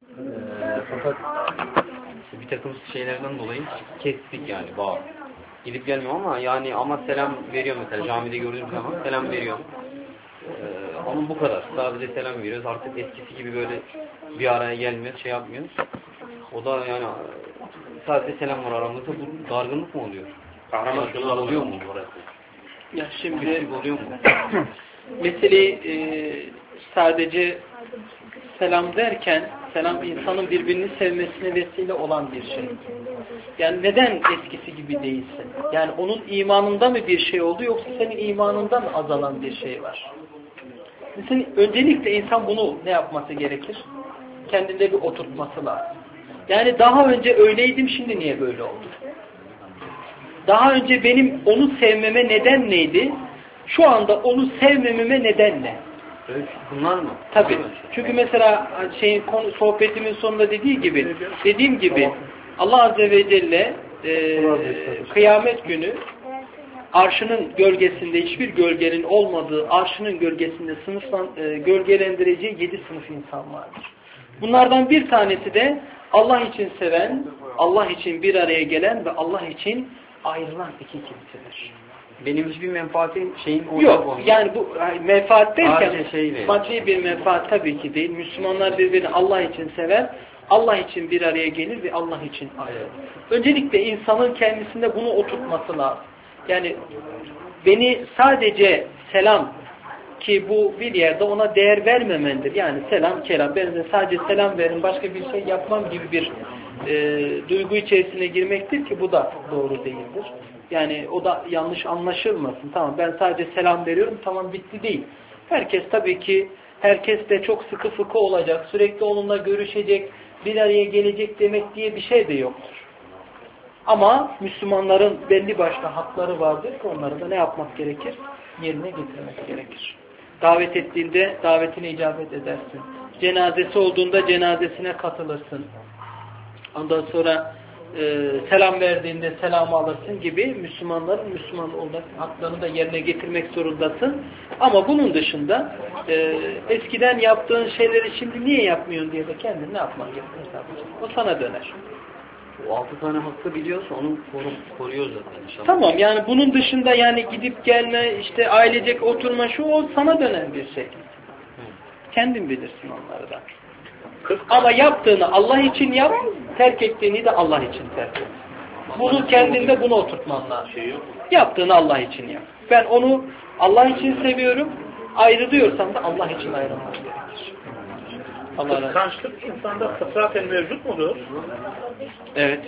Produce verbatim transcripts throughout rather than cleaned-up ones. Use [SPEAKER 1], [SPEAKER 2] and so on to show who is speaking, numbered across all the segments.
[SPEAKER 1] Ee, fakat bir takım şeylerden dolayı kestik yani bağ. Gidip gelmiyor ama yani ama selam veriyor mesela camide gördüğüm zaman selam veriyor. Ee, ama bu kadar. Sadece selam veriyoruz. Artık eskisi gibi böyle bir araya gelmiyoruz, şey yapmıyoruz. O da yani sadece selam var aramızda. Bu dargınlık mı oluyor? Kahramanlık oluyor mu?
[SPEAKER 2] Ya şimdi
[SPEAKER 1] oluyor mu?
[SPEAKER 2] meseleyi e, sadece selam derken selam insanın birbirini sevmesine vesile olan bir şey. Yani neden eskisi gibi değilsin? Yani onun imanında mı bir şey oldu yoksa senin imanında mı azalan bir şey var? Mesela öncelikle insan bunu ne yapması gerekir? Kendinde bir oturtması lazım. Yani daha önce öyleydim, şimdi niye böyle oldu? Daha önce benim onu sevmeme neden neydi? Şu anda onu sevmememe neden ne?
[SPEAKER 1] Bunlar mı?
[SPEAKER 2] Tabii. Çünkü mesela şeyin konu, sohbetimin sonunda dediği gibi, dediğim gibi Allah Azze ve Celle e, kıyamet günü arşının gölgesinde hiçbir gölgenin olmadığı arşının gölgesinde sınıflan, e, gölgelendireceği yedi sınıf insan vardır. Bunlardan bir tanesi de Allah için seven, Allah için bir araya gelen ve Allah için ayrılan iki kimsedir.
[SPEAKER 1] Benim hiçbir menfaatim şeyin
[SPEAKER 2] yok. Olmuyor. Yani bu menfaat derken
[SPEAKER 1] şeyle.
[SPEAKER 2] maddi bir menfaat tabii ki değil. Müslümanlar birbirini Allah için sever, Allah için bir araya gelir ve Allah için ayrılır. Öncelikle insanın kendisinde bunu oturtması lazım. Yani beni sadece selam ki bu bir yerde ona değer vermemendir. Yani selam kelam. Ben de sadece selam verin başka bir şey yapmam gibi bir e, duygu içerisine girmektir ki bu da doğru değildir. Yani o da yanlış anlaşılmasın. Tamam ben sadece selam veriyorum tamam bitti değil. Herkes tabii ki herkes de çok sıkı fıkı olacak. Sürekli onunla görüşecek, bir araya gelecek demek diye bir şey de yoktur. Ama Müslümanların belli başlı hakları vardır ki onları da ne yapmak gerekir? Yerine getirmek gerekir. Davet ettiğinde davetine icabet edersin. Cenazesi olduğunda cenazesine katılırsın. Ondan sonra e, selam verdiğinde selamı alırsın gibi Müslümanların Müslüman olmak haklarını da yerine getirmek zorundasın. Ama bunun dışında e, eskiden yaptığın şeyleri şimdi niye yapmıyorsun diye de kendin ne yapman gerekir? O sana döner.
[SPEAKER 1] O altı tane hakkı biliyorsa onu koru, koruyor zaten inşallah.
[SPEAKER 2] Tamam yani bunun dışında yani gidip gelme işte ailecek oturma şu o sana dönen bir şey. Kendin bilirsin onları da. Ama yaptığını Allah için yap, terk ettiğini de Allah için terk et. Bunu kendinde bunu oturtman lazım. Yaptığını Allah için yap. Ben onu Allah için seviyorum, ayrılıyorsam da Allah için ayrılmam gerekir.
[SPEAKER 3] Kıskançlık insanda fıtraten mevcut mudur?
[SPEAKER 2] Evet.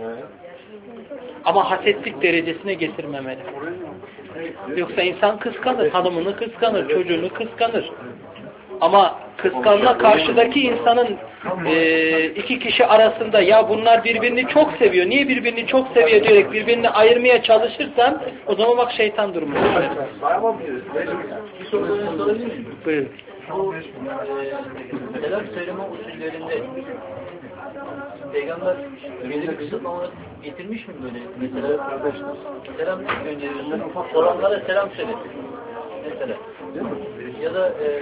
[SPEAKER 2] Ama hasetlik derecesine getirmemeli. Yoksa insan kıskanır, hanımını kıskanır, çocuğunu kıskanır. Ama kıskanma karşıdaki insanın e, iki kişi arasında ya bunlar birbirini çok seviyor, niye birbirini çok seviyor diyerek birbirini ayırmaya çalışırsan o zaman bak şeytan durumu.
[SPEAKER 4] Bir soru sorabilir miyim?
[SPEAKER 2] Buyurun.
[SPEAKER 4] Bu e, selam söyleme usullerinde Peygamber belli bir kısıtlama getirmiş mi böyle? Mesela selam gönderiyorsun, soranlara selam söyle. Mesela. Ya da e,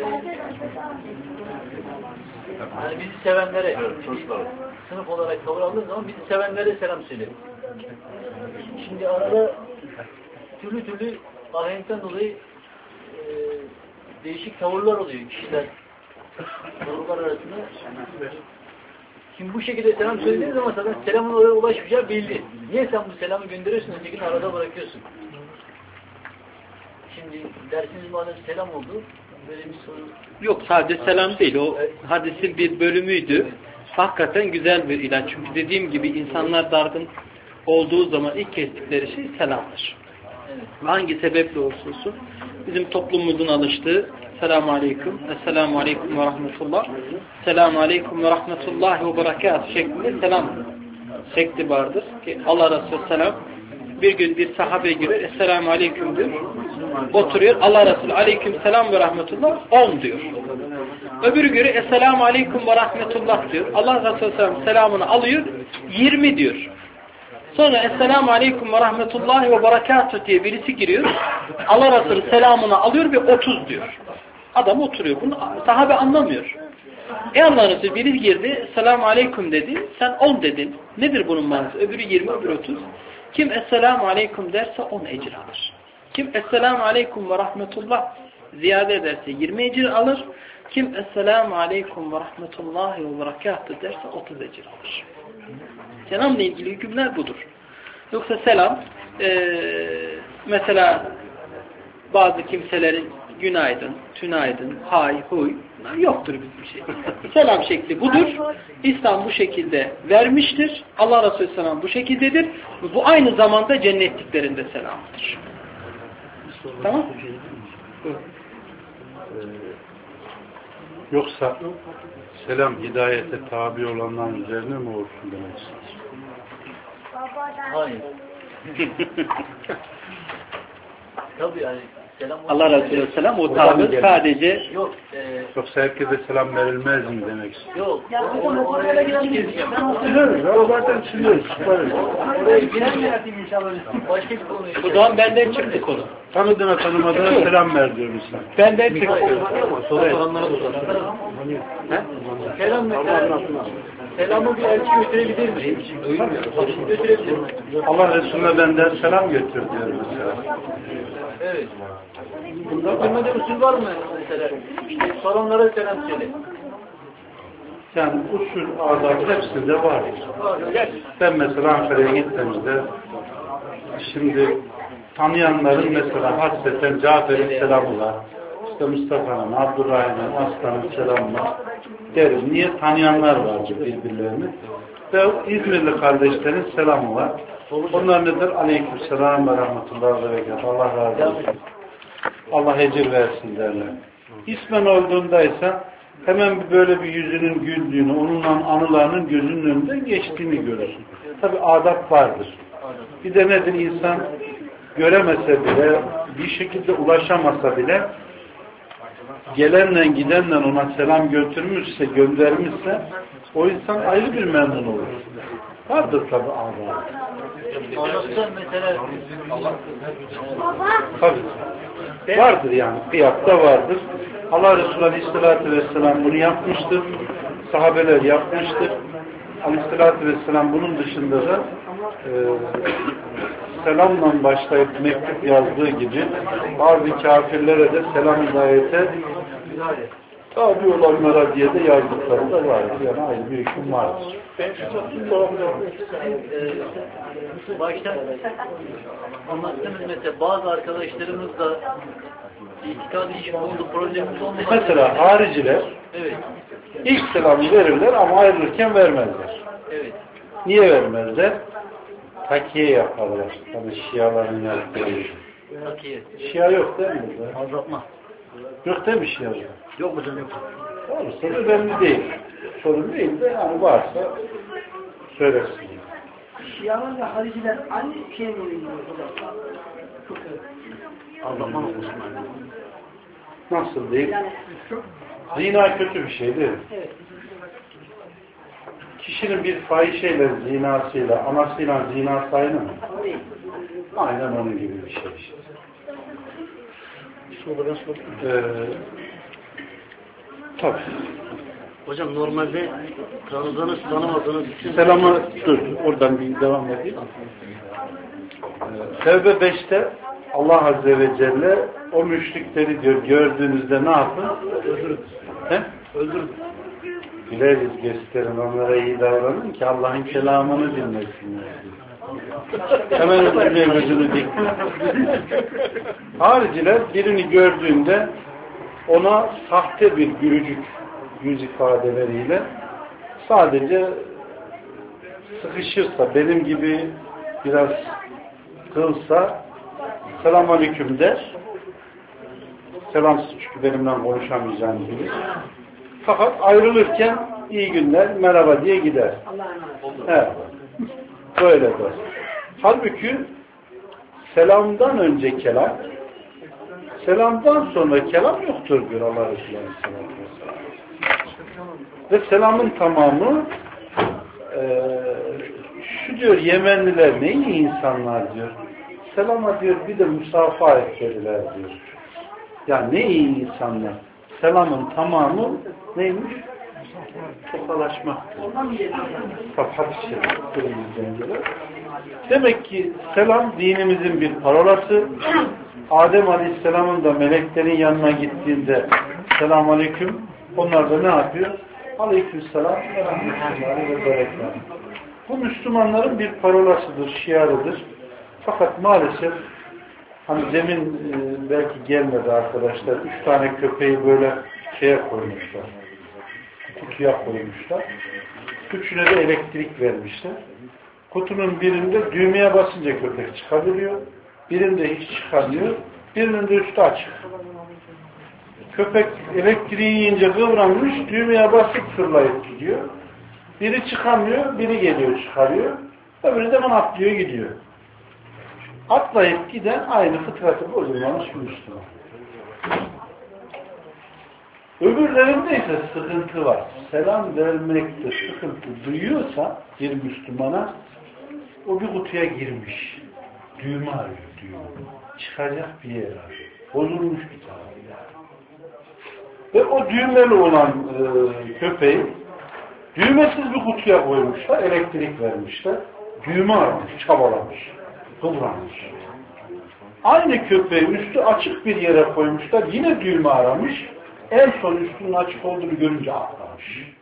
[SPEAKER 4] yani bizi sevenlere sınıf olarak tavır aldığı zaman bizi sevenlere selam söyle. Şimdi arada türlü türlü ahenkten dolayı e, değişik tavırlar oluyor kişiler gruplar arasında. Şimdi bu şekilde selam söylediğiniz zaman zaten selamın oraya ulaşmayacağı belli. Niye sen bu selamı gönderiyorsun, ötekini arada bırakıyorsun? Şimdi dersiniz madem selam oldu, böyle bir soru...
[SPEAKER 2] Yok sadece selam değil, o hadisin bir bölümüydü. Hakikaten güzel bir ilaç. Çünkü dediğim gibi insanlar dargın olduğu zaman ilk kestikleri şey selamdır.
[SPEAKER 4] Evet.
[SPEAKER 2] Hangi sebeple olursa olsun bizim toplumumuzun alıştığı selamun aleyküm, esselamu aleyküm ve rahmetullah, selamun aleyküm ve rahmetullahi ve berekat şeklinde selam şekli vardır. Ki Allah Resulü selam bir gün bir sahabe girer, esselamu aleyküm diyor, oturuyor, Allah Resulü aleyküm selam ve rahmetullah on diyor. Öbürü göre esselamu aleyküm ve rahmetullah diyor. Allah Resulü selam selamını alıyor, yirmi diyor. Sonra esselamu aleyküm ve rahmetullahi ve berekatuhu diye birisi giriyor. Allah Resulü selamını alıyor ve otuz diyor. Adam oturuyor. Bunu sahabe anlamıyor. E Allah'ın Resulü biri girdi, selamun aleyküm dedi, sen on dedin. Nedir bunun manası? Öbürü yirmi, öbürü otuz. Kim esselamu aleyküm derse on ecir alır. Kim esselamu aleyküm ve rahmetullah ziyade ederse yirmi ecir alır. Kim esselamu aleyküm ve rahmetullahi ve berekatuhu derse otuz ecir alır. Selamla ilgili hükümler budur. Yoksa selam ee, mesela bazı kimselerin günaydın, tünaydın, hay, huy yoktur bir şey. Selam şekli budur. İslam bu şekilde vermiştir. Allah Resulü selam bu şekildedir. Bu aynı zamanda cennetliklerinde selamdır. Tamam?
[SPEAKER 5] Yoksa selam hidayete tabi olanların üzerine mi olsun demek istiyorsun?
[SPEAKER 4] Hayır. Tabii yani selam
[SPEAKER 2] Allah Resulü selam o tabi sadece
[SPEAKER 4] yok. E,
[SPEAKER 5] Yoksa herkese selam verilmez mi demek istiyorsun?
[SPEAKER 4] yok. Oraya, oraya gireceğim.
[SPEAKER 5] Sileriz. Ya zaten sileriz. Çıkarız.
[SPEAKER 4] Oraya gireceğim. Başka bir konu.
[SPEAKER 2] o zaman benden çıktı konu.
[SPEAKER 5] Tanıdığına tanımadığına selam ver diyoruz sen.
[SPEAKER 2] Benden çıktı.
[SPEAKER 1] Soru soranlara da uzat.
[SPEAKER 4] Selam mesela. Selamı bir elçi götürebilir mi? Götürebilir mi?
[SPEAKER 5] Allah Resulüne benden selam götür diyor mesela.
[SPEAKER 4] Evet. Bunda götürmede usul var mı mesela? İşte soranlara selam söyle.
[SPEAKER 5] Yani usul, adab hepsinde var. Ben mesela Ankara'ya gittiğimizde şimdi tanıyanların mesela hasreten Cafer'in selamı var. İşte Mustafa'nın, Abdurrahim'in, Aslan'ın selamı var. Derim. Niye? Tanıyanlar vardır birbirlerini. Ve İzmirli kardeşlerin selamı var. Onlar nedir? Aleykümselam ve rahmetullahi ve berekatuhu. Allah razı olsun. Allah ecir versin derler. İsmen olduğundaysa hemen böyle bir yüzünün güldüğünü, onunla anılarının gözünün önünden geçtiğini görürsün. Tabi adab vardır. Bir de nedir? İnsan göremese bile, bir şekilde ulaşamasa bile gelenle gidenle ona selam götürmüşse, göndermişse o insan ayrı bir memnun olur. Vardır tabi adab.
[SPEAKER 4] Anlatsan mesela
[SPEAKER 5] Tabii. Vardır yani. Kıyapta vardır. Allah Resulü Aleyhisselatü Vesselam bunu yapmıştır. Sahabeler yapmıştır. Aleyhisselatü Vesselam bunun dışında da e, selamla başlayıp mektup yazdığı gibi bazı kafirlere de selam hidayete tabi olanlara diye de yazdıkları da vardır. Yani ayrı bir hüküm vardır.
[SPEAKER 4] ben şu e, başta anlattığımız mesela bazı arkadaşlarımız da itikadi iş oldu, projemiz olmadı.
[SPEAKER 5] Mesela hariciler
[SPEAKER 4] Evet.
[SPEAKER 5] ilk selamı verirler ama ayrılırken vermezler.
[SPEAKER 4] Evet.
[SPEAKER 5] Niye vermezler? Takiye yaparlar. Tabii Şiaların yaptığı.
[SPEAKER 4] Takiye.
[SPEAKER 5] Şia yok değil mi?
[SPEAKER 4] Azaltma.
[SPEAKER 5] Yok değil mi Şia'da?
[SPEAKER 4] Yok hocam yok.
[SPEAKER 5] Olursa da önemli değil. Sorun değil de yani varsa söylersin.
[SPEAKER 6] Şialar ve hariciler aynı şey mi oluyor?
[SPEAKER 4] Azaltma mı olsun?
[SPEAKER 5] Nasıl değil?
[SPEAKER 6] Yani çok
[SPEAKER 5] Zina kötü bir şey değil mi?
[SPEAKER 6] evet.
[SPEAKER 5] Kişinin bir fahişeyle, zinasıyla, anasıyla zina sayılır mı?
[SPEAKER 6] Değil.
[SPEAKER 5] Aynen onun gibi bir şey işte.
[SPEAKER 4] Sorudan sor.
[SPEAKER 5] Ee, tabii.
[SPEAKER 4] Hocam normalde tanıdığınız tanımadığınız
[SPEAKER 5] Selamı dur. Oradan bir devam edeyim. Ee, Tevbe beşte Allah Azze ve Celle o müşrikleri diyor gördüğünüzde ne yapın?
[SPEAKER 4] öldürün.
[SPEAKER 5] He?
[SPEAKER 4] Öldürün.
[SPEAKER 5] Bileriz gösterin onlara iyi davranın ki Allah'ın kelamını dinlesinler. Hemen öbürüne gözünü dikti. Hariciler birini gördüğünde ona sahte bir gülücük yüz ifadeleriyle sadece sıkışırsa benim gibi biraz kılsa selamünaleyküm der. Selamsız çünkü benimle konuşamayacağını bilir. Fakat ayrılırken iyi günler, merhaba diye gider. Evet. Böyle der. Halbuki selamdan önce kelam, selamdan sonra kelam yoktur diyor Allah Resulü Aleyhisselatü Vesselam. Ve selamın tamamı e, şu diyor Yemenliler ne iyi insanlar diyor. Selama diyor bir de musafaha ettiler diyor. Ya ne iyi insanlar. Selamın tamamı neymiş? Tokalaşma. Hadis-i şerif. Demek ki selam dinimizin bir parolası. Adem Aleyhisselam'ın da meleklerin yanına gittiğinde selamun aleyküm. Onlar da ne yapıyor? Aleykümselam ve rahmetullahi ve berekatuhu. Bu Müslümanların bir parolasıdır, şiarıdır. Fakat maalesef hani demin e, belki gelmedi arkadaşlar. Üç tane köpeği böyle şeye koymuşlar. Kutuya koymuşlar. Üçüne de elektrik vermişler. Kutunun birinde düğmeye basınca köpek çıkabiliyor. Birinde hiç çıkamıyor. Birinin de üstü açık. Köpek elektriği yiyince kıvranmış, düğmeye basıp fırlayıp gidiyor. Biri çıkamıyor, biri geliyor çıkarıyor. Öbürü de hemen atlıyor gidiyor. Atlayıp giden aynı fıtratı bozulmamış Müslüman. Öbürlerinde ise sıkıntı var. Selam vermekte sıkıntı duyuyorsa bir Müslümana o bir kutuya girmiş. Düğme arıyor, düğme. Çıkacak bir yer arıyor. Bozulmuş bir tarafı. Ve o düğmeli olan e, köpeği düğmesiz bir kutuya koymuşlar, elektrik vermişler. Düğme aramış, çabalamış, kıvranmış. Aynı köpeği üstü açık bir yere koymuşlar, yine düğme aramış. En son üstünün açık olduğunu görünce atlamış.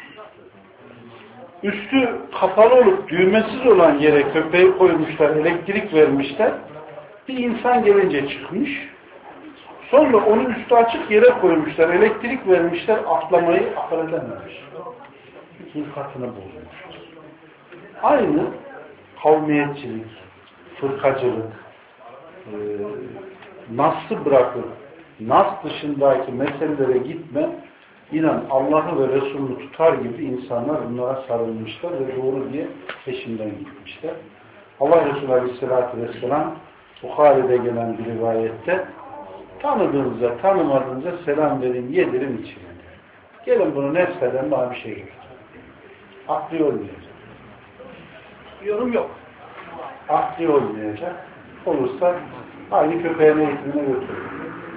[SPEAKER 5] Üstü kapalı olup düğmesiz olan yere köpeği koymuşlar, elektrik vermişler. Bir insan gelince çıkmış. Sonra onun üstü açık yere koymuşlar, elektrik vermişler, atlamayı akıl edememiş. Hilkatını bozmuş. Aynı kavmiyetçilik, fırkacılık, e, nas'ı bırakıp nas dışındaki meselelere gitme, inan Allah'ı ve Resul'ü tutar gibi insanlar bunlara sarılmışlar ve doğru diye peşinden gitmişler. Allah Resulü Aleyhisselatü Vesselam Bukhari'de gelen bir rivayette tanıdığınıza, tanımadığınıza selam verin, yedirin, için. Gelin bunu nefseden bana bir şey götürün. Akli olmayacak.
[SPEAKER 2] Yorum yok.
[SPEAKER 5] Akli olmayacak. Olursa aynı köpeğin eğitimine götürün.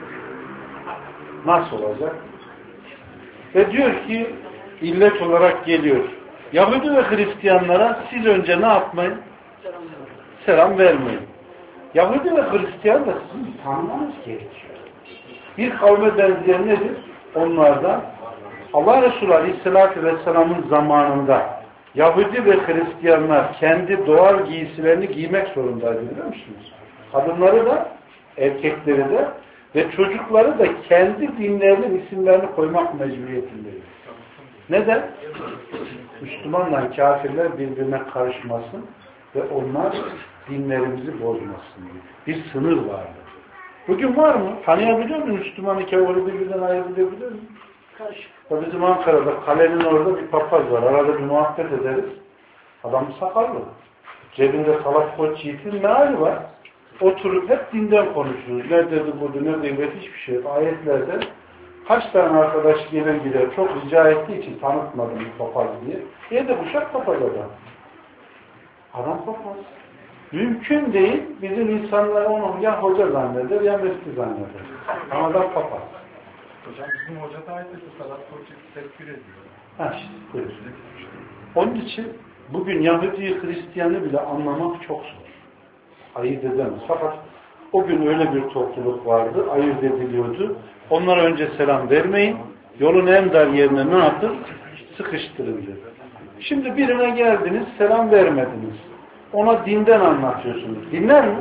[SPEAKER 5] Nasıl olacak? Ve diyor ki illet olarak geliyor. Yahudi ve Hristiyanlara siz önce ne yapmayın? Selam vermeyin. Yahudi ve Hristiyan da sizin tanımanız gerekiyor. Bir kavme benzeyen nedir? Onlardan Allah Resulü Aleyhisselatü Vesselam'ın zamanında Yahudi ve Hristiyanlar kendi doğal giysilerini giymek zorundaydı, biliyor musunuz? Kadınları da, erkekleri de ve çocukları da kendi dinlerinin isimlerini koymak mecburiyetindeydi. Neden? Müslümanla kafirler birbirine karışmasın ve onlar dinlerimizi bozmasın diye. Bir sınır vardı. Bugün var mı? Tanıyabiliyor musun Müslümanı kavuru birbirinden ayırabiliyor musun? Ya bizim Ankara'da kalenin orada bir papaz var. Arada bir muhabbet ederiz. Adam sakallı. Cebinde salak koç yiğitin meali var. Oturup hep dinden konuşuyoruz. Ne dedi burada, ne dedi, hiçbir şey yok. Ayetlerde kaç tane arkadaş gelir gider çok rica ettiği için tanıtmadım bir papaz diye. Diye de kuşak papaz adam. Adam papaz. Mümkün değil. Bizim insanlar onu ya hoca zanneder ya müftü zanneder. Ama adam papaz.
[SPEAKER 7] Hocam bizim hoca da ait bu salat koçu tepkir ediyor.
[SPEAKER 5] Ha işte buyur. Onun için bugün Yahudi'yi, Hristiyan'ı bile anlamak çok zor. Ayırt edemez. Fakat o gün öyle bir topluluk vardı. Ayırt ediliyordu. Onlara önce selam vermeyin. Yolun en dar yerine ne yapın? Sıkıştırın dedi. Şimdi birine geldiniz, selam vermediniz. Ona dinden anlatıyorsunuz. Dinler mi?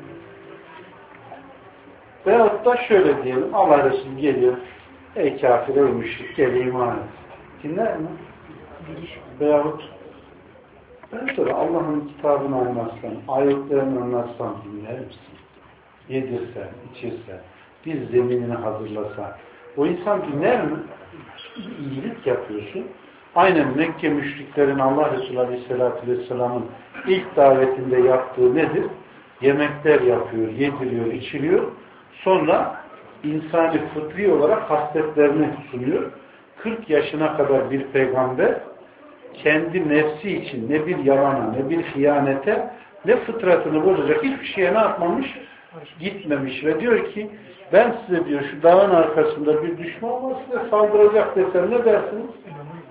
[SPEAKER 5] Veyahut da şöyle diyelim. Allah Resulü geliyor. Ey kafir, ey müşrik, gel iman et. Dinler mi? Veyahut ben sonra Allah'ın kitabını anlatsan, ayetlerini anlatsan dinler misin? Yedirsen, içirsen, bir zeminini hazırlasan. O insan dinler mi? İyilik yapıyorsun. Aynen Mekke müşriklerin Allah Resulü Aleyhisselatü Vesselam'ın ilk davetinde yaptığı nedir? Yemekler yapıyor, yediriyor, içiriyor. Sonra insani fıtri olarak hasletlerini sunuyor. kırk yaşına kadar bir peygamber kendi nefsi için ne bir yalana, ne bir hıyanete, ne fıtratını bozacak hiçbir şeye ne yapmamış? Gitmemiş ve diyor ki ben size diyor şu dağın arkasında bir düşman var size saldıracak desem ne dersiniz?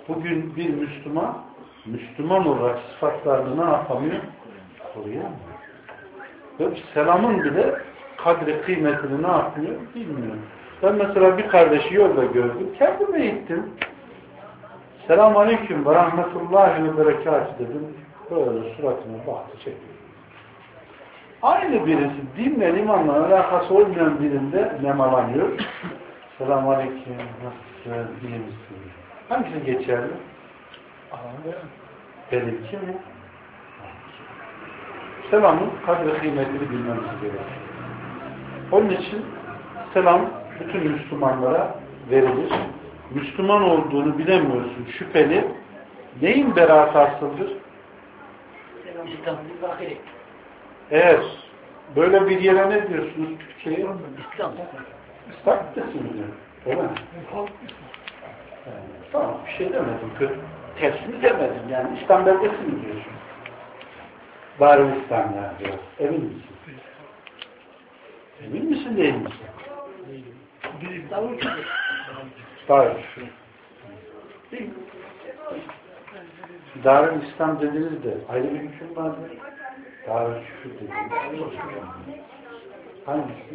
[SPEAKER 5] Bugün bir Müslüman, Müslüman olarak sıfatlarını ne yapamıyor? Koruyamıyor. Ve selamın bile kadri kıymetini ne yapıyor? Bilmiyor. Ben mesela bir kardeşi yolda gördüm. Kendime gittim. Selamun aleyküm ve rahmetullahi ve berekatü dedim. Böyle suratına baktı çekti. Aynı birisi dinle imanla alakası olmayan birinde nemalanıyor. Selamun aleyküm, nasılsın, iyi misin? Hangisi geçerli? Benimki mi? Selamın kadri kıymetini bilmemiz gerekiyor. Onun için selam bütün Müslümanlara verilir. Müslüman olduğunu bilemiyorsun, şüpheli. Neyin beraat asıldır? Eğer böyle bir yere ne diyorsunuz Türkiye'ye? İslam. İslam mı diyor? Öyle mi? Yani, tamam, bir şey demedim. Tersini demedim. Yani İslam belgesi mi diyorsun? Darül İslam ya biraz. Emin misin? Emin misin değil misin? Darül Darül İslam dediniz de ayrı bir hüküm vardı. Darül Küfür dediniz. Hangisi?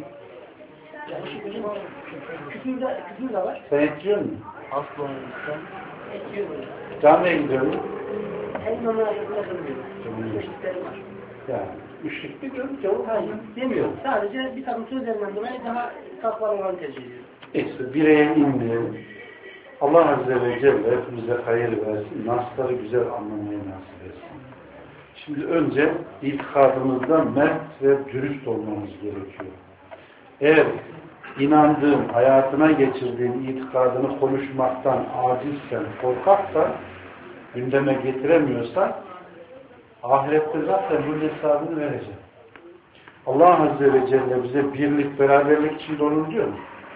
[SPEAKER 6] Küfür de, küfür de var.
[SPEAKER 5] Sen ekliyor musun?
[SPEAKER 4] Aslan İslam.
[SPEAKER 5] Camiye gidiyor musun?
[SPEAKER 6] Her namına yakınmıyor. Müşrikleri var.
[SPEAKER 5] Yani müşrik bir diyorum ki o hayır demiyor.
[SPEAKER 6] Sadece bir takım sözlerinden dolayı daha takvalı olanı tercih ediyor.
[SPEAKER 5] İşte bireye indi. Allah Azze ve Celle hepimize hayır versin. Nasları güzel anlamayı nasip etsin. Şimdi önce itikadımızda mert ve dürüst olmamız gerekiyor. Eğer inandığın, hayatına geçirdiğin itikadını konuşmaktan acizsen, korkaksan, gündeme getiremiyorsan, ahirette zaten bunun hesabını verecek. Allah Azze ve Celle bize birlik, beraberlik için olur diyor mu?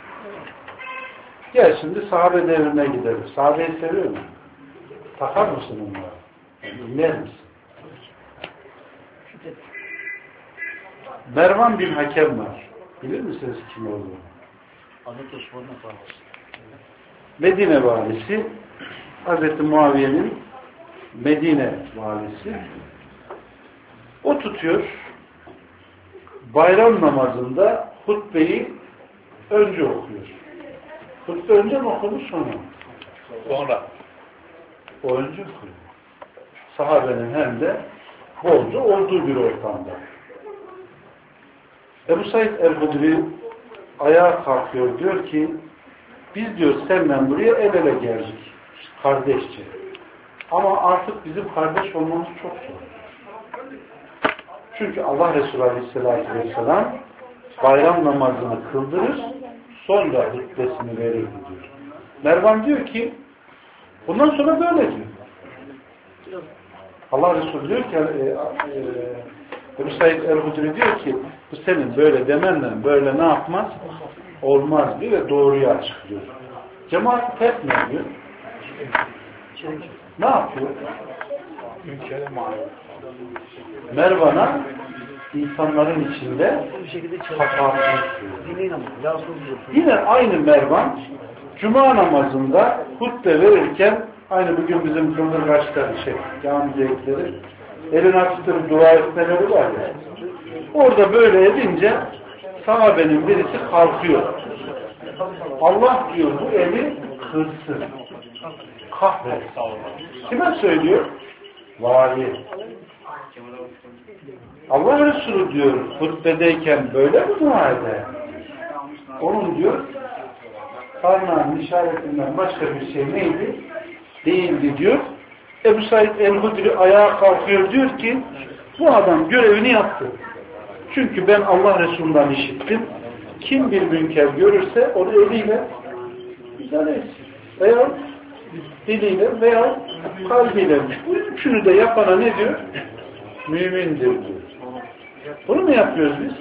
[SPEAKER 5] Gel şimdi sahabe devrine gidelim. Sahabeyi seviyor musun? Takar mısın onları? Yani dinler misin? Mervan bin Hakem var. Bilir misiniz kim olduğunu?
[SPEAKER 4] Hazreti Osman'ın valisi.
[SPEAKER 5] Medine valisi, Hazreti Muaviye'nin Medine valisi. O tutuyor, bayram namazında hutbeyi önce okuyor. Hutbe önce mi okunur sonra mı?
[SPEAKER 3] Sonra.
[SPEAKER 5] O önce okuyor. Sahabenin hem de bolca olduğu bir ortamda. Ebu Said el-Hudri ayağa kalkıyor, diyor ki biz diyor seninle buraya el ele geldik. Kardeşçe. Ama artık bizim kardeş olmamız çok zor. Çünkü Allah Resulü Aleyhisselatü Vesselam bayram namazını kıldırır, sonra hutbesini verir diyor. Mervan diyor ki bundan sonra böyle diyor. Allah Resulü diyor ki e, e, Ebu Said el-Hudri diyor ki bu senin böyle demenle böyle ne yapmaz? Olmaz diyor ve doğruyu açıklıyor. Cemaat ters mi diyor? Ne yapıyor? Mervan'a insanların içinde hatasını söylüyor. Yine aynı Mervan Cuma namazında hutbe verirken aynı bugün bizim kıldırgaçları şey, camidekileri elini açtırıp dua etmeleri var ya. Orada böyle edince sahabenin birisi kalkıyor. Allah diyor bu eli kırsın. Kahretsin. Kime söylüyor? Vali. Allah Resulü diyor hutbedeyken böyle mi dua eder? Onun diyor parmağın işaretinden başka bir şey neydi? Değildi diyor. Ebu Said el-Hudri ayağa kalkıyor diyor ki bu adam görevini yaptı. Çünkü ben Allah Resulü'nden işittim. Kim bir münker görürse onu eliyle idare etsin. Veya diliyle veya kalbiyle. Bu üçünü de yapana ne diyor? Mümindir diyor. Bunu mu yapıyoruz biz?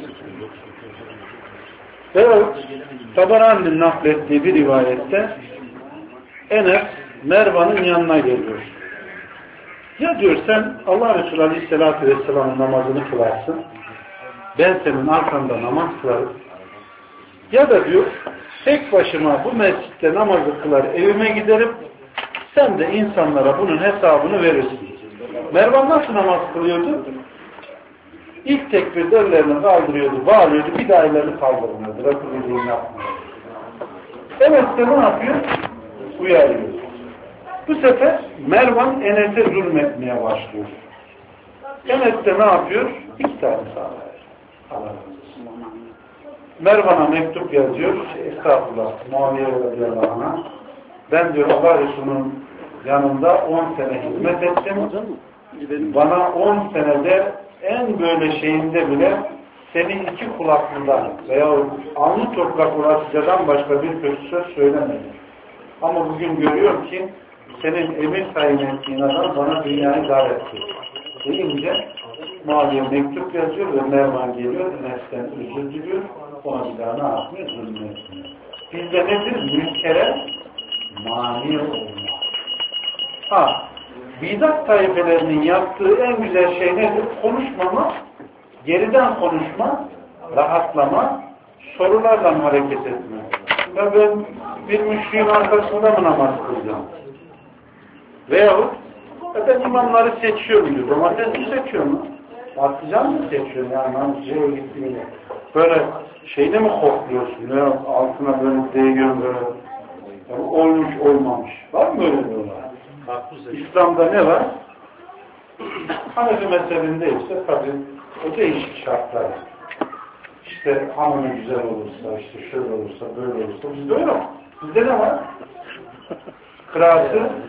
[SPEAKER 5] Veya Tabarani'nin naklettiği bir rivayette Enes Mervan'ın yanına geliyor. Ya diyor sen Allah Resulü Aleyhisselatü Vesselam'ın namazını kılarsın. Ben senin arkanda namaz kılarım. Ya da diyor tek başıma bu mescitte namazı kılar evime giderim. Sen de insanlara bunun hesabını verirsin. Mervan nasıl namaz kılıyordu? İlk tekbirde ellerini kaldırıyordu, bağırıyordu, bir daha ellerini kaldırmıyordu. Resulü'nün yapmıyordu. Evet de ne yapıyor? Uyarıyor. Bu sefer Mervan Enes'e zulmetmeye başlıyor. Enes de ne yapıyor? İki tane sağlıyor. Mervan'a mektup yazıyor. Estağfurullah. Muaviye radıyallahu anh'a. Ben diyor Allah Resulü'nün yanında on sene hizmet ettim. Bana on senede en böyle şeyinde bile senin iki kulaklıdan veya alnı toprak ulaşıcadan başka bir kötü söz söylemedi. Ama bugün görüyorum ki senin emir tayin ettiğin adam bana dünyayı dar etti. Deyince Muaviye mektup yazıyor ve Mervan geliyor. Enes'ten özür diliyor. Ona bir daha ne yapmıyor? Zulmetmiyor. Bizde nedir? Mülkere mani olmak. Ha, bidat taifelerinin yaptığı en güzel şey nedir? Konuşmama, geriden konuşma, rahatlama, sorularla hareket etme. Ya ben bir müşriğin arkasında mı namaz kılacağım? Veyahut ya ben imamları seçiyorum diyor. Domates mi seçiyor mu? Patlıcan mı seçiyor? Yani namazcıya gittiğinde. Böyle şeyde mi kokluyorsun? Veya altına böyle değiyorsun böyle. Yani olmuş olmamış. Var mı böyle bir olay? İslam'da ne var? Hanefi mezhebinde ise tabii o değişik şartlar. İşte hamuru güzel olursa, işte şöyle olursa, böyle olursa. Bizde öyle mi? Bizde ne var? Kıraatı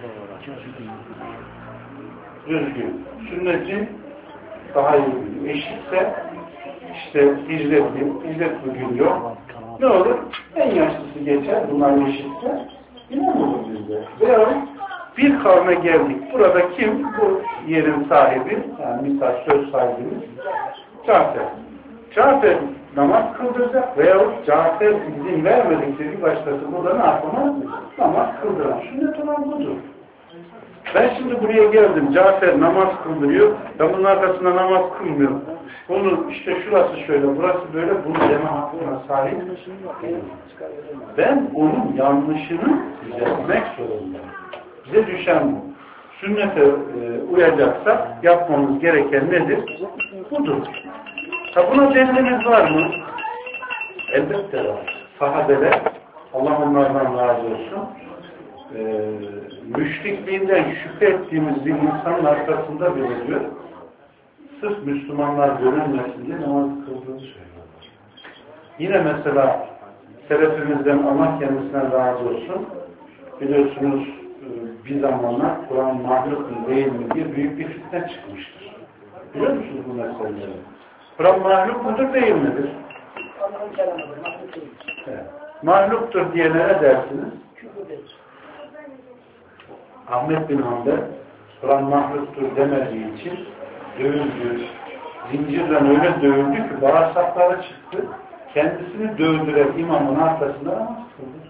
[SPEAKER 5] düzgün. Sünneti daha iyi biliyor. Eşitse işte hicretli, hicretli gün yok. Ne olur? En yaşlısı geçer. Bunlar eşitse imam olur bizde. Veya bir kavme geldik. Burada kim? Bu yerin sahibi, yani misal söz sahibimiz Cafer. Cafer namaz kıldıracak veyahut Cafer izin vermedikçe bir başkası burada ne yapamaz? Namaz kıldıran. Sünnet olan budur. Ben şimdi buraya geldim. Cafer namaz kıldırıyor. Ben bunun arkasında namaz kılmıyorum. Bunun işte şurası şöyle, burası böyle, bunu deme hakkına sahip değilim. Ben onun yanlışını düzeltmek zorundayım. Bize düşen bu. Sünnete e, uyacaksak yapmamız gereken nedir? Budur. Ha, buna deliliniz var mı? Elbette var. Sahabeler, Allah onlardan razı olsun, e, müşrikliğinden şüphe ettiğimiz bir insanın arkasında beliriyor. Sırf Müslümanlar görünmesin diye namaz kıldığını söylüyorlar. Yine mesela selefimizden Allah kendisine razı olsun, biliyorsunuz bir zamanlar Kur'an mahluk mu değil mi diye büyük bir fitne çıkmıştır. Biliyor musunuz bu meseleleri? Kur'an mahluk mudur değil midir? Evet. Mahluktur diye ne dersiniz? Ahmet bin Hanbel Kur'an mahluktur demediği için dövüldü. Zincirden öyle dövüldü ki bağırsakları çıktı. Kendisini dövdüren imamın arkasında namaz kıldı.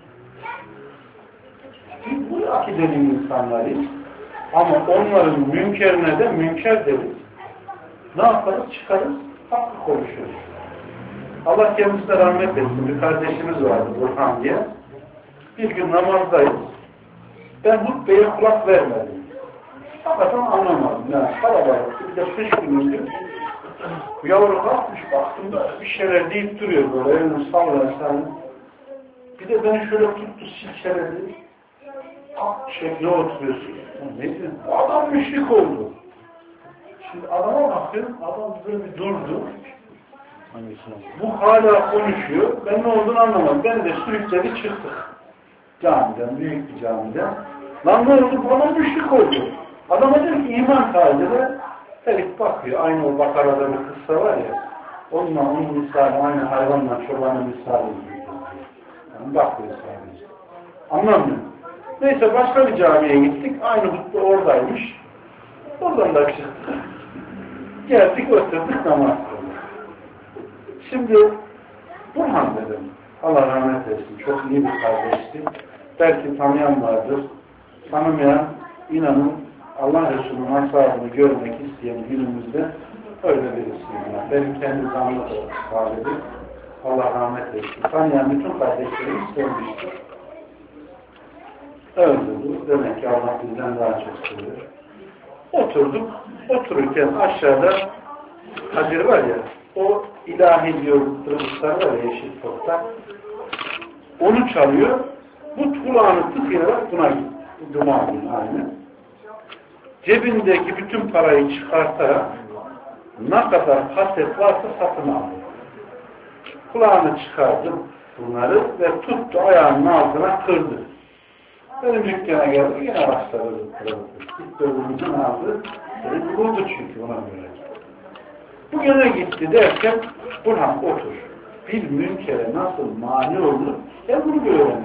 [SPEAKER 5] Biz bu akidenin insanlarıyız. Ama onların münkerine de münker deriz. Ne yaparız? Çıkarız. Hakkı konuşuruz. Allah kendisine rahmet etsin. Bir kardeşimiz vardı Burhan diye. Bir gün namazdayız. Ben hutbeye kulak vermedim. Fakat anlamadım. Yani kalabalıktı. Bir de kış günüydü. Bu yavru kalkmış baktım da bir şeyler deyip duruyor böyle. Elini sallarsan. Bir de beni şöyle tuttu silkeledi. Şekle oturuyorsun. Ne diyorsun? Adam müşrik oldu. Şimdi adama bakıyorum. Adam böyle bir durdu. Bu hala konuşuyor. Ben ne olduğunu anlamadım. Ben de sürükledi çıktık. Camiden, büyük bir camiden. Lan ne oldu? Bu adam müşrik oldu. Adama diyor ki iman tacıda herif bakıyor. Aynı o Bakara'da bir kıssa var ya. Onunla onun misali, aynı hayvanla çobanın misali. Yani bakıyor sadece. Anlamıyor. Neyse başka bir camiye gittik. Aynı hutbe oradaymış. Oradan da çıktık. Geldik oturduk namaz kıldık. Şimdi Burhan dedim. Allah rahmet etsin. Çok iyi bir kardeşti. Belki tanıyan vardır. Tanımayan inanın Allah Resulü'nün ashabını görmek isteyen günümüzde öyle birisiyim. Yani. Benim kendi zanlı da sahibi. Allah rahmet etsin. Tanıyan bütün kardeşlerimiz sevmiştir. öldürdü. Demek ki Allah bizden daha çok seviyor. Oturduk. Otururken aşağıda Hacer var ya, o ilahi diyor tırmızlar var ya, yeşil toprak. Onu çalıyor. Bu kulağını tıkayarak buna gitti. Cuma günü aynı. Cebindeki bütün parayı çıkartarak ne kadar kaset varsa satın aldı. Kulağını çıkardı bunları ve tuttu ayağının altına kırdı. Benim dükkana geldi yine başladı. Gitti öbürümüzün aldı. Beni buldu çünkü ona göre. Bu gene gitti derken Burhan otur. Bir münkere nasıl mani olur? Ya bunu bir öğrenelim.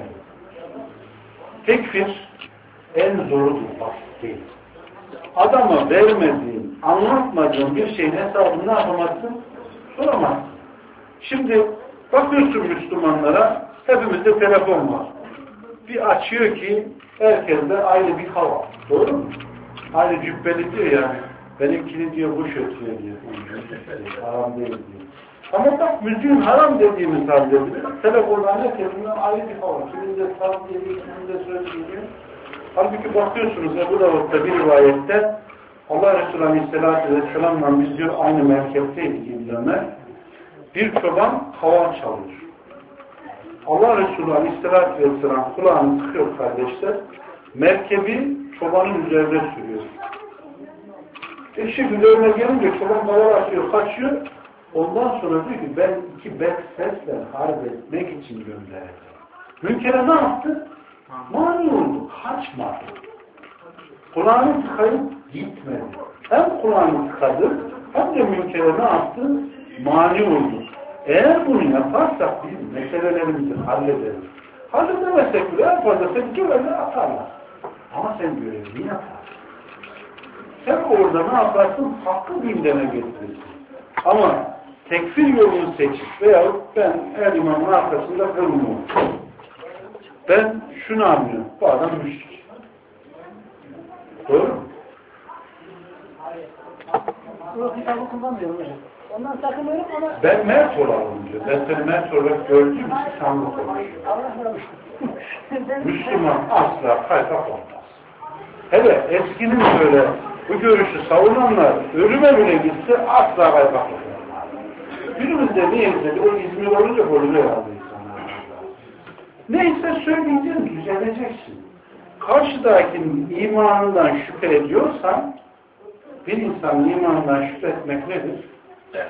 [SPEAKER 5] Tekfir en zorudur, basit değil. Adama vermediğin, anlatmadığın bir şeyin hesabını ne yapamazsın? Soramazsın. Şimdi bakıyorsun Müslümanlara, hepimizde telefon var. Bir açıyor ki herkeste ayrı bir hava. Doğru mu? Aynı cübbeli diyor yani. Benimkini diyor kuş ötüyor diyor. Haram değil diyor. Ama bak müziğin haram dediğimiz halde bile telefonlar herkesinden ayrı bir hava. Kiminde saz geliyor, kiminde söz geliyor. Halbuki bakıyorsunuz Ebu Davud'da bir rivayette Allah Resulü Aleyhisselatü Vesselam'la biz diyor aynı merkezteydik İbn-i Bir çoban havan çalıyor. Allah Resulü Aleyhisselatü Vesselam kulağını sıkıyor kardeşler. Merkebi çobanın üzerine sürüyor. Eşi üzerine gelince çoban kavar atıyor, kaçıyor. Ondan sonra diyor ki ben iki bet sesle harp etmek için gönderdim. Münkere ne yaptı? Mani oldu, kaçmadı. Kulağını tıkayıp gitmedi. Hem kulağını tıkadı, hem de münkere ne yaptı? Mani oldu. Eğer bunu yaparsak biz meselelerimizi hallederiz. Halledemezsek bile en fazla seni görevle atarlar. Ama sen görevini yaparsın. Sen orada ne yaparsın? Hakkı gündeme getirirsin. Ama tekfir yolunu seçip veyahut ben her imamın arkasında kılmıyorum. Ben şunu anlıyorum. Bu adam müşrik. Doğru mu?
[SPEAKER 6] Yok, kitabı kullanmıyorum hocam. Ondan sakınıyorum ama...
[SPEAKER 5] Ben mert olalım diyor. Ben seni mert olarak gördüğüm için sandık olur. Müslüman asla kaypak olmaz. Hele eskinin böyle bu görüşü savunanlar ölüme bile gitse asla kaypak olmaz. Günümüzde neyse o İzmir olunca oluyor herhalde insanlar. Neyse söyleyeceksin, düzeleceksin. Karşıdakinin imanından şüphe ediyorsan bir insanın imanından şüphe etmek nedir? Evet.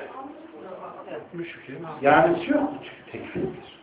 [SPEAKER 5] Yani yok tekfirdir.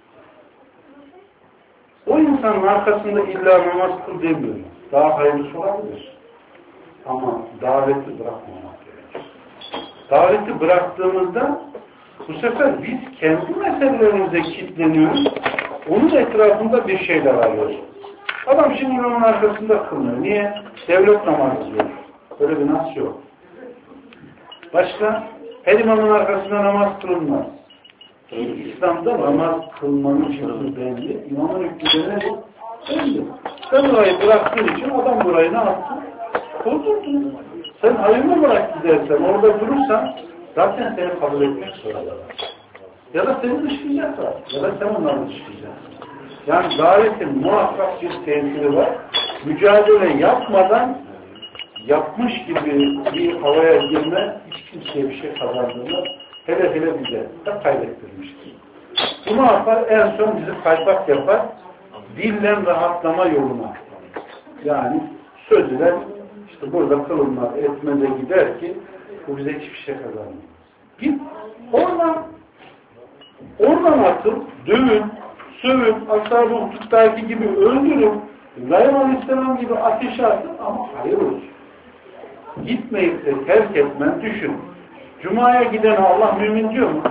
[SPEAKER 5] O insanın arkasında illa namaz kıl demiyorum. Daha hayırlısı olabilir. Ama daveti bırakmamak gerekir. Daveti bıraktığımızda bu sefer biz kendi meselelerimize kilitleniyoruz. Onun etrafında bir şeyler arıyoruz. Adam şimdi imamın arkasında kılmıyor. Niye? Devlet namazı diyor. Böyle bir nas yok. Başka? Her imamın arkasında namaz kılınmaz. İslam'da namaz kılmanın hükmü belli. İmamın hükmü de bu. Belli. Sen burayı bıraktığın için adam burayı ne yaptı? Kıldırdın. Sen hayırlı bırak gidersen, orada durursan zaten seni kabul etmek zorunda. Ya da seni dışlayacaklar. Ya da sen onları dışlayacaksın. Yani davetin muhakkak bir tesiri var. Mücadele yapmadan yapmış gibi bir havaya girme hiç kimseye bir şey kazandırmaz. Hele hele bize de kaybettirmiştir. Bu ne yapar? En son bizi kaypak yapar. Dillen rahatlama yoluna. Yani söz ile işte burada kılınmaz, etmeze gider ki bu bize hiçbir şey kazanmıyor. Git oradan oradan atın, dövün, sövün, ashab-ı hukuktaki gibi öldürün, İbrahim Aleyhisselam gibi ateşe atın ama hayır olsun. Gitmeyip de terk etmen, düşün. Cuma'ya giden Allah mümin diyor mu?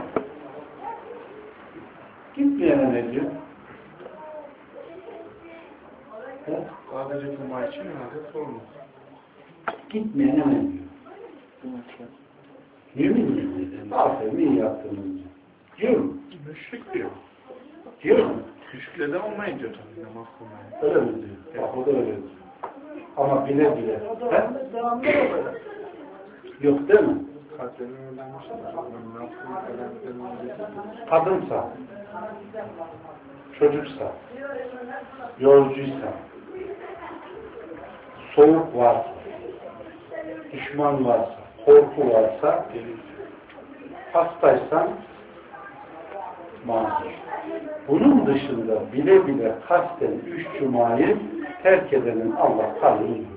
[SPEAKER 5] Gitmeyene ne diyor? He?
[SPEAKER 7] Sadece Cuma için herhalde sorun.
[SPEAKER 5] Gitmeyene ne diyor? Mümin mi? Aferin iyi yaptığınız diyor. Diyor mu?
[SPEAKER 7] Müşrik diyor.
[SPEAKER 5] Diyor mu?
[SPEAKER 7] Müşrikle de olmayın diyor tabii. Namaz kılmayın.
[SPEAKER 5] Öyle mi diyor? Bak o da öyle diyor. Ama bile bile. He? Yok değil mi?
[SPEAKER 7] Kalplerini öğrenmişler.
[SPEAKER 5] Kadınsa, çocuksa, yolcuysa, soğuk varsa, düşman varsa, korku varsa, hastaysan mazur. Bunun dışında bile bile kasten üç cumayı terk edenin Allah kalbini vurur.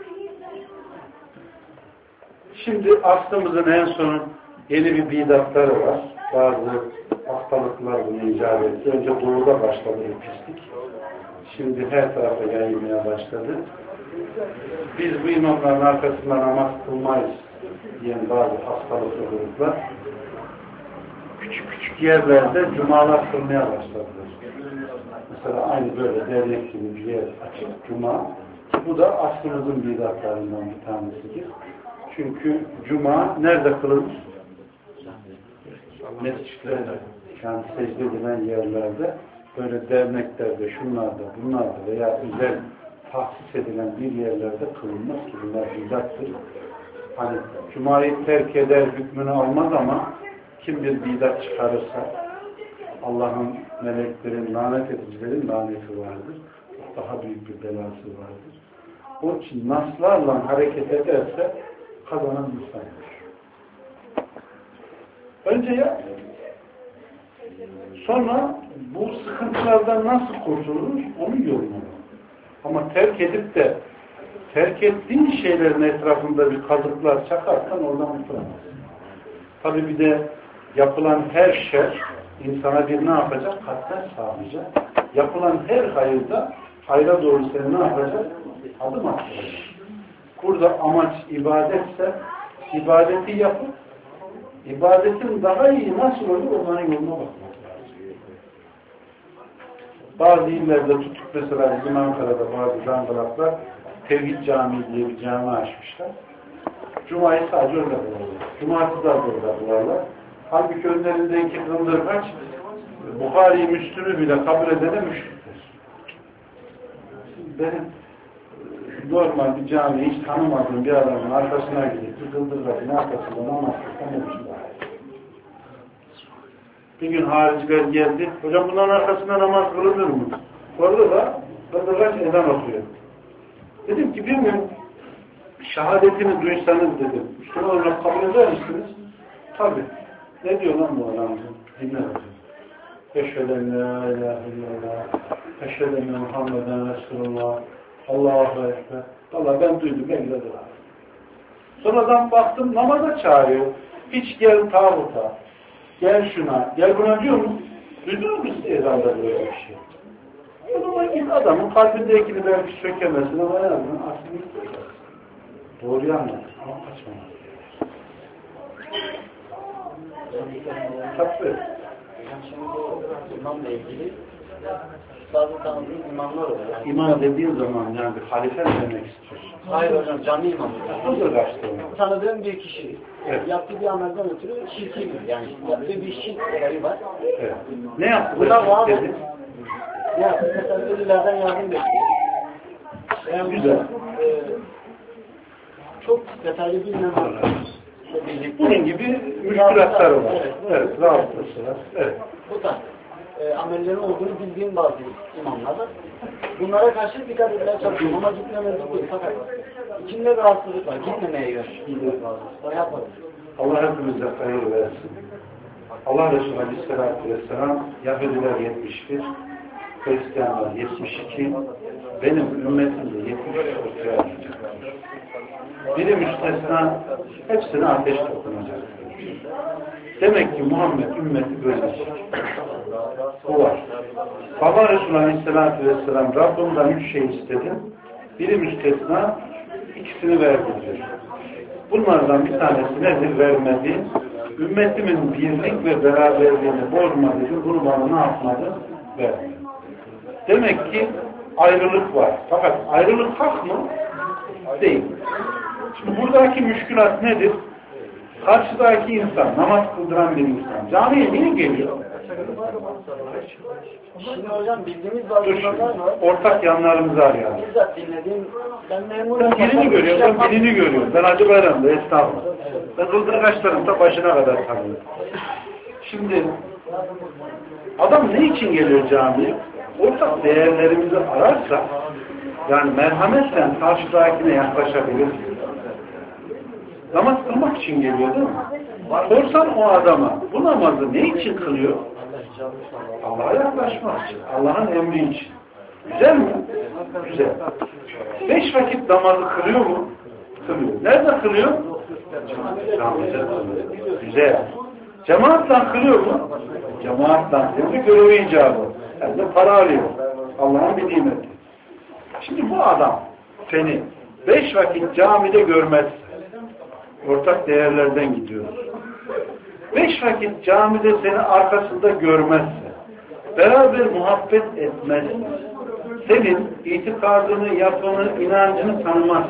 [SPEAKER 5] Şimdi aslımızın en son yeni bir bidatları var. Bazı hastalıklar bunu icat etti. Önce doğuda başladı bir pislik. Şimdi her tarafa yayılmaya başladı. Biz bu imamların arkasından namaz kılmayız diyen bazı hastalıklı gruplar küçük küçük yerlerde cumalar kılmaya başladılar. Mesela aynı böyle dernek gibi bir yer açık cuma. Bu da aslımızın bidatlarından bir tanesidir. Çünkü cuma nerede kılınır? Mescitlerde, yani secde edilen yerlerde, böyle derneklerde, şunlarda, bunlarda veya özel tahsis edilen bir yerlerde kılınmaz ki bunlar bidattır. Hani cumayı terk eder hükmünü almaz ama kim bir bidat çıkarırsa Allah'ın, meleklerin, lanet edicilerin laneti vardır. Daha büyük bir belası vardır. Onun için naslarla hareket ederse kazanan insandır. Önce ya sonra bu sıkıntılardan nasıl kurtulur onu yorumlar. Ama terk edip de terk ettiğin şeylerin etrafında bir kazıklar çakarsan oradan kurtulamazsın. Tabi bir de yapılan her şer insana bir ne yapacak? Katlar sağlayacak. Yapılan her hayırda hayra doğru seni ne yapacak? Adım atacak. Burada amaç ibadetse ibadeti yapıp ibadetin daha iyi nasıl olur onların yoluna bakmak lazım. Bazı illerde tutup mesela bizim Ankara'da bazı zangılaklar Tevhid Camii diye bir cami açmışlar. Cuma'yı sadece orada bularlar. Cumartesi de orada bularlar. Halbuki önlerindeki kıldırgaç Bukhari-i Müslüm'ü bile kabul edene müşriktir. Benim normal bir camiyi hiç tanımadığım bir adamın arkasına gidip bir kıldırgacın arkasında namaz kılsam bir gün hariciler geldi. Hocam bunların arkasında namaz kılınır mı? Orada da kıldırgaç ezan okuyor. Dedim ki bilmiyorum şehadetini duysanız dedim. Müslüman olarak kabul eder misiniz? Tabii. Ne diyor lan bu adam? Dinle hocam. Eşheden la ilahe illallah. Eşheden Muhammeden Resulullah. Allahu Ekber. Valla ben duydum. Ben gidelim. Sonradan baktım namaza çağırıyor. Hiç gel tağuta. Gel şuna. Gel buna diyor mu? Duydunuz mu size ezanda böyle bir şey? O zaman git adamın kalbindekini belki sökemesin ama en azından aslını söker. Doğruyu anlat. Ama kaçmamak. Tabii.
[SPEAKER 4] İmamla ilgili bazı tanıdığım imamlar oluyor. Yani
[SPEAKER 5] İmam dediğin zaman yani bir halife demek istiyorsun.
[SPEAKER 4] hayır hocam, cami imamı.
[SPEAKER 5] Nasıl kaçtı onu?
[SPEAKER 4] Tanıdığım bir kişi.
[SPEAKER 5] Evet.
[SPEAKER 4] Yaptığı bir amelden ötürü şirki yani yaptığı bir şirk olayı var.
[SPEAKER 5] Evet. Ne yaptı?
[SPEAKER 4] Buna bağlı.
[SPEAKER 5] Dedi?
[SPEAKER 4] Ya mesela ölülerden yardım bekliyor. Yani
[SPEAKER 5] Güzel.
[SPEAKER 4] E, çok detaylı bilmem.
[SPEAKER 5] Bunun gibi müşkülatlar var. Evet. Evet. Rahatsızlığı var. Evet.
[SPEAKER 4] Bu tarz e, amellerin olduğunu bildiğim bazı imamlar var. Bunlara karşı dikkat etmeye çalışıyorum ama gitmemezlik değil. Fakat içinde bir rahatsızlık var. Gitmemeye yönelik. Daha yapmadım.
[SPEAKER 5] Allah hepimize hayır versin. Allah Resulü Aleyhisselatü Vesselam Yahudiler yetmiş bir, Hristiyanlar yetmiş iki, benim ümmetim de yetmiş üç ortaya çıkacaktır. Biri müstesna, hepsine ateş dokunacaktır. Demek ki Muhammed ümmeti bölecek. Bu var. Baba Resulü Aleyhisselatü Vesselam Rabbimden üç şey istedim. Biri müstesna, ikisini verdi diyor. Bunlardan bir tanesi nedir vermedi? Ümmetimin birlik ve beraberliğini bozmadı. Bunu bana ne yapmadı? Verdi. Demek ki ayrılık var. Fakat ayrılık hak mı? Değil. Şimdi buradaki müşkülat nedir? Karşıdaki insan, namaz kıldıran bir insan. Camiye niye geliyor?
[SPEAKER 4] Şimdi hocam bildiğimiz bazı insanlar var.
[SPEAKER 5] Ortak yanlarımızı arayalım.
[SPEAKER 4] Bizzat dinlediğim, ben memurum.
[SPEAKER 5] Ben birini görüyorum, ben birini görüyorum. Ben Hacı Bayram'da, estağfurullah. Ben kıldırgaçlarım da başına kadar tanıyorum. Şimdi adam ne için geliyor camiye? Ortak değerlerimizi ararsa Yani merhametle karşıdakine yaklaşabilirsin. Namaz kılmak için geliyor değil mi? Sorsan o adama bu namazı ne için kılıyor? Allah'a yaklaşmak için. Allah'ın emri için. Güzel mi? Güzel. Beş vakit namazı kılıyor mu? Kılıyor. Nerede kılıyor? Camide kılıyor. Güzel. Cemaatle kılıyor mu? Cemaatle kılıyor. Bir görevi icabı. Yani de para alıyor. Allah'ın bir nimeti. Şimdi bu adam seni beş vakit camide görmezse, ortak değerlerden gidiyoruz. Beş vakit camide seni arkasında görmezse, beraber muhabbet etmezse, senin itikadını, yapını, inancını tanımazsa,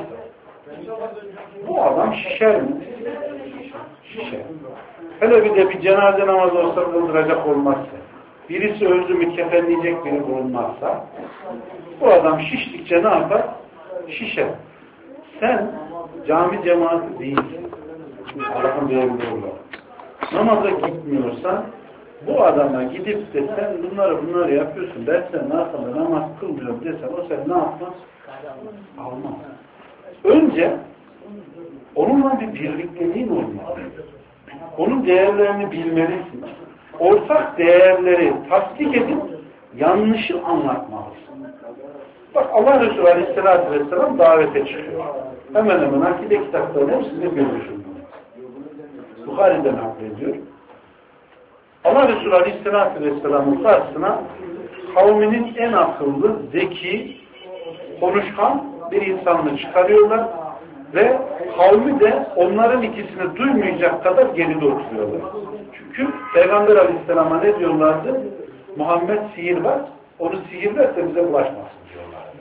[SPEAKER 5] bu adam şişer mi? Şişer. Hele bir de bir cenaze namazı olsa kıldıracak olmazsa, birisi öldü mü kefenleyecek biri olmazsa, bu adam şiştikçe ne yapar? Şişer. Sen cami cemaati değilsin. Allah'ın bir emri olarak. Namaza gitmiyorsan bu adama gidip de sen bunları bunları yapıyorsun dersen, ne yapalım, namaz kılmıyorum desen, o sen ne yapmaz? Almaz. Önce onunla bir birlikteliğin olmalı. Onun değerlerini bilmelisin. Ortak değerleri tasdik edip yanlışı anlatmalısın. Bak Allah Resulü Aleyhisselatü Vesselam davete çıkıyor. Hemen hemen akide kitaplarının hepsinde görürsün. Bukhari'den naklediyor. Allah Resulü Aleyhisselatü Vesselam'ın karşısına kavminin en akıllı, zeki, konuşkan bir insanını çıkarıyorlar ve kavmi de onların ikisini duymayacak kadar geride oturuyorlar. Çünkü Peygamber Aleyhisselam'a ne diyorlardı? Muhammed sihirbaz, onu sihirlerse bize bulaşmasın diyorlardı.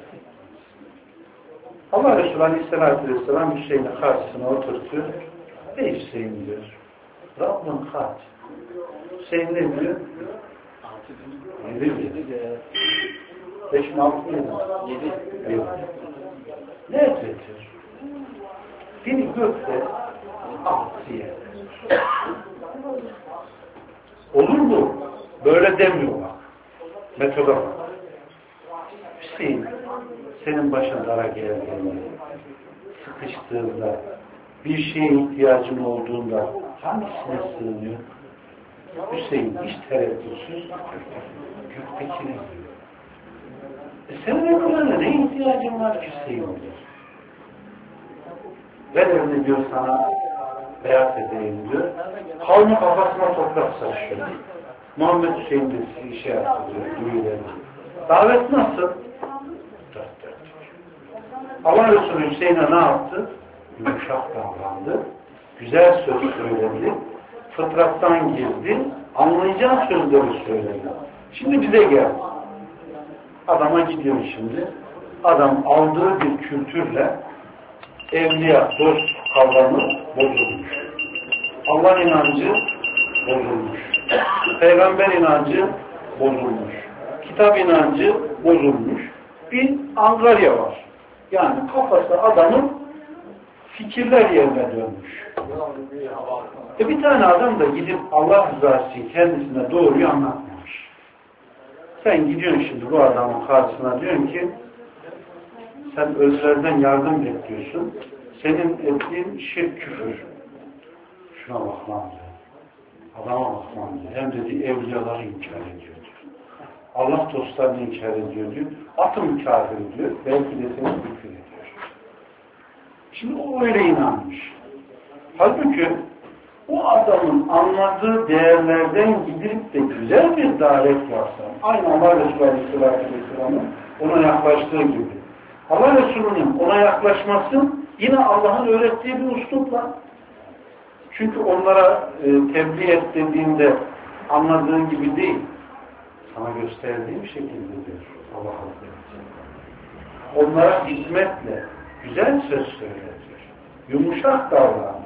[SPEAKER 5] Allah Resulü Aleyhisselatü Vesselam Hüseyin'i karşısına oturtuyor. Ey Hüseyin diyor. Rabbim kaç? Hüseyin ne diyor? Yedi diyor. Beş mi altı mı? Yedi. Ne ediyor? Biri gökte, altı yerde. Olur mu? Böyle demiyorlar. Metoda bak. Hüseyin, senin başın dara geldiğinde, sıkıştığında, bir şeye ihtiyacın olduğunda hangisine sığınıyor? Hüseyin hiç tereddütsüz göktekine diyor. E senin ömrüne ne ihtiyacın var ki Hüseyin diyor. Ben evde diyor sana beyaz edeyim diyor. Kavmi kafasına toprak saçıyor. Muhammed Hüseyin de sizi işe yaptı diyor. Duyuyor. Davet nasıl? Allah Resulü Hüseyin'e ne yaptı? Yumuşak davrandı. Güzel söz söyledi. Fıtrattan girdi. Anlayacağı sözleri söyledi. Şimdi bize gel. Adama gidiyor şimdi. Adam aldığı bir kültürle evliya, dost kavramı bozulmuş. Allah inancı bozulmuş. Peygamber inancı bozulmuş. Kitap inancı bozulmuş. Bir angarya var. Yani kafası adamın fikirler yerine dönmüş. E bir tane adam da gidip Allah rızası kendisine doğruyu anlatmamış. Sen gidiyorsun şimdi bu adamın karşısına diyorsun ki sen özlerden yardım bekliyorsun. Senin ettiğin şirk küfür. Şuna bak lan diyor. Adama bak lan diyor. Hem dedi evliyaları inkar ediyor diyor. Allah dostlarını inkar ediyor diyor. Atım kafir diyor. Belki de seni küfür ediyor. Şimdi o öyle inanmış. Halbuki o adamın anladığı değerlerden gidip de güzel bir davet varsa, aynı Allah Resulü Aleyhisselatü Vesselam'ın ona yaklaştığı gibi. Allah Resulü'nün ona yaklaşması yine Allah'ın öğrettiği bir uslupla. Çünkü onlara e, tebliğ et dediğinde anladığın gibi değil. Sana gösterdiğim şekilde diyor Allah Hazretleri. Onlara hizmetle güzel söz söyletiyor. Yumuşak davranıyor.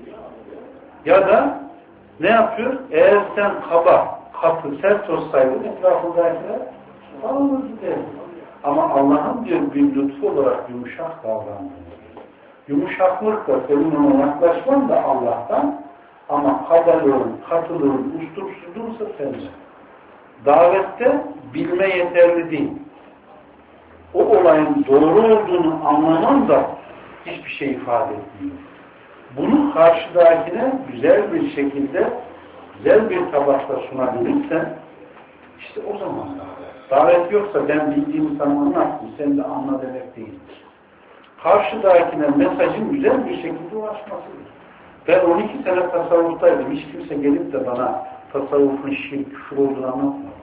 [SPEAKER 5] Ya da ne yapıyor? Eğer sen kaba, katı, sert olsaydın etrafındakiler alınırdı der. Ama Allah'ın diyor bir lütfu olarak yumuşak davranıyor. Yumuşaklık da senin ona yaklaşman da Allah'tan, ama kabalığın, katılığın, ustupsuzluğunsa sende. Davette bilme yeterli değil. o olayın doğru olduğunu anlaman da hiçbir şey ifade etmiyor. Bunu karşıdakine güzel bir şekilde, güzel bir tabakta sunabilirsen, işte o zaman davet yoksa ben bildiğimi sana anlattım, sen de anla demek değildir. Karşıdakine mesajın güzel bir şekilde ulaşmasıdır. Ben on iki sene tasavvuftaydım. Hiç kimse gelip de bana tasavvufun şirk, küfür olduğunu anlatmadı.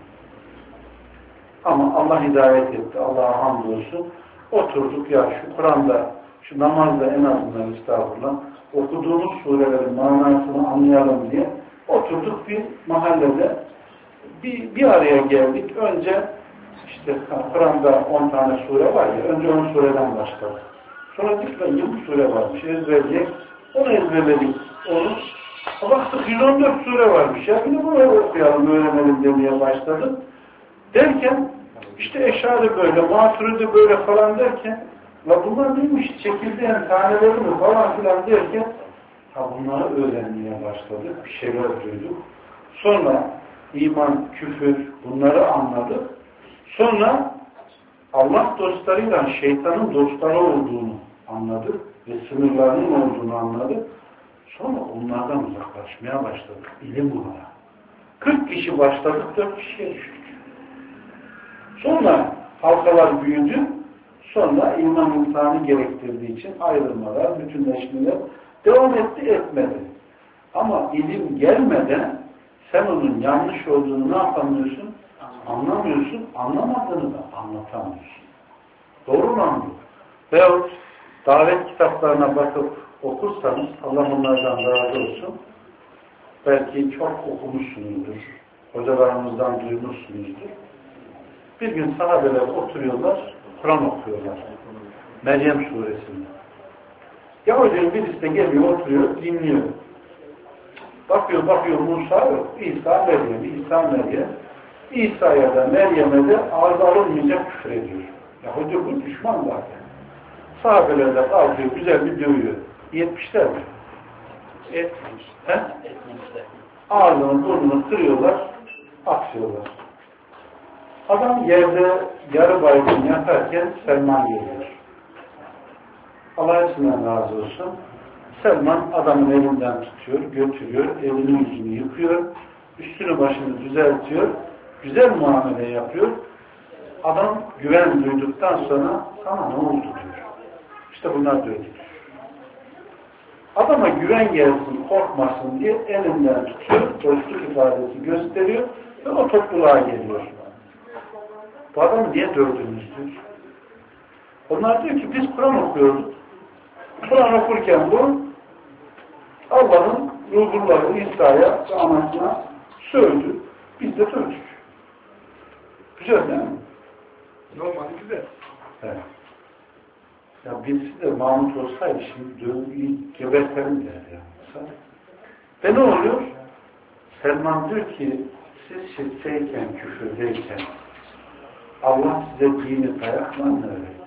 [SPEAKER 5] Ama Allah hidayet etti. Allah'a hamdolsun. Oturduk ya şu Kur'an'da, şu namazda en azından estağfurullah okuduğumuz surelerin manasını anlayalım diye oturduk bir mahallede bir, bir araya geldik. Önce işte Kur'an'da on tane sure var ya, önce on sureden başladık. Sonra dikkat yirmi sure varmış. Ezberleyecek. Onu ezberledik. Onu. Baktık yüz on dört sure varmış. Ya bir de bunu okuyalım, öğrenelim demeye başladık. Derken işte Eşari böyle, Maturidi böyle falan derken la bunlar neymiş? Çekirdeğin taneleri mi falan filan derken ha bunları öğrenmeye başladık. Bir şeyler duyduk. Sonra iman, küfür bunları anladık. Sonra Allah dostlarıyla şeytanın dostları olduğunu anladık ve sınırlarının olduğunu anladık. Sonra onlardan uzaklaşmaya başladık. İlim bunlara. kırk kişi başladık, dört kişiye düştük. Sonra halkalar büyüdü. Sonra iman imtihanı gerektirdiği için ayrılmalar, bütünleşmeler devam etti, etmedi. Ama ilim gelmeden sen onun yanlış olduğunu ne yapamıyorsun? Anlamıyorsun. Anlamadığını da anlatamıyorsun. Doğru mu anlıyor? Veyahut davet kitaplarına bakıp okursanız, Allah onlardan razı olsun, belki çok okumuşsunuzdur. Hocalarımızdan duymuşsunuzdur. Bir gün sahabeler oturuyorlar, Kur'an okuyorlar. Meryem suresinde. Yahudinin birisi de geliyor, oturuyor, dinliyor. Bakıyor, bakıyor Musa yok. İsa Meryem, İsa Meryem. İsa'ya da Meryem'e de ağzı alınmayacak küfür ediyor. Yahudi bu düşman zaten. Sahabeler de kalkıyor, güzel bir dövüyor. Yetmişler mi? Etmiş. He? Etmişler. Ağzını, burnunu kırıyorlar, atıyorlar. Adam yerde yarı baygın yatarken Selman geliyor. Allah için razı olsun. Selman adamın elinden tutuyor, götürüyor, elini yüzünü yıkıyor, üstünü başını düzeltiyor, güzel muamele yapıyor. Adam güven duyduktan sonra sana ne oldu diyor. İşte bunlar dövdük. Adama güven gelsin, korkmasın diye elinden tutuyor, dostluk ifadesi gösteriyor ve o topluluğa geliyor. Bu adamı niye dövdünüz diyor. Onlar diyor ki biz Kur'an okuyorduk. Kur'an okurken bu Allah'ın ruhulları İsa'ya ve anasına sövdü. Biz de dövdük. Güzel değil mi?
[SPEAKER 7] Normal güzel.
[SPEAKER 5] Evet. Ya birisi de Mahmut olsaydı şimdi dövdüğü gebertelim der yani. Ve ne oluyor? Selman diyor ki siz şirkteyken, küfürdeyken Allah size dini dayakla öğretti.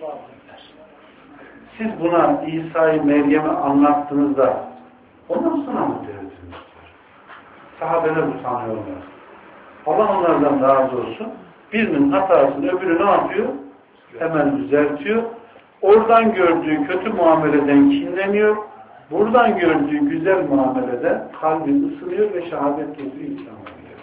[SPEAKER 5] Siz buna İsa'yı Meryem'e anlattığınızda ondan sonra mı dövdünüz? Sahabeler utanıyorlar. Allah onlardan razı olsun. Birinin hatasını öbürü ne yapıyor? Hemen düzeltiyor. Oradan gördüğü kötü muameleden kinleniyor. Buradan gördüğü güzel muameleden kalbi ısınıyor ve şehadet getiriyor insan oluyor.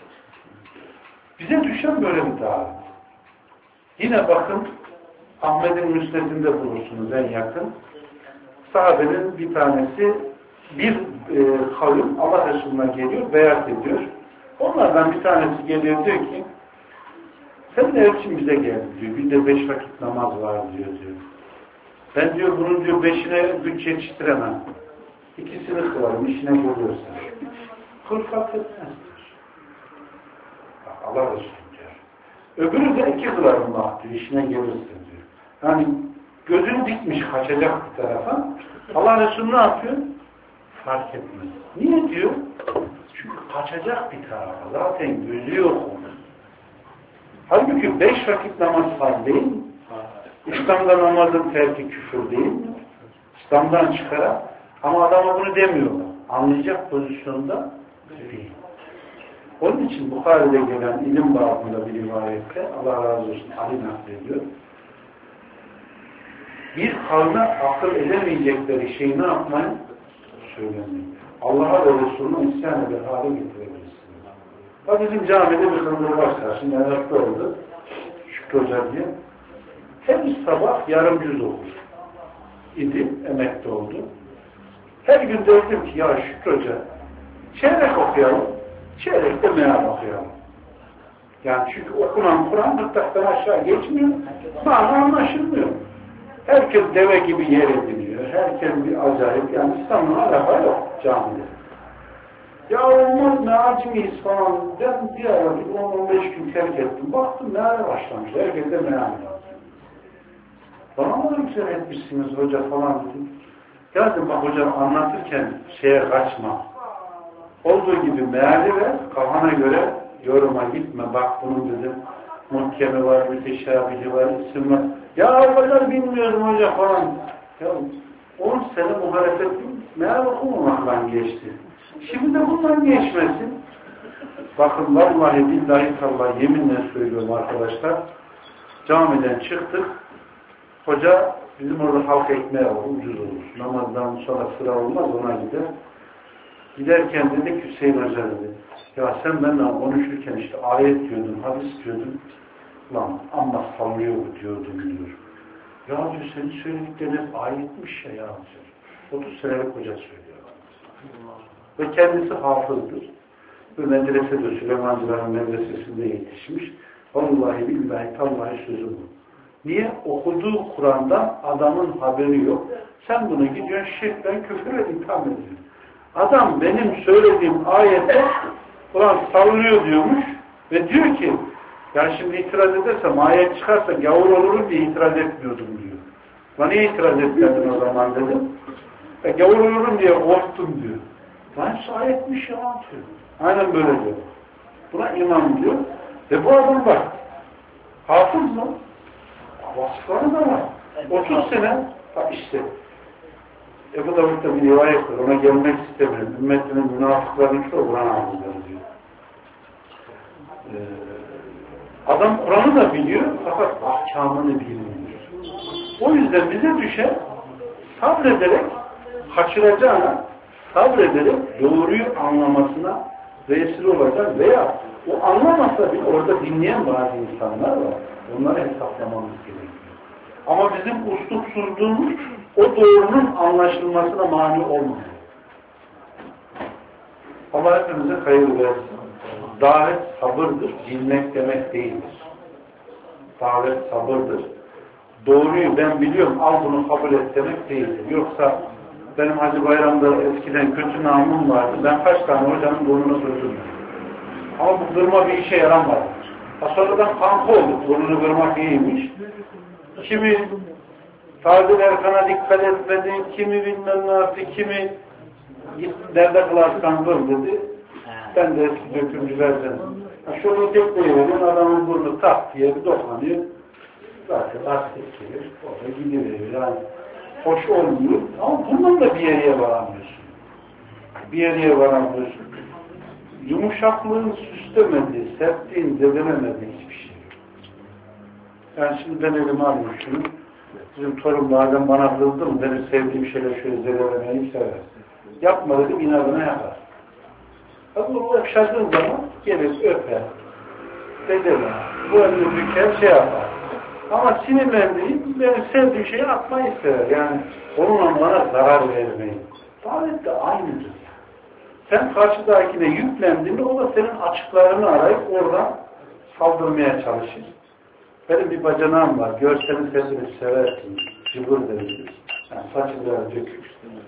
[SPEAKER 5] Bize düşen böyle bir davet. Yine bakın Ahmet'in müsnedinde bulursunuz en yakın. Sahabenin bir tanesi bir e, kavim Allah Resulü'ne geliyor, beyat ediyor. Onlardan bir tanesi geliyor diyor ki sen de elçin bize geldi diyor. Bir de beş vakit namaz var diyor diyor. Ben diyor bunun diyor beşine güç yetiştiremem. İkisini kılarım, işine görüyorsun. Kıl fark etmez diyor. Bak Allah Resulü diyor. Öbürü de iki kılarım bak diyor, işine gelirsin diyor. Yani gözünü dikmiş kaçacak bir tarafa. Allah Resulü ne yapıyor? Fark etmez. Niye diyor? Çünkü kaçacak bir tarafa. Zaten gözü yok onun. Halbuki beş vakit namaz farz değil mi? İslam'da namazın terki küfür değil mi? İslam'dan çıkarak. Ama adama bunu demiyorlar. Anlayacak pozisyonda değil. Onun için Bukhari'de gelen ilim babında bir rivayette Allah razı olsun Ali naklediyor. bir kavme akıl edemeyecekleri şeyi ne yapmayın? Söylemeyin. Allah'a ve Resulü'nün isyan eder hale getirebilirsiniz. Ha bizim camide bir kızımız varsa, şimdi emekli oldu, Şükrü Hoca diye. Her sabah yarım cüz okur. İdi, emekli oldu. Her gün derdim ki ya Şükrü Hoca, çeyrek okuyalım, çeyrek de meal okuyalım. Yani çünkü okunan Kur'an gırtlaktan aşağı geçmiyor, mana anlaşılmıyor. Herkes deve gibi yer ediniyor, herkes bir acayip, yani İslam'ın alaka yok camide. Ya olmaz mealci miyiz falan, ben bir ara bir on on beş gün terk ettim, baktım meale başlamış, herkes de meal var. Bana mı güzel etmişsiniz hoca falan dedim. Ya dedim bak hocam anlatırken şeye kaçma. Olduğu gibi meali ver, kafana göre yoruma gitme. Bak bunun dedim muhkemi var, müteşabihi var, isim var. Ya hocam bilmiyorum hoca falan. Ya on sene muhalefetin meal okumamakla geçti. Şimdi de bundan geçmesin. Bakın vallahi billahi tallahi yeminle söylüyorum arkadaşlar. Camiden çıktık. Hoca bizim orada halk ekmeği var, ucuz olur. Namazdan sonra sıra olmaz, ona gider. Giderken dedi ki Hüseyin Hoca dedi. Ya sen benimle konuşurken işte ayet diyordun, hadis diyordun. Lan amma sallıyor bu diyordum diyor. Ya diyor senin söylediklerin hep ayetmiş ya ya diyor. otuz senelik hoca söylüyor. Ve kendisi hafızdır. Ve medresede Süleymancıların medresesinde yetişmiş. Vallahi billahi tallahi sözü bu. Niye? Okuduğu Kur'an'dan adamın haberi yok. Sen bunu gidiyorsun şirkten küfür itham ediyorsun. Adam benim söylediğim ayette Kur'an savuruyor diyormuş ve diyor ki yani şimdi itiraz edersem ayet çıkarsa gavur olurum diye itiraz etmiyordum diyor. Lan niye itiraz etmedin o zaman dedim. E, gavur olurum diye korktum diyor. Lan ayetmiş ya diyor. Aynen böyle diyor. Buna imam diyor. Ve bu adam bak hafız mı? Vasıfları da var. otuz sene ha işte Ebu Davud'da bir rivayet var. Ona gelmek istemiyorum. Ümmetinin münafıklarının çoğu Kur'an hafızları diyor. Ee, adam Kur'an'ı da biliyor fakat ahkamını bilmiyor. O yüzden bize düşer sabrederek kaçıracağına sabrederek doğruyu anlamasına vesile olacak veya o anlamasa bile orada dinleyen bazı insanlar var. Onları hesaplamamız gerekiyor. Ama bizim uslupsuzluğumuz o doğrunun anlaşılmasına mani olmuyor. Allah hepimize hayır versin. Davet sabırdır, bilmek demek değildir. Davet sabırdır. Doğruyu ben biliyorum, al bunu kabul et demek değildir. Yoksa benim Hacı Bayram'da eskiden kötü namım vardı. Ben kaç tane hocanın burnunu kırdım. Ama bu kırma bir işe yaramadı. Sonradan kanka olduk. Burnunu kırmak iyiymiş. Kimi Fadıl Erkan'a dikkat etmedi, kimi bilmem ne yaptı, kimi git nerede kılarsan kıl dedi. Ben de eski dökümcülerden. Şunu tekleyiverin, adamın burnu tak diye bir dokanıyor. Zaten lastik gelir, orada gidiyor. Yani hoş olmuyor ama bundan da bir yere varamıyorsun. Bir yere varamıyorsun. Yumuşaklığın süslemediği, sertliğin zedelemediği hiçbir şey yok. Yani şimdi ben elime alayım şunu. Bizim torun bazen bana kızdı mı, benim sevdiğim şeyler şöyle zedelemeyi sever. Yapma dedim, inadına yapar. Tabi bunu okşadığın zaman gelir öper, zedeler, bu önünü büker, şey yapar. Ama sinirlendiğim, benim sevdiğim şeyi atmayı sever. Yani onunla bana zarar vermeyin. Davet de aynıdır. Sen karşıdakine yüklendiğinde o da senin açıklarını arayıp oradan saldırmaya çalışır. Benim bir bacanağım var. Görseniz sesini seversin. Cıvır deriz. Yani saçı biraz dökük.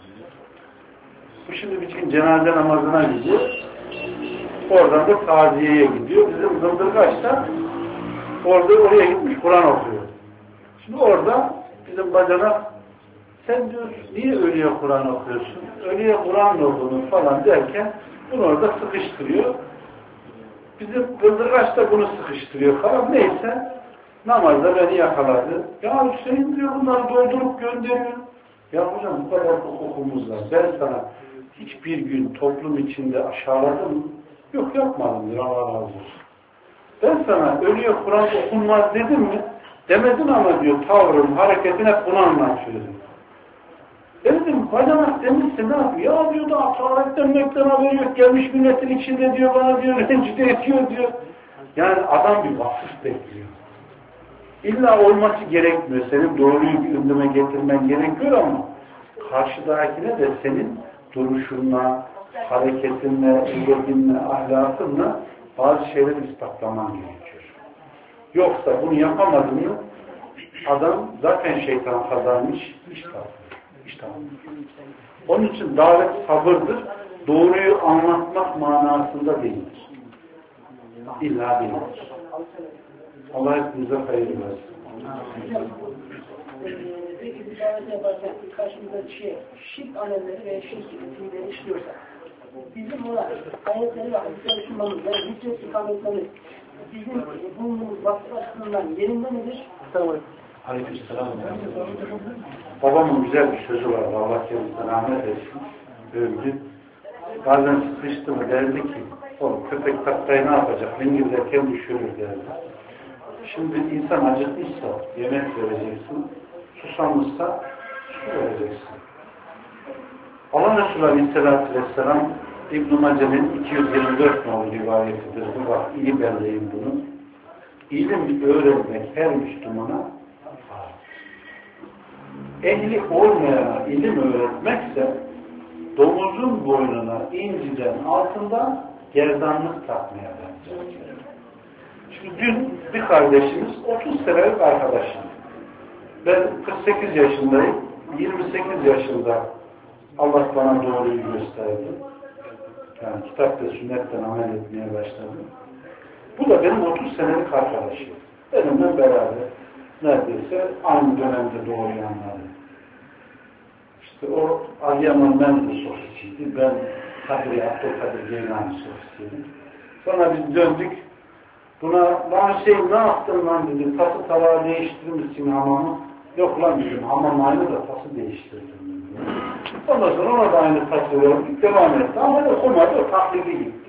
[SPEAKER 5] Bu şimdi bir için cenaze namazına gidiyor. Oradan da taziyeye gidiyor. Bizim Zıldırgaç'ta orada oraya gitmiş Kur'an okuyor. Şimdi orada bizim bacanak sen diyor niye ölüye Kur'an okuyorsun? Ölüye Kur'an olduğunu falan derken bunu orada sıkıştırıyor. Bizim Zıldırgaç da bunu sıkıştırıyor falan. Neyse namazda beni yakaladı. Ya Hüseyin diyor bunları doldurup gönderiyor. Ya hocam bu kadar hukukumuz var. Ben sana hiçbir gün toplum içinde aşağıladım mı? Yok yapmadım diyor Allah razı olsun. Ben sana ölüye Kur'an okunmaz dedim mi? Demedin ama diyor tavrın, hareketin hep bunu anlatıyor. Dedim bacanak demişsin ne yapıyor? Ya diyor da ataretten mekten haberi yok. Gelmiş milletin içinde diyor bana diyor rencide ediyor diyor. Yani adam bir vasıf bekliyor. İlla olması gerekmiyor. Senin doğruyu gündeme getirmen gerekiyor ama karşıdakine de senin duruşunla, hareketinle, edebinle, ahlakınla bazı şeyleri ispatlaman gerekiyor. Yoksa bunu yapamadığını adam zaten şeytan kazanmış, iş kalmıyor. İş tamam. Onun için davet sabırdır. Doğruyu anlatmak manasında değildir. İlla değildir. Allah hepinize hayır versin.
[SPEAKER 6] Peki bir davet yaparken karşımıza şey, şirk alemleri ve şirk fiilleri işliyorsa bizim ona ayetleri ve hadisleri sunmamız yani hüccet ikametleri bizim bulunduğumuz vakti açısından yerinde midir? Tamam.
[SPEAKER 5] Aleykümselam. Babamın güzel bir sözü vardı. Allah kendisine rahmet etsin. Övdü. Bazen sıkıştı mı derdi ki oğlum köpek taktayı ne yapacak? Lingirderken düşürür derdi. Şimdi insan acıkmışsa yemek vereceksin. Susamışsa su vereceksin. Allah Resulü Aleyhisselatü Vesselam İbn-i Mace'nin iki yüz yirmi dört nolu rivayetidir. Bu bak iyi belleyin bunu. İlim öğrenmek her Müslümana ehli olmayana ilim öğretmekse domuzun boynuna inciden altından gerdanlık takmaya benzer. Şimdi dün bir kardeşimiz otuz senelik arkadaşım. Ben kırk sekiz yaşındayım. yirmi sekiz yaşında Allah bana doğruyu gösterdi. Yani kitap ve sünnetten amel etmeye başladım. Bu da benim otuz senelik arkadaşım. Benimle beraber neredeyse aynı dönemde doğuyanlar. İşte o Adıyaman Mendil sofisiydi. Ben Kadir Abdülkadir Geylani sofisiydim. Sonra biz döndük. Buna lan şey ne yaptın lan dedim. Tası talağı değiştirmişsin hamamı. Yok lan dedim. Hamam aynı da tası değiştirdim. Dedim. Ondan sonra ona da aynı tası verdik. Devam etti. Ama okumadı. O taklidi gitti.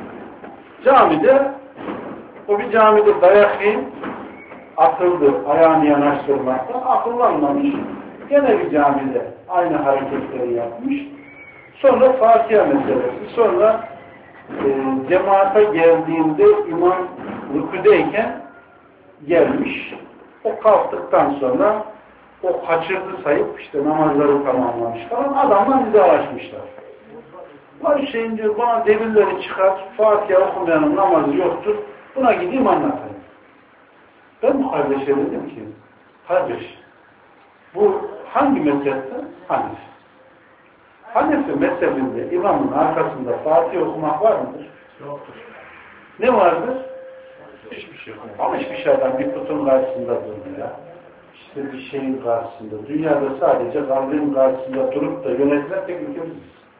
[SPEAKER 5] Camide o bir camide dayak yiyip atıldı. Ayağını yanaştırmaktan. Akıllanmamış. Gene bir camide aynı hareketleri yapmış. Sonra Fatiha meselesi. Sonra e, cemaate geldiğinde imam rüküdeyken gelmiş. O kalktıktan sonra o kaçırdı sayıp işte namazları tamamlamış falan. Adamla vidalaşmışlar. Var şeyin diyor bana delilleri çıkart. Fatiha okumayanın namazı yoktur. Buna gideyim anlatayım. Ben bu kardeşe dedim ki kardeş bu hangi mezhepte? Hanefi. Hanefi mezhebinde imamın arkasında Fatiha okumak var mıdır? Yoktur. Ne vardır? Hiçbir şey yok. Ama hiçbir şeyden bir putun karşısında duruyor. İşte bir şeyin karşısında. Dünyada sadece kavlinin karşısında durup da yönetilen tek ülkemiz.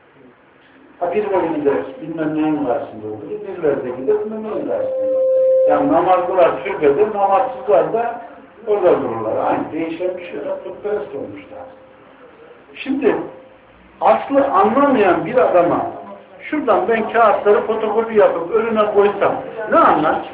[SPEAKER 5] Ha birileri gider, bilmem neyin karşısında olur. Birileri de gider, bilmem neyin karşısında. Yani namazlılar türbede, namazsızlar da orada dururlar. Aynı değişen bir şeyler putperest olmuşlar. Şimdi aslı anlamayan bir adama şuradan ben kağıtları fotokopi yapıp önüne koysam ne anlar?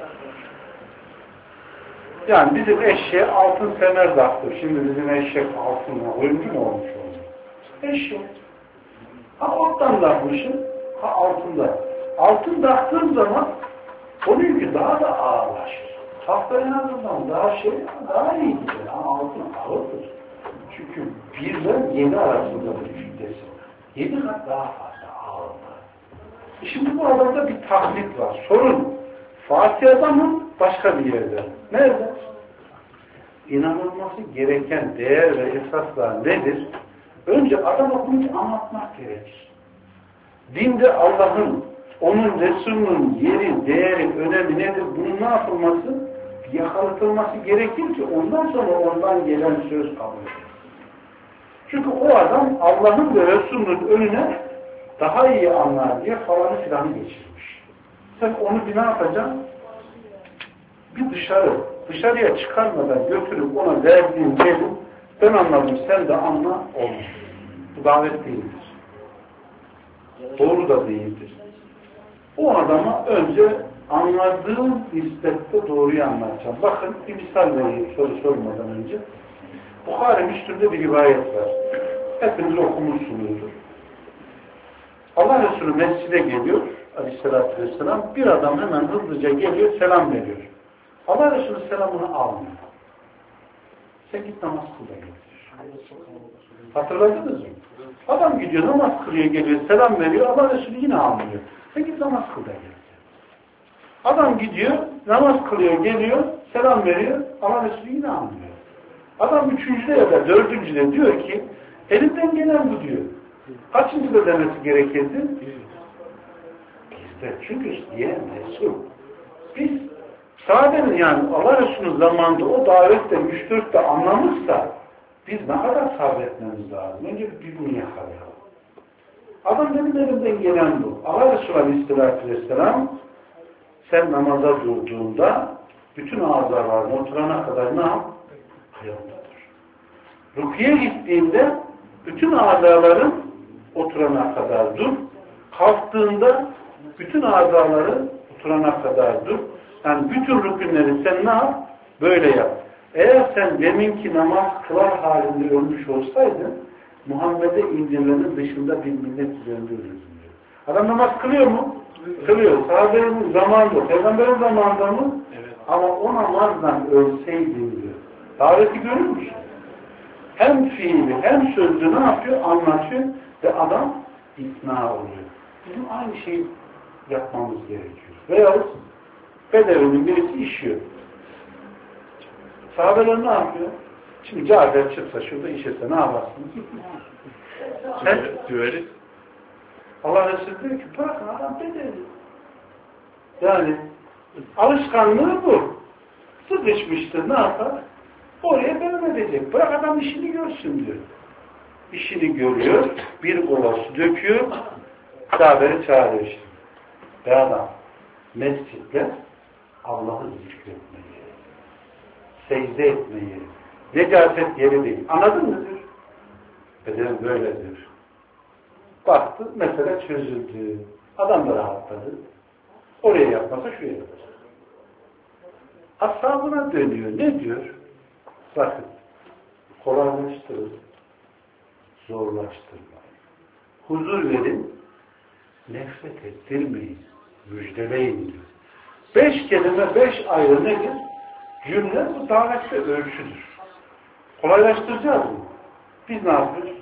[SPEAKER 5] Yani bizim eşeğe altın semer taktı. Şimdi bizim eşek altınla oyuncu mu olmuş oldu? Eşek. Ha alttan takmışım, ha altında. Altın taktığım zaman onun yükü daha da ağırlaşır. Tahta en azından daha şey, daha iyi gider. Ama altın ağırdır. Çünkü birle yedi arasında bir kütlesi. Yedi kat daha fazla ağırdır. E şimdi bu adamda bir taklit var. Sorun Fatiha'da mı? Başka bir yerde. Nerede? İnanılması gereken değer ve esaslar nedir? Önce adama bunu anlatmak gerekir. Dinde Allah'ın, onun Resulünün yeri, değeri, önemi nedir? Bunun ne yapılması? Yakalatılması gerekir ki ondan sonra ondan gelen söz kabul edilir. Çünkü o adam Allah'ın ve Resulünün önüne daha iyi anlar diye falanı filanı geçirmiş. Sen onu bir ne yapacaksın? Bir dışarı, dışarıya çıkarmadan götürüp ona verdiğin verin, ben anladım sen de anla olmuş. Bu davet değildir. Doğru da değildir. O adama önce anladığım nispette doğruyu anlatacağım. Bakın bir misal vereyim soru sormadan önce. Bukhari Müslüm'de bir rivayet var. Hepiniz okumuşsunuzdur. Allah Resulü mescide geliyor aleyhissalatü vesselam. Bir adam hemen hızlıca geliyor, selam veriyor. Allah Resulü selamını almıyor. Sen git namaz kıl da geliyor. Hatırladınız mı? Adam gidiyor, namaz kılıyor, geliyor, selam veriyor. Allah Resulü yine almıyor. Sen git namaz kıl da geliyor. Adam gidiyor, namaz kılıyor, geliyor, selam veriyor. Allah Resulü yine almıyor. Adam üçüncüde ya da dördüncüde diyor ki elimden gelen bu diyor. Kaçıncıda demesi gerekirdi? Bizde çünkü diye Resul. Biz sahabenin yani Allah Resulü'nün zamanında o davette üç dörtte anlamışsa biz ne kadar sabretmemiz lazım? Önce bir bunu yakalayalım. Adam benim elimden gelen bu. Allah Resulü Aleyhisselatü Vesselam sen namaza durduğunda bütün azalarına oturana kadar ne yap? Ayaktadır. Rukiye gittiğinde bütün azaların oturana kadar dur. Kalktığında bütün azaları oturana kadar dur. Yani bütün rükünleri sen ne yap? Böyle yap. Eğer sen deminki namaz kılar halinde ölmüş olsaydın Muhammed'e indirilenin dışında bir millet üzerinde ölürdün diyor. Adam namaz kılıyor mu? Kılıyor. Sahabenin zamanında, Peygamberin zamanında mı? Evet. Ama o namazdan ölseydin diyor. Daveti görür müsün? Hem fiili hem sözlü ne yapıyor? Anlatıyor ve adam ikna oluyor. Bizim aynı şeyi yapmamız gerekiyor. Veyahut Bedevi'nin birisi işiyor. Sahabeler ne yapıyor? Şimdi Cafer çıksa şurada işese ne yaparsınız? Sen
[SPEAKER 3] Düveriz.
[SPEAKER 5] Allah Resulü diyor ki bırakın adam Bedevi. Yani alışkanlığı bu. Sıkışmıştır ne yapar? Oraya devam edecek. Bırak adam işini görsün diyor. İşini görüyor. Bir kova su döküyor. Cafer'i çağırıyor şimdi. Be adam mescitte Allah'ı zikretmeyi, secde etmeyi, necaset yeri değil. Anladın mı diyor? Bedevi böyledir. Baktı, mesele çözüldü. Adam da rahatladı. Oraya yapmasa şuraya yapacak. Ashabına dönüyor. Ne diyor? Bakın, kolaylaştırın, zorlaştırmayın. Huzur verin, nefret ettirmeyin, müjdeleyin diyor. Beş kelime, beş ayrı nedir? Cümle bu davette ölçüdür. Kolaylaştıracağız mı? Biz ne yapıyoruz?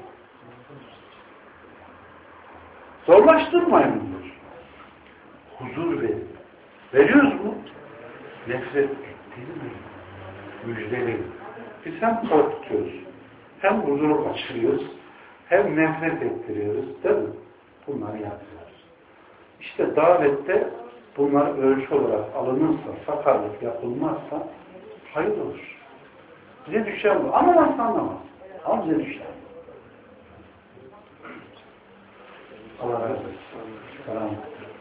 [SPEAKER 5] Zorlaştırmayın diyor. Huzur verin. Veriyoruz mu? Nefret ettirmeyin, müjdeleyin. Biz hem korkutuyoruz, hem huzuru kaçırıyoruz, hem nefret ettiriyoruz, değil mi? Bunları yapıyoruz. İşte davette bunlar ölçü olarak alınırsa, sakarlık yapılmazsa hayır olur. Bize düşen bu. Anlamazsa anlamaz. Ama bize düşen. Allah razı olsun. Selam.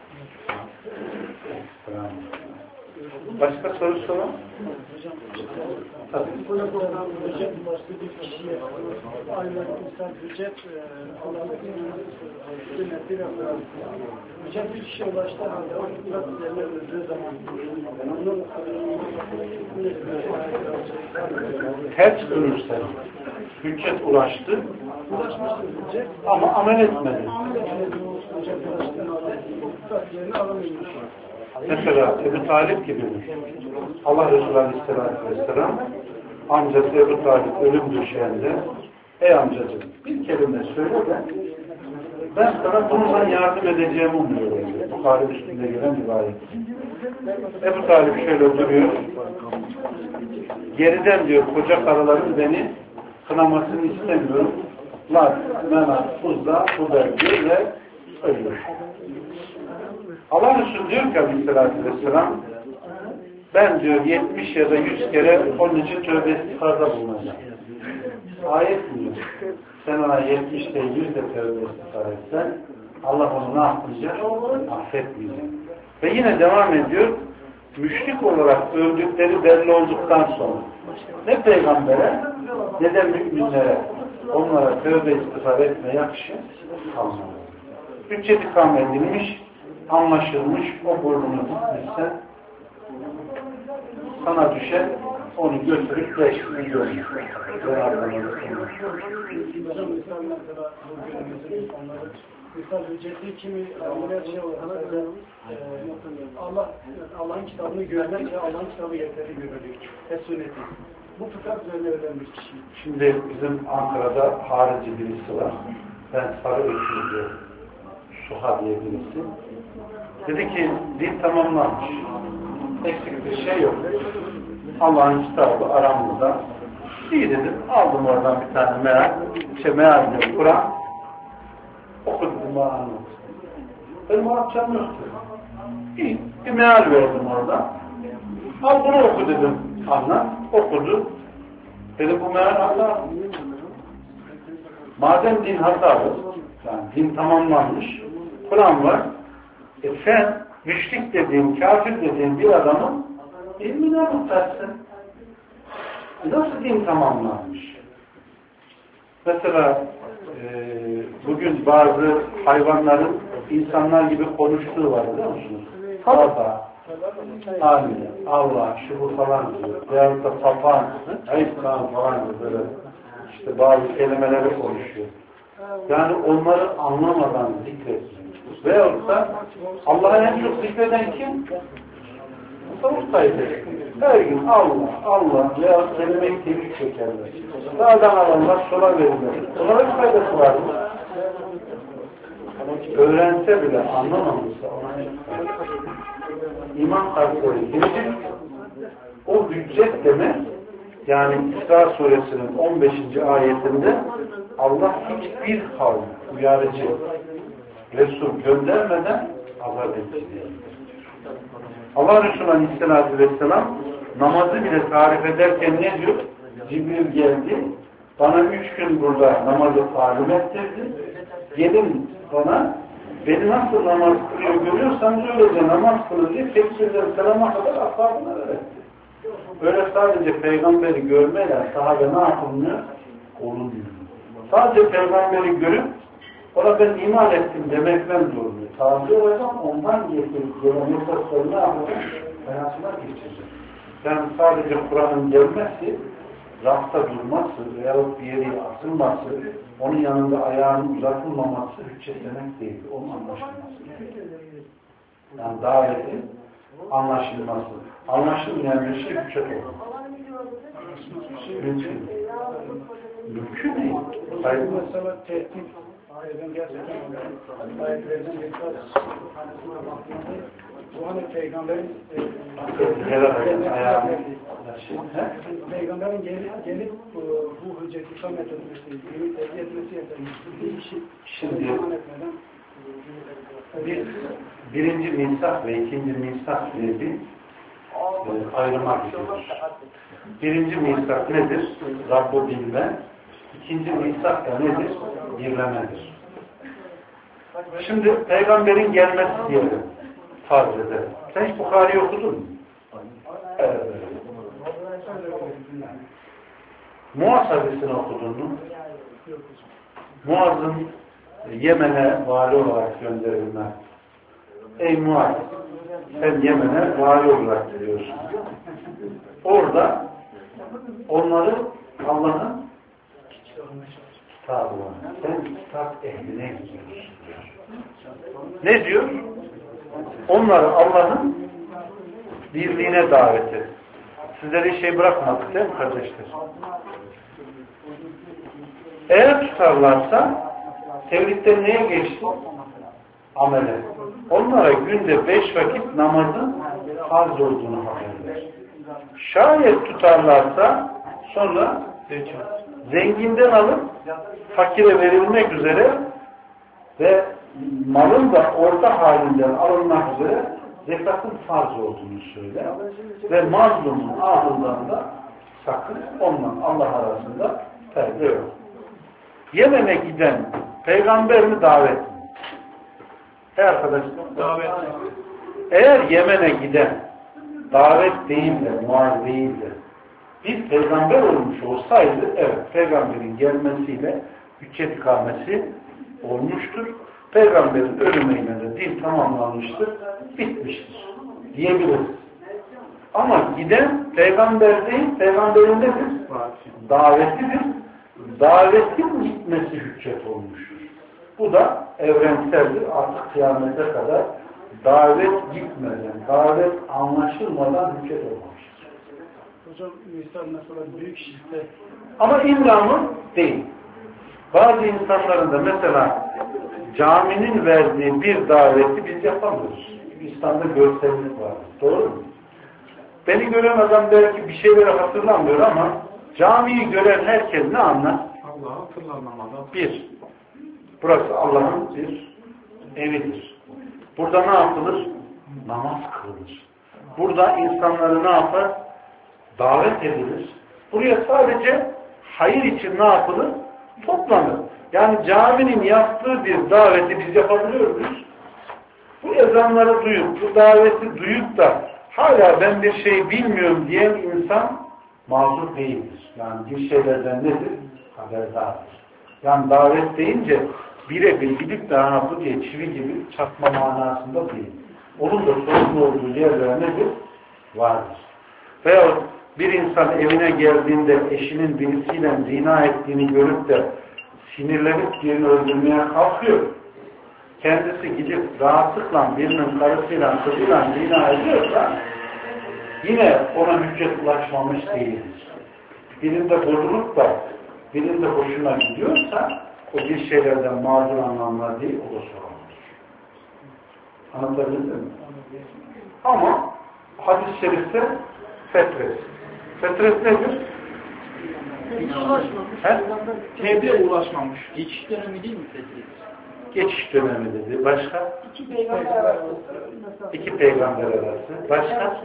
[SPEAKER 5] Selam. Başka soru sorun? Tabii.
[SPEAKER 6] Hocam başka bir kişiye aynen insan ücret olarak sünnetli ve hocam bir kişiye ulaştığı halde o biraz üzerine öldüğü zaman onun
[SPEAKER 5] ters dönürse hüccet ulaştı
[SPEAKER 6] ulaşmıştır hüccet
[SPEAKER 5] ama amel etmedi.
[SPEAKER 6] Amel etmedi. Hocam ulaştığı halde tutak yerine alamaymış.
[SPEAKER 5] Mesela Ebu Talip gibi Allah Resulü Aleyhisselatü Vesselam amcası Ebu Talip ölüm döşeğinde ey amcacığım bir kelime söyle de ben sana bundan yardım edeceğimi umuyorum. Bukhari üstünde gelen rivayet. Ebu Talip şöyle duruyor. Geriden diyor koca karıların beni kınamasını istemiyorum. Lan, mena, buzda, burada diyor ve ölüyor. Allah Resulü diyor ki Aleyhisselatü Vesselam ben diyor yetmiş ya da yüz kere onun için tövbe istiğfarda bulunacağım. Ayet mi diyor? Sen ona yetmiş değil yüz de tövbe istiğfar etsen Allah onu ne yapmayacak? Affetmeyecek. Ve yine devam ediyor. Müşrik olarak öldükleri belli olduktan sonra ne peygambere ne de müminlere onlara tövbe istiğfar etme yakışı kalmadı. Hüccet ikame edilmiş. anlaşılmış, o burnunu tutmuşsa sana düşer, onu götürüp değiştirmeyi görmüş.
[SPEAKER 6] Mesela hüccetli kimi ameliyat şey olur. Allah Allah'ın kitabını görmek ve Allah'ın kitabı yeterli görülüyor. Ve sünneti. Bu fıkra üzerine öğrenmiş kişi.
[SPEAKER 5] Şimdi bizim Ankara'da harici birisi var. Ben Sarı Öküz diyor. Suha diye birisi. Dedi ki din tamamlanmış. Eksik bir şey yok. Allah'ın kitabı aramızda. İyi dedim. Aldım oradan bir tane meal. Şey meal diyor. Kur'an. Okudum bana anlattım. Benim Arapçam yoktu. İyi. Bir meal verdim orada. Al bunu oku dedim. Anlat. Okudu. Dedim bu meal hata. Madem din hatalı, yani din tamamlanmış, Kur'an var. E sen müşrik dediğin, kafir dediğin bir adamın ilmine muhtaçsın. Nasıl din tamamlanmış? Mesela e, bugün bazı hayvanların insanlar gibi konuştuğu var biliyor musunuz? Baba, amin, Allah, şu bu falan diyor. Veyahut da papağan, ayıpkan falan diyor. Böyle işte bazı kelimeleri konuşuyor. Yani onları anlamadan zikretmiyor. Veyahut da Allah'a en çok zikreden kim? Tasavvuf sayıdır. Her gün Allah, Allah veya kelime-i tevhid çekerler. Sağdan alanlar sola verirler. Onlara bir faydası var mı? Öğrense bile anlamamışsa ona İman kartları girecek. O hüccet demek, yani İsra suresinin on beşinci ayetinde Allah hiçbir kavm, uyarıcı, Resul göndermeden azap edici. Allah Resulü Aleyhisselatü Vesselam namazı bile tarif ederken ne diyor? Cibril geldi, bana üç gün burada namazı talim ettirdi. Gelin bana, beni nasıl namaz kılıyor görüyorsanız öylece namaz kılın diye tekbirden selama kadar ashabına öğretti. Öyle sadece peygamberi görmeyle sahabe ne yapılmıyor? Olunmuyor. Sadece peygamberi görüp ona ben iman ettim demekten durmuyor. Tabi olacağım ondan getirip gelen mesajları ne yapacağım? Hayatına geçecek. Yani sadece Kur'an'ın gelmesi, rafta durması veyahut bir yere asılması, onun yanında ayağının uzatılmaması hüccet demek değil. Onun anlaşılması. Yani davetin anlaşılması. Anlaşılmayan bir şey hüccet olur. Mümkün. Mümkün değil.
[SPEAKER 6] Hayır. Mesela tehdit, ben gerçekten ayetlerden bir tanesine baktığımda bu hani peygamberin peygamberin gelip, gelip bu hücceti ikam etmesi, yeni tehdit etmesi yeterli.
[SPEAKER 5] Şimdi biz birinci misak ve ikinci misak diye bir e, ayrıma gidiyoruz. Birinci misak nedir? Rabb'u bilme. İkinci misak da nedir? Birlemedir. Şimdi peygamberin gelmesi diyelim. Farz edelim. Sen hiç Bukhari'yi okudun mu? Evet. Muaz hadisini okudun mu? Muaz'ın Yemen'e vali olarak gönderilme. Ey Muaz, sen Yemen'e vali olarak geliyorsun. Orada onları Allah'ın kitabı var. Sen kitap ehline gidiyorsun. Ne diyor? Onları Allah'ın birliğine davet et. Sizlere şey bırakmadık değil mi kardeşler? Eğer tutarlarsa tevhidden neye geçti? Amele. Onlara günde beş vakit namazın farz olduğunu haber ver. Şayet tutarlarsa sonra zenginden alıp fakire verilmek üzere ve malın da orta halinden alınmak üzere zekatın farz olduğunu söyler ve mazlumun ağzından da sakın onunla Allah arasında perde yok. Yemen'e giden peygamber mi davet mi? Hey arkadaşlar, davet. Eğer Yemen'e giden davet değil de, muaz değil de bir peygamber olmuş olsaydı, evet, peygamberin gelmesiyle hüccet ikamesi olmuştur. Peygamberin ölümüyle de din tamamlanmıştır, bitmiştir diyebiliriz. Ama giden peygamber değil, peygamberin nedir? Davetidir. Davetin gitmesi hüccet olmuştur. Bu da evrenseldir. Artık kıyamete kadar davet gitmeden, davet anlaşılmadan hüccet olmamıştır.
[SPEAKER 6] Hocam misal mesela büyük şirkte
[SPEAKER 5] ama imramı değil. Bazı insanların da mesela caminin verdiği bir daveti biz yapamıyoruz. İslam'da görsellik var. Doğru mu? Beni gören adam belki bir şeyleri hatırlamıyor ama camiyi gören herkes ne anlar?
[SPEAKER 7] Allah'ı hatırlamamadan.
[SPEAKER 5] Bir, burası Allah'ın bir evidir. Burada ne yapılır? Namaz kılınır. Burada insanları ne yapar? Davet edilir. Buraya sadece hayır için ne yapılır? Toplanır. Yani caminin yaptığı bir daveti biz yapabiliyor muyuz? Bu ezanları duyup, bu daveti duyup da hala ben bir şey bilmiyorum diyen insan mazur değildir. Yani bir şeylerden nedir? Haberdardır. Yani davet deyince birebir gidip de ha bu diye çivi gibi çakma manasında değil. Onun da sorumlu olduğu yerler nedir? Vardır. Veyahut bir insan evine geldiğinde eşinin birisiyle zina ettiğini görüp de sinirlenip birini öldürmeye kalkıyor. Kendisi gidip rahatlıkla birinin karısıyla kızıyla zina ediyorsa yine ona hüccet ulaşmamış değildir. Birinde bozulup da birinde hoşuna gidiyorsa o bir şeylerden mağdur anlamlar değil, o da sorumludur. Anlatabildim mi? Ama hadis-i şerifte fetres. Fetres nedir?
[SPEAKER 6] Hiç ulaşmamış.
[SPEAKER 5] He?
[SPEAKER 7] Tevbe ulaşmamış.
[SPEAKER 4] Geçiş dönemi değil mi Fethiye?
[SPEAKER 5] Geçiş dönemi dedi. Başka?
[SPEAKER 6] İki peygamber arası.
[SPEAKER 5] İki peygamber arası. Başka?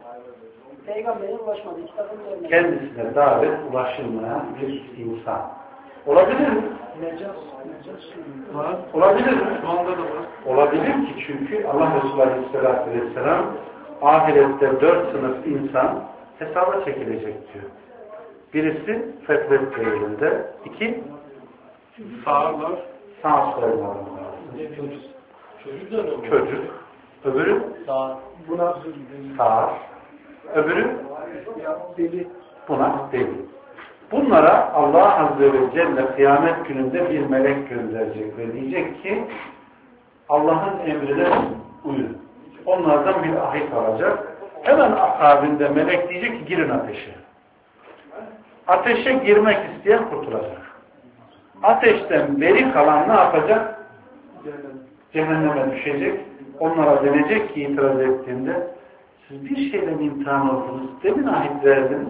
[SPEAKER 6] Peygamberin ulaşmadığı kitabın üzerine.
[SPEAKER 5] Kendisine davet ulaşılmayan bir insan. Olabilir mi?
[SPEAKER 6] Necas. Necas.
[SPEAKER 7] Var.
[SPEAKER 5] Olabilir mi?
[SPEAKER 7] Şu anda da var.
[SPEAKER 5] Olabilir ki çünkü Allah Resulü Aleyhisselatü Vesselam ahirette dört sınıf insan hesaba çekilecek diyor. Birisi fetret devrinde, iki
[SPEAKER 7] Sağırlar.
[SPEAKER 5] sağ soymalarında.
[SPEAKER 4] Çocuk. Çocuk dönemi.
[SPEAKER 5] Çocuk. Öbürü
[SPEAKER 4] Sağ.
[SPEAKER 6] Buna
[SPEAKER 5] sağır. Öbürü
[SPEAKER 6] deli.
[SPEAKER 5] buna deli. Bunlara Allah Azze ve Celle kıyamet gününde bir melek gönderecek ve diyecek ki Allah'ın emrine uyun. Onlardan bir ahit alacak. Hemen akabinde melek diyecek ki girin ateşe. Ateşe girmek isteyen kurtulacak. Ateşten beri kalan ne yapacak? Cehenneme düşecek. Onlara denecek ki itiraz ettiğinde siz bir şeyle imtihan oldunuz. Demin ahit verdiniz.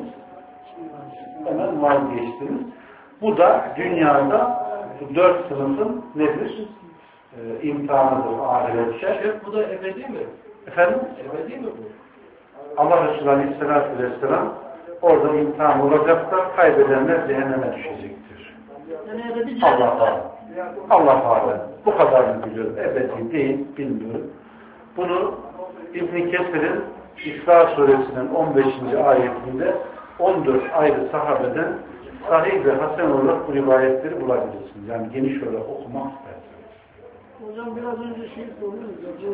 [SPEAKER 5] Hemen vazgeçtiniz. Bu da dünyada bu dört sınıfın nedir? Ee, imtihanıdır ahirette.
[SPEAKER 4] Şef bu da ebedi mi?
[SPEAKER 5] Efendim?
[SPEAKER 4] Ebedi mi bu?
[SPEAKER 5] Allah Resulü Aleyhisselatü Vesselam orada imtihan olacaklar, kaybedenler cehenneme düşecektir.
[SPEAKER 6] Yani ebedi
[SPEAKER 5] Allah Allah. Allah Allah. Bu kadarını biliyorum. Ebedi değil, bilmiyorum. Bunu İbn-i Kesir'in İsra suresinin on beşinci ayetinde on dört ayrı sahabeden sahih ve hasen olarak bu rivayetleri bulabilirsiniz. Yani geniş olarak okumak isterseniz.
[SPEAKER 6] Hocam biraz önce şey sordunuz ya,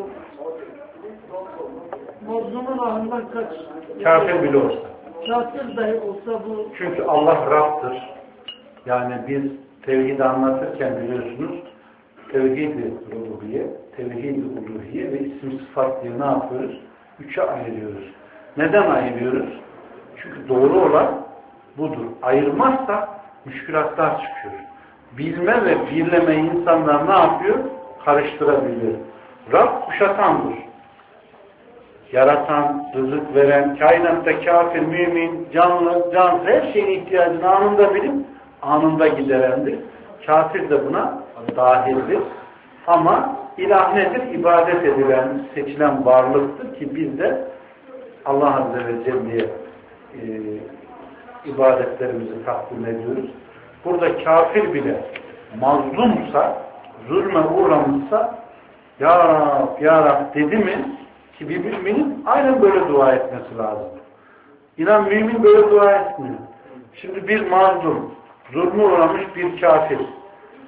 [SPEAKER 6] bu mazlumun ahından kaç?
[SPEAKER 5] Kafir bile olsa.
[SPEAKER 6] Kafir dahi olsa bu...
[SPEAKER 5] Çünkü Allah Rab'dır. Yani biz tevhidi anlatırken biliyorsunuz tevhid-i rububiye, tevhid-i uluhiye ve isim sıfat diye ne yapıyoruz? Üçe ayırıyoruz. Neden ayırıyoruz? Çünkü doğru olan budur. Ayırmazsa müşkülatlar çıkıyor. Bilme ve birleme insanlar ne yapıyor? Karıştırabilir. Rab kuşatandır. Yaratan, rızık veren, kainatta kafir, mümin, canlı, cansız her şeyin ihtiyacını anında bilip anında giderendir. Kafir de buna dahildir. Ama ilah nedir? İbadet edilen, seçilen varlıktır ki biz de Allah Azze ve Celle'ye e, ibadetlerimizi takdim ediyoruz. Burada kafir bile mazlumsa, zulme uğramışsa Ya Rab, Ya Rab dedi mi ki bir müminin aynen böyle dua etmesi lazım. İnan mümin böyle dua etmiyor. Şimdi bir mazlum, zulme uğramış bir kafir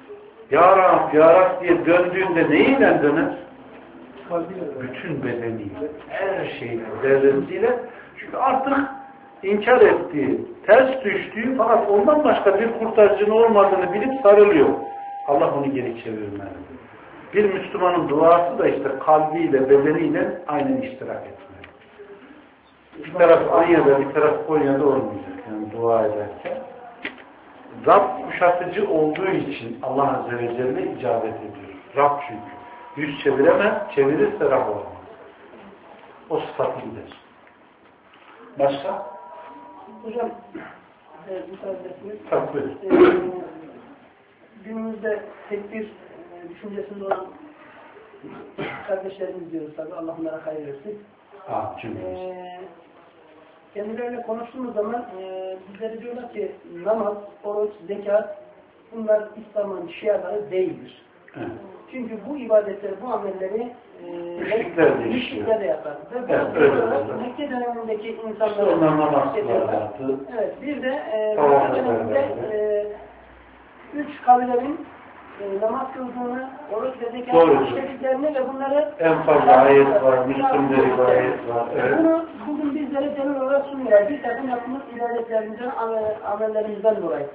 [SPEAKER 5] Ya Rab, Ya Rab diye döndüğünde neyle döner? Bütün bedeniyle, her şeyle, zerresiyle. Çünkü artık inkar ettiği, ters düştüğü fakat ondan başka bir kurtarıcının olmadığını bilip sarılıyor. Allah onu geri çevirmeli. Bir Müslümanın duası da işte kalbiyle, bedeniyle aynen iştirak etmeli. Bir taraf Anya'da, bir taraf Konya'da olmayacak. Yani dua ederken. Rab kuşatıcı olduğu için Allah Azze ve Celle icabet ediyor. Rab çünkü. Yüz çeviremez, çevirirse Rab olmaz. O sıfatlıdır. Başka?
[SPEAKER 6] Hocam, evet, müsaadesiniz.
[SPEAKER 5] Tabii.
[SPEAKER 6] Ee, günümüzde tekbir e, düşüncesinde olan kardeşlerimiz diyoruz tabi. Allah onlara hayır versin.
[SPEAKER 5] Ah, cümlemiz.
[SPEAKER 6] Ee, kendileriyle konuştuğumuz zaman e, bizlere diyorlar ki namaz, oruç, zekat bunlar İslam'ın şiarları değildir.
[SPEAKER 5] Evet.
[SPEAKER 6] Çünkü bu ibadetleri, bu amelleri
[SPEAKER 5] müşrikler de
[SPEAKER 6] müşrikler de yapar. Ve
[SPEAKER 5] evet,
[SPEAKER 6] bu
[SPEAKER 5] öyle
[SPEAKER 6] olarak Mekke dönemindeki insanlar
[SPEAKER 5] onlar namaz kılarlardı.
[SPEAKER 6] Evet, bir de e,
[SPEAKER 5] Tamam,
[SPEAKER 6] Mekke döneminde e, üç kabilerin e, namaz kıldığını, oruç ve zekat işlediklerini ve bunları
[SPEAKER 5] en fazla ayet var, Müslüm'de rivayet var. Evet.
[SPEAKER 6] Bunu bugün bizlere delil olarak sunuyorlar. Bir takım yapmış ibadetlerimizden, amellerimizden dolayı.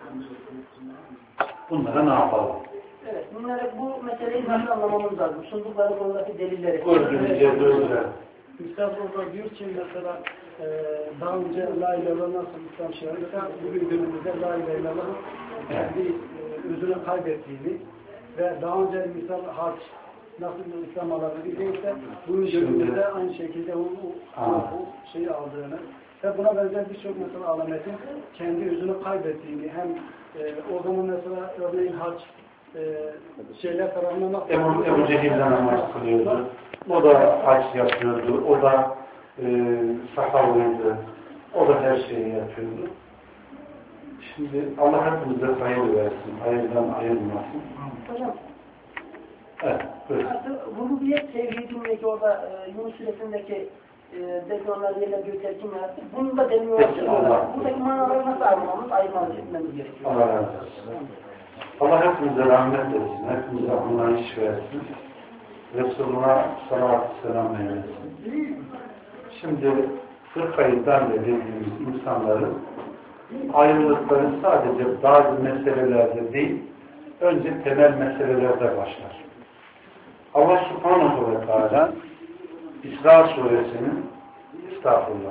[SPEAKER 5] Bunlara ne yapalım?
[SPEAKER 6] Evet, bunları, bu meseleyi nasıl anlamamız lazım? Sundukları konudaki delilleri.
[SPEAKER 5] Gördüğünüzce döndüren.
[SPEAKER 8] Üstad orada diyor ki mesela e, daha önce La ilahe illallah nasıl İslam şiarıysa bugün günümüzde La ilahe illallah kendi e, özünü kaybettiğini ve daha önce misal hac nasıl İslam alanı değilse bugün günümüzde aynı şekilde o, o, o şeyi aldığını ve buna benzer birçok mesela alametin kendi özünü kaybettiğini hem e, o zaman mesela örneğin hac e, şeyler tarafından nasıl
[SPEAKER 5] Ebu, Ebu Cehil'den namaz kılıyordu. O da hac yapıyordu. O da e, sahavlıydı. O da her şeyi yapıyordu. Şimdi Allah hepimize hayır versin. Hayırdan ayırmasın.
[SPEAKER 6] Hocam.
[SPEAKER 5] Evet. Buyurun.
[SPEAKER 6] Rububiyet tevhidindeki orada e, Yunus suresindeki e, deklarlar yerine bir telkin yarattı. Bunu da delil olarak söylüyorlar. Buradaki manaları nasıl ayırmamız, ayırmamız etmemiz gerekiyor.
[SPEAKER 5] Allah razı olsun. Allah hepimize rahmet etsin. Hepimize anlayış versin. Resuluna sallallahu selam eylesin. Şimdi fırkayı darbe dediğimiz insanların ayrılıkları sadece bazı meselelerde değil, önce temel meselelerde başlar. Allah subhanahu ve teala İsra suresinin estağfurullah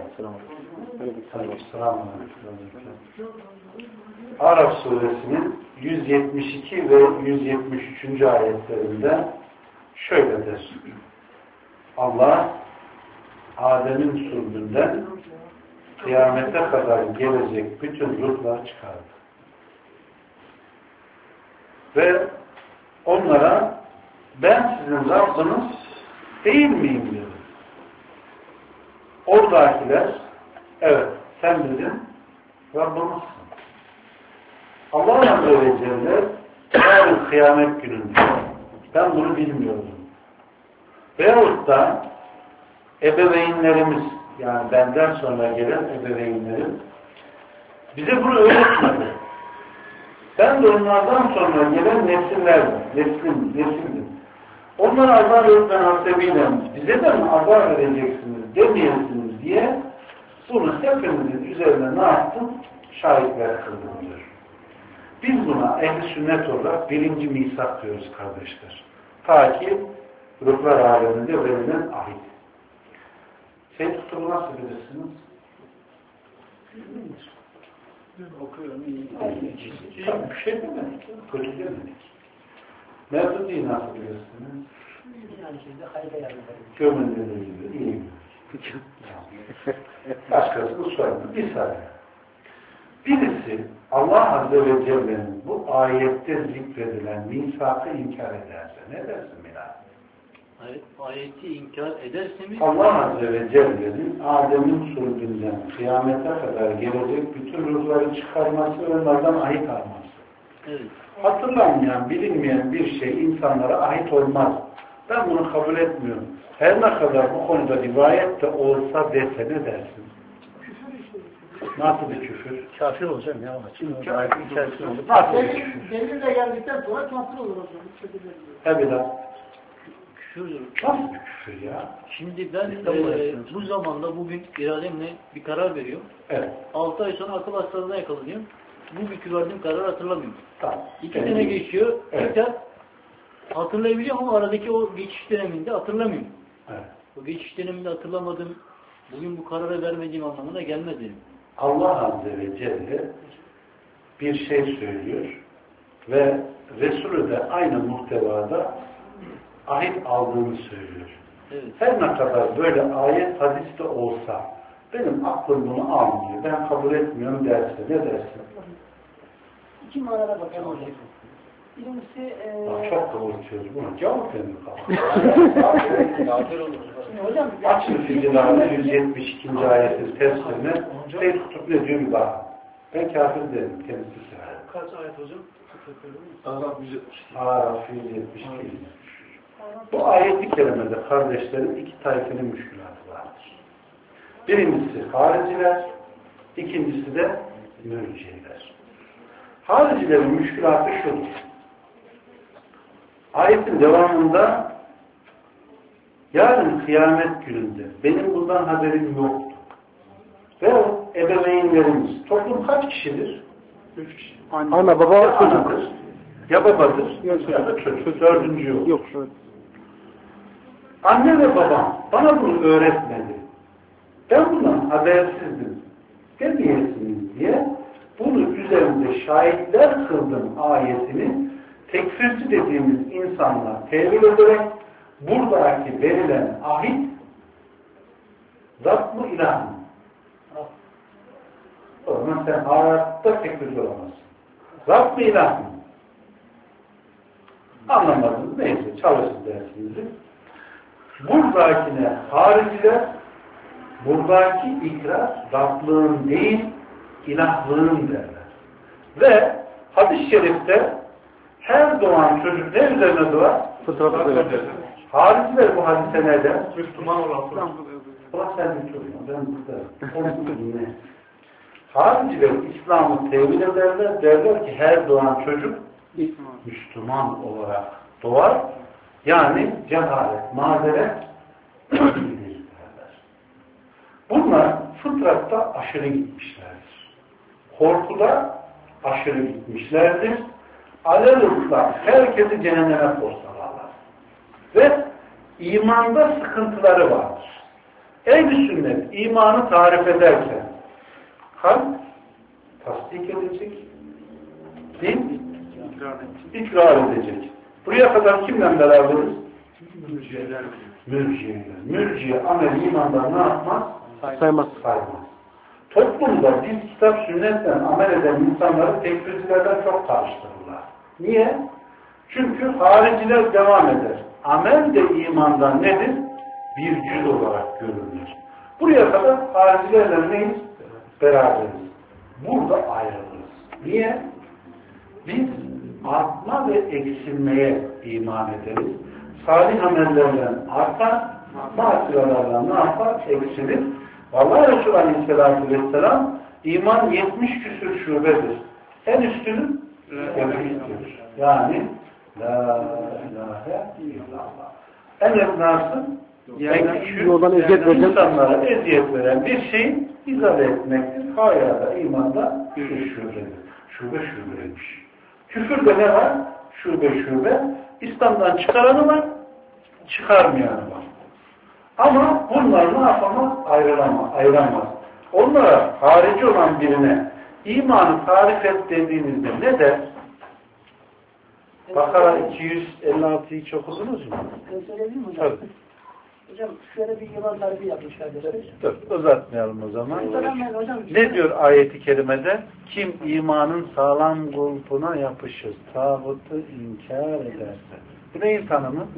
[SPEAKER 5] Araf suresinin yüz yetmiş iki ve yüz yetmiş üçüncü ayetlerinde şöyledir. Allah Adem'in sulbünden kıyamete kadar gelecek bütün ruhlar çıkardı. Ve onlara ben sizin Rabbiniz değil miyim diyor. Oradakiler evet sen bizim Rabbimizsin. Allah Azze ve Celle yarın kıyamet gününde ben bunu bilmiyordum. Veyahut da ebeveynlerimiz yani benden sonra gelen ebeveynlerim bize bunu öğretmedi. Ben de onlardan sonra gelen nesillerdim. Neslim, nesildim. Onlara azar öğretmen hasebiyle bize de mi azar vereceksiniz demeyesiniz diye bunu hepinizin üzerine ne yaptım? Şahitler kıldım diyor. Biz buna ehl-i sünnet olarak birinci misak diyoruz kardeşler. Ta ki ruhlar aleminde verilen ahit. Şey tutumu nasıl bilirsiniz?
[SPEAKER 4] Okuyorum iyi.
[SPEAKER 5] Tabii bir şey demedik. Kötü demedik. Mevzudiyi nasıl bilirsiniz?
[SPEAKER 6] Yani şeyde hayda yardım.
[SPEAKER 5] Gömüldüğü gibi iyi. Başkasını sormadı. Bir saniye. Birisi Allah Azze ve Celle'nin bu ayette zikredilen misakı inkar ederse ne dersin Bilal?
[SPEAKER 4] Ayet, ayeti inkar ederseniz
[SPEAKER 5] Allah Azze ve Celle'nin Adem'in sulbünden kıyamete kadar gelecek bütün ruhları çıkarması ve onlardan ahit alması.
[SPEAKER 4] Evet.
[SPEAKER 5] Hatırlanmayan, bilinmeyen bir şey insanlara ait olmaz. Ben bunu kabul etmiyorum. Her ne kadar bu konuda rivayet de olsa dese ne dersin? Nasıl bir küfür?
[SPEAKER 3] Kafir olacağım ya. Şimdi
[SPEAKER 5] Ayetin
[SPEAKER 3] içerisinde olur.
[SPEAKER 5] Nasıl bir küfür?
[SPEAKER 6] Delil de geldikten sonra kafir olur hocam.
[SPEAKER 5] Tabii lan.
[SPEAKER 4] Küfürdür.
[SPEAKER 5] Nasıl bir küfür ya?
[SPEAKER 4] Şimdi ben e, bu zamanda bugün irademle bir karar veriyorum.
[SPEAKER 5] Evet.
[SPEAKER 4] altı ay sonra akıl hastalığına yakalanıyorum. Bugünkü verdiğim kararı hatırlamıyorum.
[SPEAKER 5] Tamam.
[SPEAKER 4] İki
[SPEAKER 5] Evet.
[SPEAKER 4] sene geçiyor.
[SPEAKER 5] Evet.
[SPEAKER 4] Tekrar hatırlayabiliyorum ama aradaki o geçiş döneminde hatırlamıyorum.
[SPEAKER 5] Evet.
[SPEAKER 4] O geçiş döneminde hatırlamadım. Bugün bu kararı vermediğim anlamına gelmez benim.
[SPEAKER 5] Allah Azze ve Celle bir şey söylüyor ve Resulü de aynı muhtevada ahit aldığını söylüyor.
[SPEAKER 4] Evet.
[SPEAKER 5] Her ne kadar böyle ayet hadiste olsa benim aklım bunu almıyor, ben kabul etmiyorum derse ne dersin?
[SPEAKER 6] İki manada bakalım hocam. Birincisi e,
[SPEAKER 5] Bak, çok kavurtuyoruz bunu. Cevap verin
[SPEAKER 4] Kafir olur.
[SPEAKER 6] şimdi hocam
[SPEAKER 5] Açın Ficilâ'nın yüz yetmiş ikinci ayetin tefsirine şey tutup ne diyor bir bakın. Ben kafir derim, kendisi sever.
[SPEAKER 8] Kaç ayet hocam?
[SPEAKER 7] Arap yüz yetmiş.
[SPEAKER 5] Araf yüz yetmiş iki. Bu ayet-i kerimede kardeşlerin iki tayfenin müşkülatı vardır. Birincisi hariciler, ikincisi de mürciyeler. Haricilerin müşkülatı şudur. Ayetin devamında yarın kıyamet gününde benim bundan haberim yoktu. Ve o ebeveynlerimiz, toplum kaç kişidir?
[SPEAKER 8] Üç kişi.
[SPEAKER 5] Ana, baba, ya anadır, ya babadır, ya da çocuk. Dördüncü yok.
[SPEAKER 8] Yok. Evet.
[SPEAKER 5] Anne ve babam bana bunu öğretmedi. Ben bundan habersizdim. Demeyesiniz diye bunu üzerinde şahitler kıldım ayetini tekfirci dediğimiz insanlar tevil ederek buradaki verilen ahit Rab mı ilah mı? O zaman sen hayatta tekfirci olamazsın. Rab mı ilah mı? Anlamadınız. Neyse çalışın dersinizi. Buradakine hariciler buradaki ikrar Rablığın değil ilahlığın derler. Ve hadis-i şerifte her doğan çocuk ne üzerine doğar?
[SPEAKER 8] Fıtratı üzerine.
[SPEAKER 5] Hariciler bu hadise neden?
[SPEAKER 7] Müslüman olan.
[SPEAKER 5] Ulan sen bir sorma. Ben burada. Ne? Hariciler İslam'ı tevil ederler. Derler ki her doğan çocuk Müslüman olarak doğar. Yani cehalet, mazeret değildir derler. Bunlar fıtratta aşırı gitmişlerdir. Korkuda aşırı gitmişlerdir. Alelutla herkesi cehenneme postalarlar. Ve imanda sıkıntıları vardır. Ehl-i sünnet imanı tarif ederken kalp tasdik edecek, dil ikrar edecek. Buraya kadar kimle beraberiz?
[SPEAKER 7] Mürciyeler.
[SPEAKER 5] Mürciyeler. Mürciye amel imandan ne yapmaz?
[SPEAKER 8] Saymaz.
[SPEAKER 5] Saymaz. Toplumda biz kitap sünnetten amel eden insanları tekfircilerden çok karıştırırlar. Niye? Çünkü hariciler devam eder. Amel de imandan nedir? Bir cüz olarak görülür. Buraya kadar haricilerle neyiz? Beraberiz. Burada ayrılırız. Niye? Biz artma ve eksilmeye iman ederiz. Salih amellerle artar, masiyelerle ne yapar? Eksilir. Vallahi Resulü Aleyhisselatü Vesselam iman yetmiş küsür şubedir. En üstünü tevhiddir. Yani la ilahe illallah. En esnası en küçük insanlara eziyet veren bir şeyi izale etmektir. Hayada, imanda bir şubedir. Şube şubeymiş. Küfürde ne var? Şube şube. İslam'dan çıkaranı var, çıkarmayanı var. Ama bunlar ne yapamaz? Ayrılamaz. ayıramaz. Onlara harici olan birine imanı tarif et dediğinizde ne der? Bakara iki yüz elli altıyı hiç okudunuz mu?
[SPEAKER 6] Ben söyleyebilir miyim hocam?
[SPEAKER 5] Tabii.
[SPEAKER 6] Hocam şöyle bir yılan tarifi yapmış kardeşler.
[SPEAKER 5] Dur, uzatmayalım o zaman.
[SPEAKER 6] Hocam, hocam,
[SPEAKER 5] Ne diyor ayeti kerimede? Kim imanın sağlam kulpuna yapışır, tağutu inkar ederse. Bu neyin tanımı?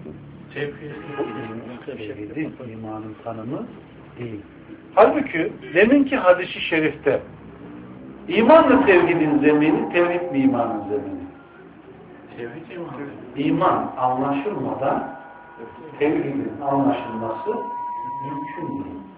[SPEAKER 5] Tevhidin imanın tanımı değil. Halbuki deminki hadis-i şerifte imanla tevhidin zemini, tevhid mi imanın zemini?
[SPEAKER 7] Tevhid imanı.
[SPEAKER 5] İman anlaşılmadan tevhidin anlaşılması mümkün değil.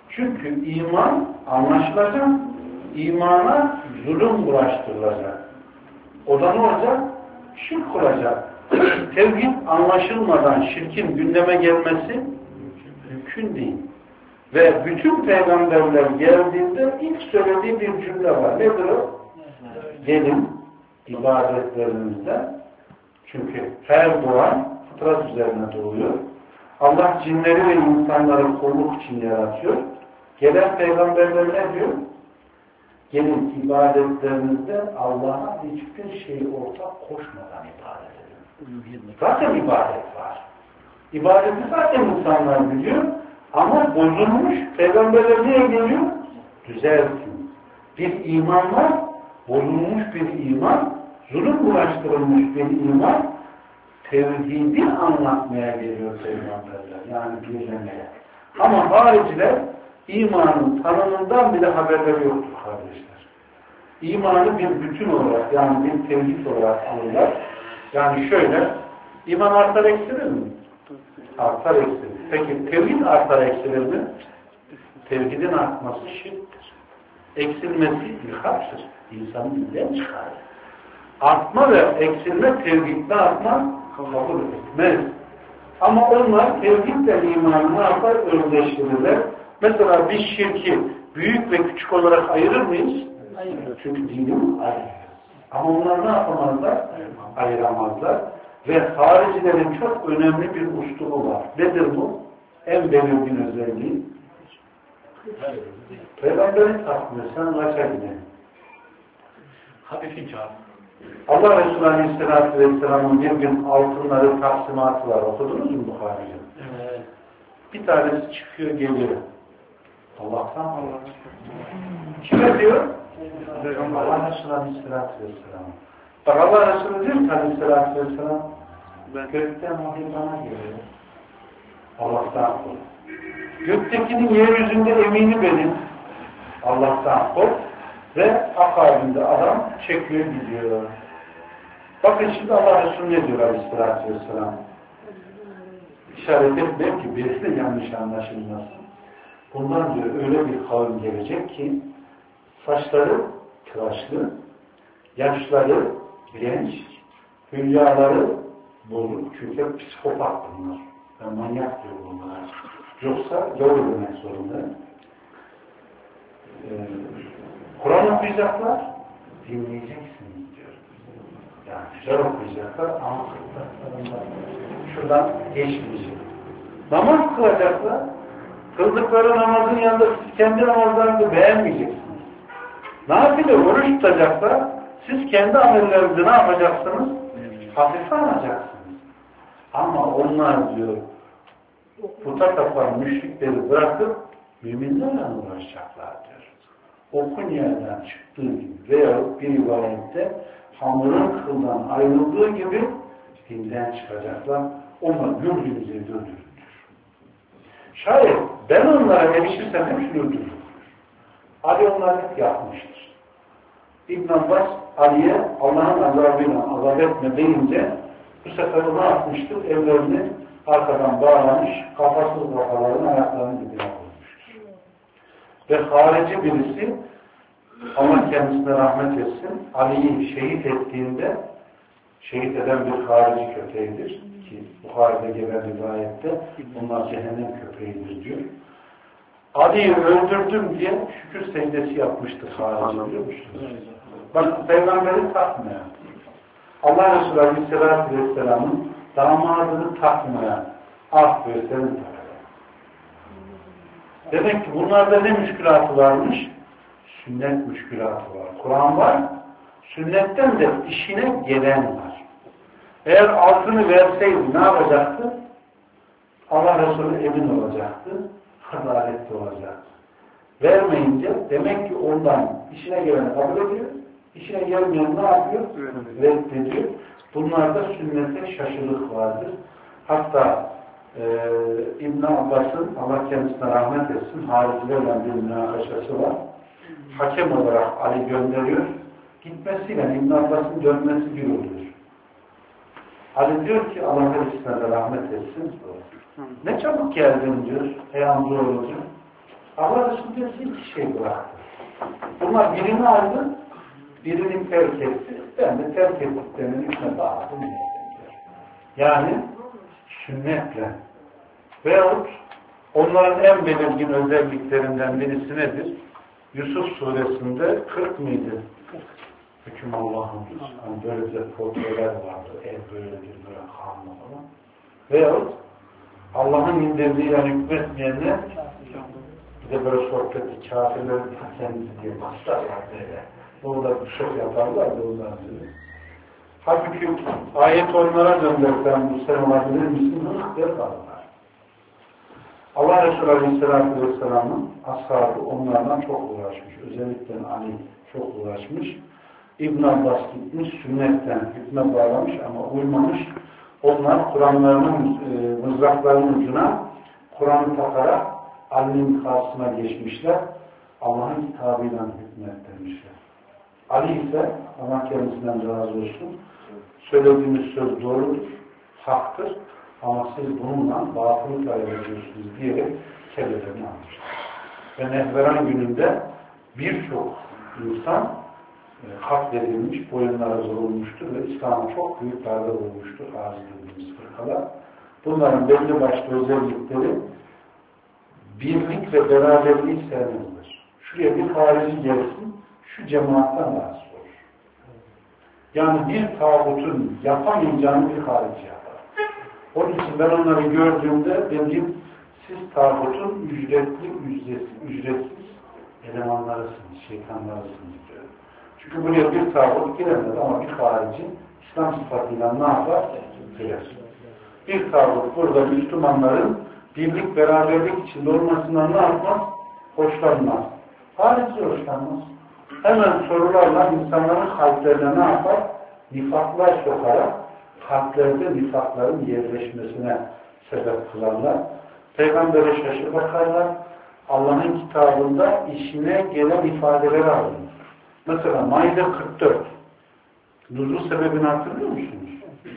[SPEAKER 5] Çünkü iman anlaşılacak, imana zulüm bulaştırılacak. O da ne olacak? Şirk olacak. Tevhid anlaşılmadan şirkin gündeme gelmesi mümkün değil. Ve bütün peygamberler geldiğinde ilk söylediği bir cümle var. Nedir o? Gelin ibadetlerimizde. Çünkü her doğan fıtrat üzerine doğuyor. Allah cinleri ve insanları kulluk için yaratıyor. Gelen peygamberler ne diyor? Gelin ibadetlerinizde Allah'a hiçbir şeyi ortak koşmadan ibadet edin. Zaten ibadet var. İbadeti zaten insanlar biliyor. Ama bozulmuş, peygamberler niye geliyor? Düzeltin. Bir iman var, bozulmuş bir iman, zulüm bulaştırılmış bir iman, tevhidi anlatmaya geliyor peygamberler. Yani birlemeye. Ama hariciler imanın tanımından bile haberleri yoktur kardeşler. İmanı bir bütün olarak, yani bir tevhid olarak alırlar. Yani şöyle, iman artar eksilir mi? Artar eksilir. Peki tevhid artar eksilir mi? Tevhidin artması şirktir. Eksilmesi ilhattır. İnsanın dinden çıkarır. Artma ve eksilme tevhidle artma kabul etmez. Ama onlar tevhidle imanı ne yapar? Özdeştirirler. Mesela biz şirki büyük ve küçük olarak ayırır mıyız? Hayır. Çünkü dinimiz ayırır. Ama onlar ne yapamazlar? Ayıramazlar. Ve haricilerin çok önemli bir uslubu var. Nedir bu? En belirgin özelliği. Peygamberin takmıyor. Sen kaça gidelim?
[SPEAKER 4] Hafifin çağır.
[SPEAKER 5] Allah Resulü Aleyhisselatü Vesselam'ın bir gün altınları taksimatı var. Okudunuz mu Bukhari'de? Evet. Bir tanesi çıkıyor geliyor. Allah'tan Allah. Kime diyor? Allah Resulü Aleyhisselatü Vesselam. Bak Allah Resulü diyor ki Aleyhisselatü Vesselam gökten vahiy bana geliyor. Allah'tan kork. Göktekinin yeryüzünde emini benim. Allah'tan kork. Ve akabinde adam çekiyor gidiyor. Bakın şimdi Allah Resulü ne diyor Aleyhisselatü Vesselam? İşaret etmiyor ki birisi yanlış anlaşılmasın. Bundan diyor öyle bir kavim gelecek ki saçları tıraşlı, yaşları genç, hülyaları bozuk. Çünkü hep psikopat bunlar. Yani manyak diyor bunlar. Yoksa doğru demek zorunda. Ee, Kur'an okuyacaklar, dinleyeceksiniz diyor. Yani güzel okuyacaklar ama kıldıklarında şuradan geçmeyecek. Namaz kılacaklar, kıldıkları namazın yanında siz kendi namazlarınızı beğenmeyeceksiniz. Nafile oruç tutacaklar, siz kendi amellerinizi ne yapacaksınız? Hafife alacaksınız. Ama onlar diyor, puta tapan müşrikleri bırakıp müminlerle uğraşacaklar diyor. Okun yerden çıktığı gibi veya bir rivayette hamurun kıldan ayrıldığı gibi dinden çıkacaklar. Onlar güldüğünüze güldürür. Şayet ben onlara erişirsem hepsini öldürürüm. Ali onları hep yapmıştır. İbn Abbas Ali'ye Allah'ın azabıyla azap etme deyince bu sefer ne yapmıştır? Ellerini arkadan bağlamış, kafasız kafaların ayaklarını dibine koymuştur. Ve harici birisi Allah kendisine rahmet etsin, Ali'yi şehit ettiğinde şehit eden bir harici köpeğidir ki Bukhari'de gelen rivayette bunlar cehennem köpeğidir diyor. Ali'yi öldürdüm diye şükür secdesi yapmıştır harici, biliyor musunuz? Bak peygamberi takmayan, Allah Resulü Aleyhisselatü Vesselam'ın damadını takmayan, ah böyle seni takmayan. Demek ki bunlarda ne müşkülatı varmış? Sünnet müşkülatı var. Kur'an var, sünnetten de işine gelen var. Eğer altını verseydi ne yapacaktı? Allah Resulü emin olacaktı, adaletli olacaktı. Vermeyince demek ki ondan işine geleni kabul ediyor, işine gelmeyen ne yapıyor? Reddediyor. Bunlarda sünnete şaşılık vardır. Hatta e, İbn Abbas'ın, Allah kendisine rahmet etsin, haricilerle bir münakaşası var. Hakem olarak Ali gönderiyor. Gitmesiyle İbn Abbas'ın dönmesi bir oluyor. Ali diyor ki Allah kendisine de rahmet etsin. Ne çabuk geldin diyor. Ey amcaoğlu diyor. Allah Resulü hiç şey bıraktı. Bunlar birini aldı, birini terk etti. Ben de terk ettiklerinin üstüne bağladım. Yani sünnetle veyahut onların en belirgin özelliklerinden birisi nedir? Yusuf suresinde kırk mıydı? Hüküm Allah'ın yani böyle de portreler vardı. Ev böyledir, böyle kanlı falan. Veyahut Allah'ın indirdiğiyle hükmetmeyenler bir de böyle sohbeti kafirlerin kendisi diye başlarlar böyle. Burada bir şey yaparlar da ondan sonra. Halbuki ayet onlara döndürsen bu sen olabilir misin? Hıh der kalırlar. Allah Resulü Aleyhisselatü Vesselam'ın ashabı onlardan çok uğraşmış. Özellikle Ali çok uğraşmış. İbn Abbas gitmiş, sünnetten hükme bağlamış ama uymamış. Onlar Kur'anlarının e, mızraklarının ucuna Kur'an'ı takarak Ali'nin karşısına geçmişler. Allah'ın kitabıyla hükmet demişler. Ali ise Allah kendisinden razı olsun. Söylediğimiz söz doğrudur, haktır. Ama siz bununla batılı talep ediyorsunuz diyerek kellelerini almışlar. Ve Nehveran gününde birçok insan e, katledilmiş, boyunlara vurulmuştur ve İslam'a çok büyük darbe vurmuştur arz edildiğimiz fırkalar. Bunların belli başlı özellikleri birlik ve beraberliği sevmezler. Şuraya bir harici gelsin, şu cemaatten rahatsız olur. Yani bir tağutun yapamayacağını bir harici yapar. Onun için ben onları gördüğümde dedim, siz tağutun ücretli, ücretsiz, ücretsiz elemanlarısınız, şeytanlarısınız diyor. Çünkü buraya bir tağut giremez ama bir harici İslam sıfatıyla ne yapar? Girer. Bir tağut burada Müslümanların birlik, beraberlik içinde olmasından ne yapmaz? Hoşlanmaz. Harici hoşlanmaz. Hemen sorularla insanların kalplerine ne yapar? Nifaklar sokarak kalplerde nifakların yerleşmesine sebep kılarlar. Peygamber'e şaşı bakarlar. Allah'ın kitabında işine gelen ifadeleri alır. Mesela Maide kırk dört. Nuzul sebebini hatırlıyor musunuz?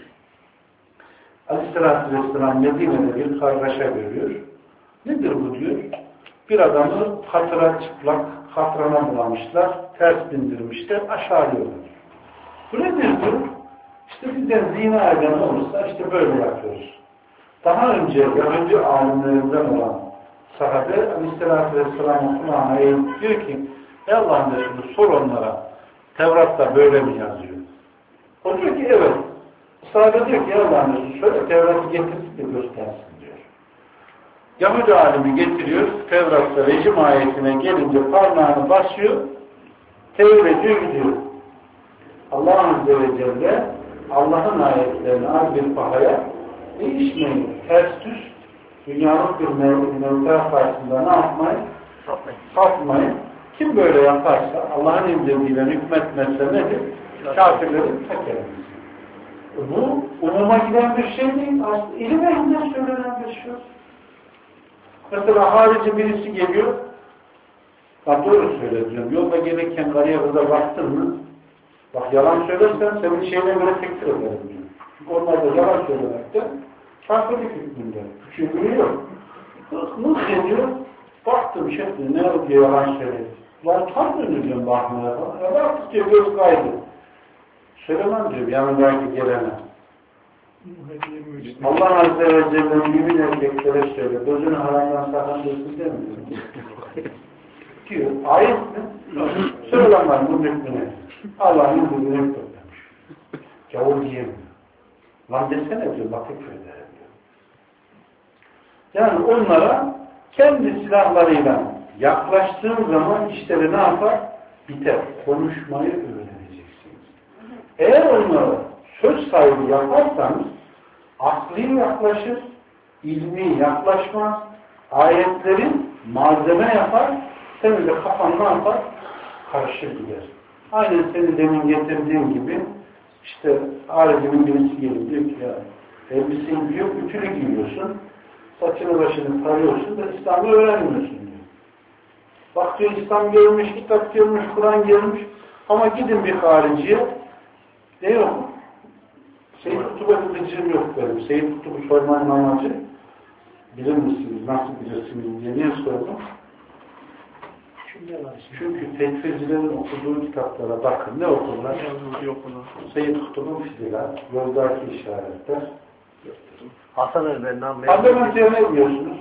[SPEAKER 5] Aleyhisselatü Vesselam Medine'de bir kargaşa görüyor. Nedir bu diyor? Bir adamı hatıra çıplak, hatrana bulamışlar, ters bindirmişler, aşağılıyorlar. Bu nedir diyor? İşte bizden zina eden olursa işte böyle yapıyoruz. Daha önce Yahudi alimlerinden olan sahabe Aleyhisselatü Vesselam'ın kulağına eğilip diyor ki ey Allah'ın Resulü sor onlara Tevrat'ta böyle mi yazıyor? O diyor ki evet. Sahabe diyor ki ey Allah'ın Resulü şöyle Tevrat'ı getirip de göstersin diyor. Yahudi alimi getiriyor Tevrat'ta rejim ayetine gelince parmağını basıyor tevhid ediyor gidiyor. Allah Azze ve Celle Allah'ın ayetlerini az bir pahaya değişmeyin. Ters düz dünyanın bir mevzular karşısında ne yapmayın? Satmayın. Kim böyle yaparsa Allah'ın indirdiğiyle hükmetmezse nedir? Kafirlerin tekerimiz. Bu umuma giden bir şey değil. Aslında ilim ehlinden söylenen bir şey. Mesela harici birisi geliyor. Ben doğru söylüyorum. Yolda gelirken karıya kıza baktın mı? Bak yalan söylersen senin şeyine göre tektir ederim diyor. Çünkü onlar da yalan söylemekte kafirlik hükmünde. Küçüğünü yok. Nasıl diyor? Baktım şekli ne diye yalan söyledi. Lan tam döneceğim bakmaya falan. Ya baktık diyor göz kaydı. Söylemem diyor yanındaki gelene. Allah Azze ve Celle'nin mümin erkeklere söyle. Gözünü haramdan sakındırsın demiyor. Diyor. Ayet mi? Söylemem bu hükmüne. Allah'ın hükmüne hükmetmiş. Gavur diyemiyor. Lan desene diyor. Bakıp öyle diyor. Yani onlara kendi silahlarıyla yaklaştığın zaman işleri ne yapar? Biter. Konuşmayı öğreneceksiniz. Eğer onlara söz sahibi yaparsanız akli yaklaşır, ilmi yaklaşmaz, ayetlerin malzeme yapar, senin de kafan ne yapar? Karışır gider. Aynen seni demin getirdiğim gibi işte ailecimin birisi gelip diyor ki ya elbiseyi giyiyor, ütülü giyiyorsun, saçını başını tarıyorsun da İslam'ı öğrenmiyorsun diyor. Bak diyor İslam görmüş, kitap görmüş, Kur'an görmüş ama gidin bir hariciye ne yok? Seyyid Kutub'a gideceğim yok benim. Seyyid Kutub'u sormanın amacı bilir misiniz, nasıl bilirsiniz diye niye sordum? Çünkü tekfircilerin okuduğu kitaplara bakın. Ne okurlar? Seyyid Kutub'un Fiziler, Yoldaki işaretler.
[SPEAKER 3] Hasan el-Benna.
[SPEAKER 5] Parlamentoya ne diyorsunuz?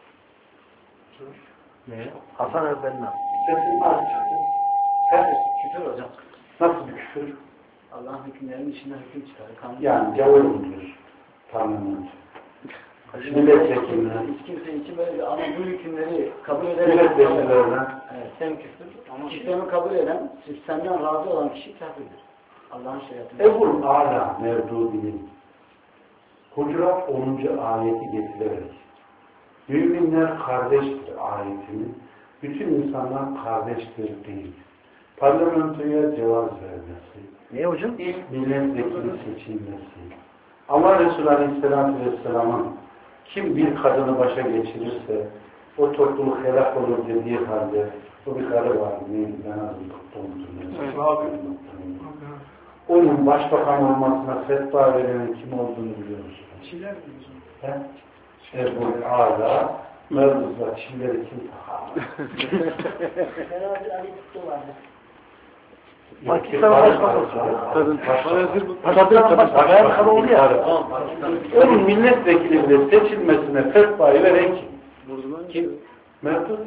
[SPEAKER 3] Ne? Hasan el-Benna.
[SPEAKER 5] Sesin az çıktı. He?
[SPEAKER 6] Küfür hocam.
[SPEAKER 5] Nasıl bir küfür?
[SPEAKER 6] Allah'ın hükümlerinin içinden hüküm çıkarır. Kanun.
[SPEAKER 5] Yani gavur mu diyorsun? Parlamento. Milletvekillerine.
[SPEAKER 6] Hiç kimse için böyle bir, ama bu hükümleri kabul eden
[SPEAKER 5] Milletvekillerine.
[SPEAKER 6] evet, hem küfür ama sistemi kabul eden, sistemden razı olan kişi kafirdir. Allah'ın şeriatını.
[SPEAKER 5] Ebu'l Ala Mevdudi'nin Hucurat onuncu ayeti getirerek müminler kardeştir ayetini bütün insanlar kardeştir değil. Parlamentoya cevaz vermesi,
[SPEAKER 3] Niye hocam?
[SPEAKER 5] ilk milletvekili seçilmesi, Allah Resulü Aleyhisselatü Vesselam'ın kim bir kadını başa geçirirse o topluluk helak olur dediği halde o bir karı var. Neydi? Ben azım tuttuğumuzun. Onun başbakan olmasına fetva verenin kim olduğunu biliyor musun?
[SPEAKER 8] Çiler mi?
[SPEAKER 5] Ebu'l Ala Mevzu'da Çilleri kim takar?
[SPEAKER 6] Beraber Ali Kutlu vardı.
[SPEAKER 3] Pakistan başbakanı.
[SPEAKER 5] Pakistan'ın başbakanı oldu ya. Onun milletvekili bile seçilmesine fetvayı veren kim? Kim? Mevdudi.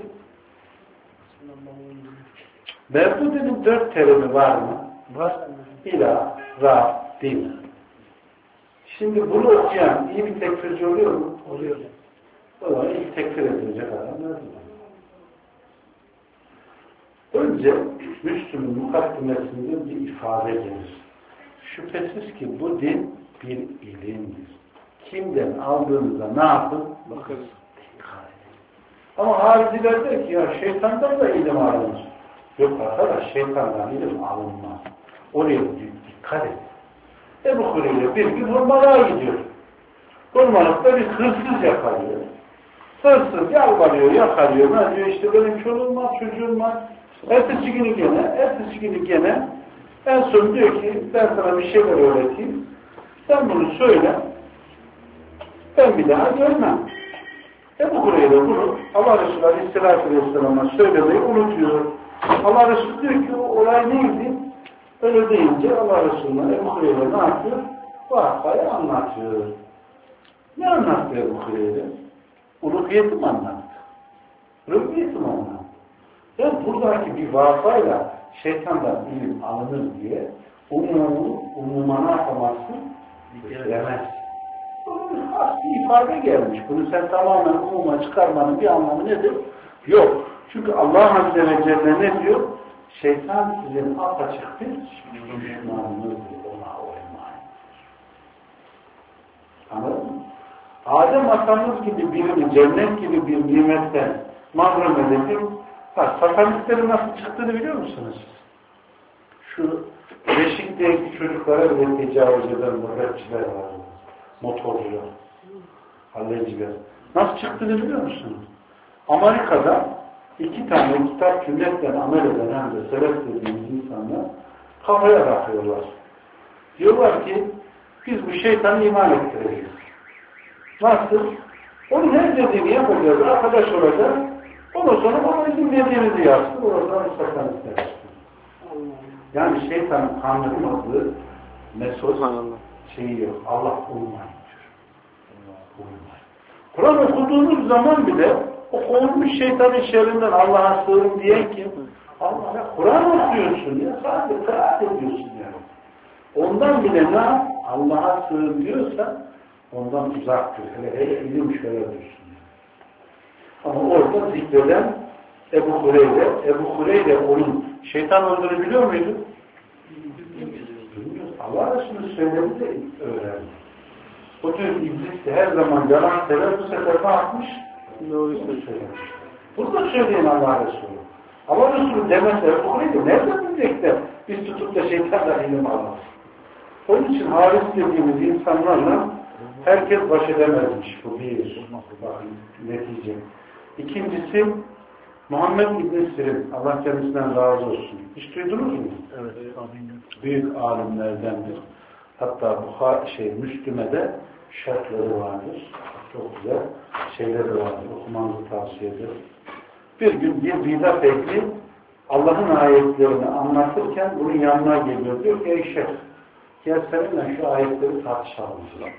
[SPEAKER 5] Mevdudi'nin dört terimi var mı? Var. İlah, Rab, din. Şimdi bunu okuyan iyi bir tekfirci oluyor mu? Oluyor. O zaman ilk tekfir edilecek adam Mevdudi. Önce Müslüm'ün mukaddimesinde bir ifade gelir. Şüphesiz ki bu din bir ilimdir. Kimden aldığınızda ne yapın? Bakarız. Dikkat edin. Ama hariciler der ki ya şeytandan da ilim alınır. Yok arkadaş şeytandan ilim alınmaz. Oraya dikkat edin. Ebu Hureyre bir gün hurmalığa gidiyor. Hurmalıkta bir hırsız yakalıyor. Hırsız yalvarıyor, yakalıyor. Ne diyor işte benim çoluğum var, çocuğum var. Ertesi günü gene, ertesi günü gene en son diyor ki ben sana bir şeyler öğreteyim. Sen bunu söyle. Ben bir daha görmem. Ebu Hureyre bunu Allah Resulü Aleyhisselatü Vesselam'a söylemeyi unutuyor. Allah Resulü diyor ki o olay neydi? Öyle deyince Allah Resulü'ne Ebu Hureyre ne yapıyor? Vakayı anlatıyor. Ne anlattı Ebu Hureyre? Uluhiyeti mi anlattı? Rübbiyeti mi anlattı? Yani buradaki bir vakayla şeytandan ilim alınır diye umumu, umuma ne yapamazsın? Bitiremez. Bunun bir has bir ifade gelmiş. Bunu sen tamamen umuma çıkarmanın bir anlamı nedir? Yok. Çünkü Allah Azze ve Celle ne diyor? Şeytan sizin apaçık bir düşmanınızdır. Ona uymayın. Anladın mı? Adem atamız gibi birini, cennet gibi bir nimetten mahrum edip ha, satanistlerin nasıl çıktığını biliyor musunuz? Şu Beşik'teki çocuklara bile tecavüz eden mürebbeciler var. Motorcular, halleciler. Nasıl çıktığını biliyor musunuz? Amerika'da iki tane kitap cümletten amel eden hem de sebep dediğimiz insanlar kafaya bakıyorlar. Diyorlar ki biz bu şeytanı iman ettireceğiz. Nasıl? Onun her dediğini yapacağız, arkadaş olacağız. Ondan sonra ona izin verdiğimizi yapsın. Oradan satanistler. Yani şeytanın kandırmadığı mesaj şeyi yok. Allah uymayın diyor. Kur'an okuduğunuz zaman bile o kovulmuş şeytanın şerrinden Allah'a sığın diyen kim? Allah'a Kur'an okuyorsun ya. Sadece kıraat ediyorsun yani. Ondan bile ne? Allah'a sığın diyorsa ondan uzak dur. Hele hele ilim şöyle dursun. Ama orada zikreden Ebu Hureyre, Ebu Hureyre onun şeytan olduğunu biliyor muydu? Bilmiyoruz. Allah Resulü söyledi de öğrendi. O diyor iblis de her zaman yalan sever, bu sefer ne yapmış? Doğru söylemiş. Burada söyleyen Allah Resulü. Allah Resulü demese Ebu Hureyre nereden bilecek de biz tutup da şeytandan ilim almaz. Onun için haris dediğimiz insanlarla herkes baş edemezmiş. Bu bir. Bakın netice. İkincisi Muhammed İbn Sirin. Allah kendisinden razı olsun. Hiç duydunuz mu?
[SPEAKER 3] Evet.
[SPEAKER 5] Büyük alimlerdendir. Hatta bu şey Müslüme'de şartları vardır. Çok güzel şeyleri vardır. Okumanızı tavsiye ederim. Bir gün bir bidat ehli Allah'ın ayetlerini anlatırken bunun yanına geliyor. Diyor ki ey şeyh, gel seninle şu ayetleri tartışalım.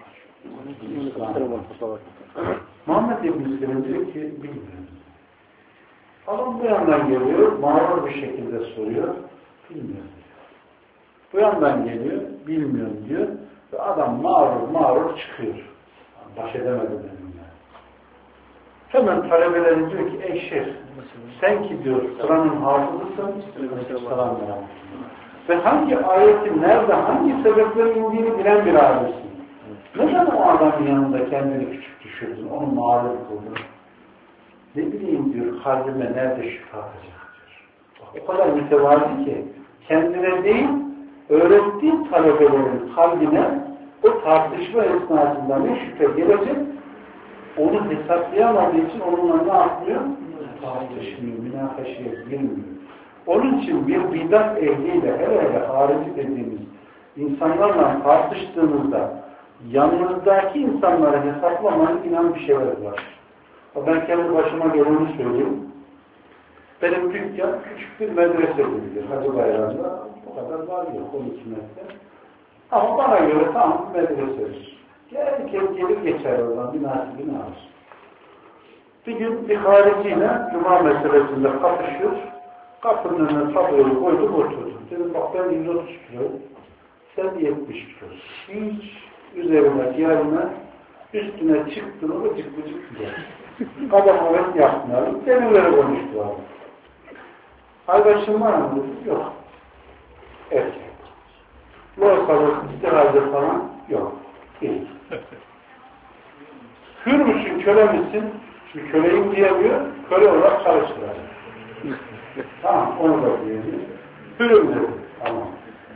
[SPEAKER 5] Muhammed İbn Sirin diyor ki bilmiyorum. Adam bu yandan geliyor, mağrur bir şekilde soruyor, bilmiyorum. Bu yandan geliyor, bilmiyorum diyor ve adam mağrur mağrur çıkıyor. Baş edemedi benimle. Hemen talebeleri diyor ki ey şeyh, sen ki diyor Kur'an'ın hafızısın, Kur'an ve hangi ayetin nerede, hangi sebeplerin indiğini bilen bir alimsin. Neden o adamın yanında kendini küçük düşürdün, onu mağrur kıldın? Ne bileyim diyor, kalbime nerede şüphe atacak diyor. O kadar mütevazi ki, kendine değil, öğrettiği talebelerin kalbine o tartışma esnasında ne şüphe gelecek, onu hesaplayamadığı için onunla ne yapmıyor? Tartışmıyor, münakaşaya girmiyor. Onun için bir bidat ehliyle, hele hele harici dediğimiz insanlarla tartıştığınızda yanınızdaki insanları hesaplamanın inan bir şeyler var. Ben kendi başıma geleni söyleyeyim. Benim dükkan küçük bir medrese gibidir. Hacı Bayram'da o kadar var yok, on iki metre. Ama bana göre tam bir medresedir. Herkes gelir geçer oradan, bir nasibini alır. Bir gün bir hariciyle Cuma meselesinde kapışıyor. Kapının önüne tabloyu koydum, oturdum. Dedim bak ben yüz otuz kilo, sen yetmiş kilo. Hiç üzerine gelme, üstüne çıktın o bıcık bıcık gider. Kadar evet yapmayalım, kendileri konuştular. Arkadaşım var mı? Yok. Erkek. Loğusalık, istirahat falan yok. Değil. Hür müsün, köle misin? Şimdi köleyim diyemiyor, köle olarak çalıştıracak. Tamam, onu da diyemiyor. Hürüm dedi. Tamam.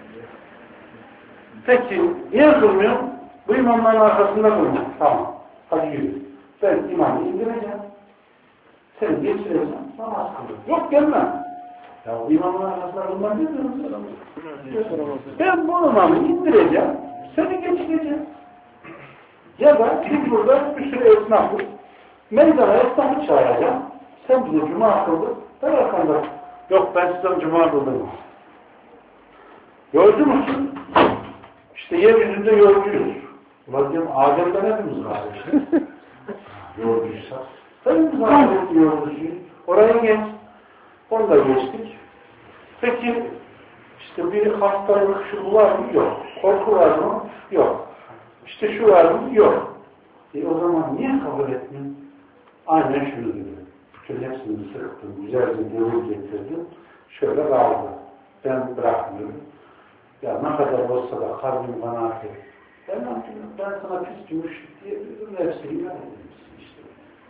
[SPEAKER 5] Peki, niye kılmıyor? Bu imamların arkasında kılmıyor. Tamam. Hadi yürü. Ben imamı indireceğim. Seni geçireceğim. Namaz kılıyor. Yok gelmem. Ya bu imamların arkasında kılmam değil mi? Ben bu imamı indireceğim. Seni geçireceğim. Ya da biz burada bir sürü esnafız. Meydana esnafı çağıracağım. Sen bize cuma kıldın. Ben arkanda. Yok ben size cuma kıldım. Yolcu musun? İşte yeryüzünde yolcuyuz. Ulan diyorum Adem'den hepimiz var. Yolcuysa. Hepimiz Adem'den yolcuyuz. Oraya geç. Onu da geçtik. Peki işte bir hastalık şu var mı? Yok. Korku var mı? Yok. İşte şu var mı? Yok. E o zaman niye kabul etmiyorsun? Aynen şunu dedi. Bütün hepsini sıktım. Güzelce devir getirdim. Şöyle kaldı. Ben bırakmıyorum. Ya ne kadar olsa da kalbim kanaat et. Ben, ben sana pis gümüşlük diyebilirim. Hepsini iman edilmişsin işte.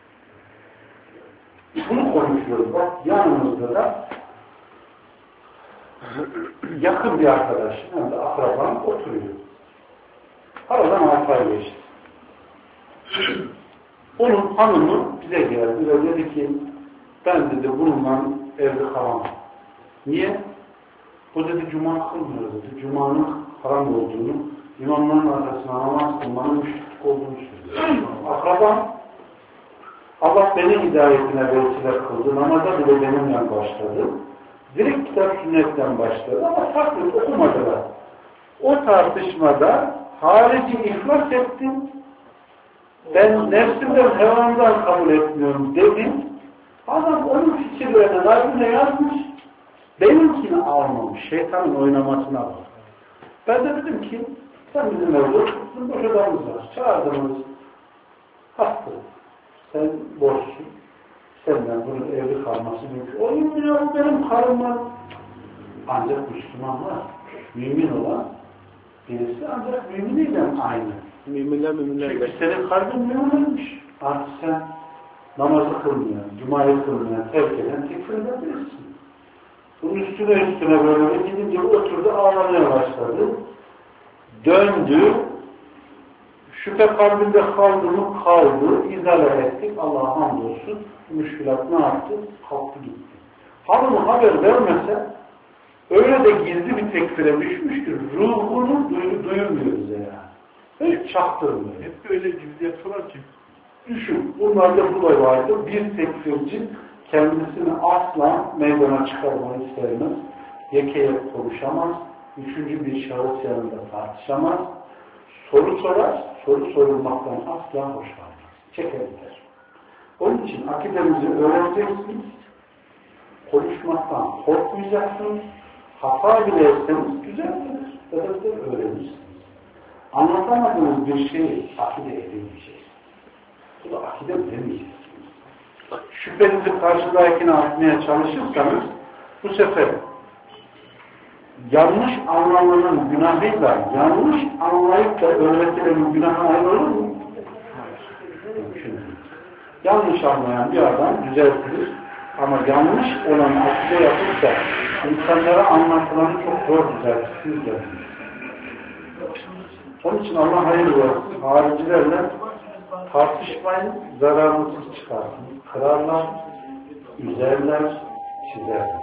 [SPEAKER 5] Bunu konuşuyoruz. Bak yanımızda da yakın bir arkadaşım hem de akrabam oturuyor. Aradan altı ay geçti. Onun hanımı bize geldi ve dedi ki ben dedi bununla evde kalamam. Niye? O dedi cuma kılmıyor dedi. Cuma'nın haram olduğunu, imamların arkasına namaz kılmanın müşrik olduğunu söylüyor. Akrabam Allah beni hidayetine vesile kıldı. Namaza bile benimle başladı. Direkt kitap sünnetten başladı ama farklı okumadılar. O tartışmada harici iflas ettim. Ben nefsimden, hevamdan kabul etmiyorum dedim. Adam onun fikirlerine kalbine yazmış. Benimkini almamış. Şeytanın oynamasına bak. Ben de dedim ki sen bizim evde oturtun, boş odamız var. Çağırdınız. Hastı. Sen borçsun. Senden bunun evli kalması mümkün. O mümin olan benim karım var. Ancak Müslümanlar, mümin olan birisi ancak müminiyle aynı.
[SPEAKER 2] Müminler müminler.
[SPEAKER 5] Çünkü senin kalbin müminmiş. Artık sen namazı kılmayan, cumayı kılmayan, terk eden tekfir edebilirsin. Bunun üstüne üstüne böyle gidince oturdu, ağlamaya başladı. Döndü. Şüphe kalbinde kaldı mı? Kaldı. İzale ettik. Allah'a hamdolsun. Müşkülat ne yaptı? Kalktı gitti. Hanımı haber vermese öyle de gizli bir tekfire düşmüştür. Ruhunu duy duyurmuyor bize yani. Hiç çaktırmıyor.
[SPEAKER 7] Hep böyle gizli yapıyorlar ki.
[SPEAKER 5] Düşün. Bunlarda bu da vardı. Bir tekfirci kendisini asla meydana çıkarmayı sevmez. Yekeye konuşamaz. Üçüncü bir şahıs yanında tartışamaz. Soru sorar, soru sorulmaktan asla hoşlanmaz. Çekebilir. Onun için akidemizi öğreneceksiniz. Konuşmaktan korkmayacaksınız. Hata bile etseniz güzeldir. Öğrenir, öğrenirsiniz. Anlatamadığınız bir şeyi akide edemeyeceksiniz. Bu da akide demeyeceksiniz. Şüphenizi karşıdakine atmaya çalışırsanız bu sefer yanlış anlamanın günahıyla yanlış anlayıp da öğretilenin günahı ayrı olur mu? Mümkün değil. Yanlış anlayan bir adam düzeltilir ama yanlış olan akide yapıp da insanlara anlatılanı çok zor düzeltirsiniz de. Onun için Allah hayır versin. Haricilerle tartışmayın, zararınızı çıkarsın. Kırarlar, üzerler, çizerler.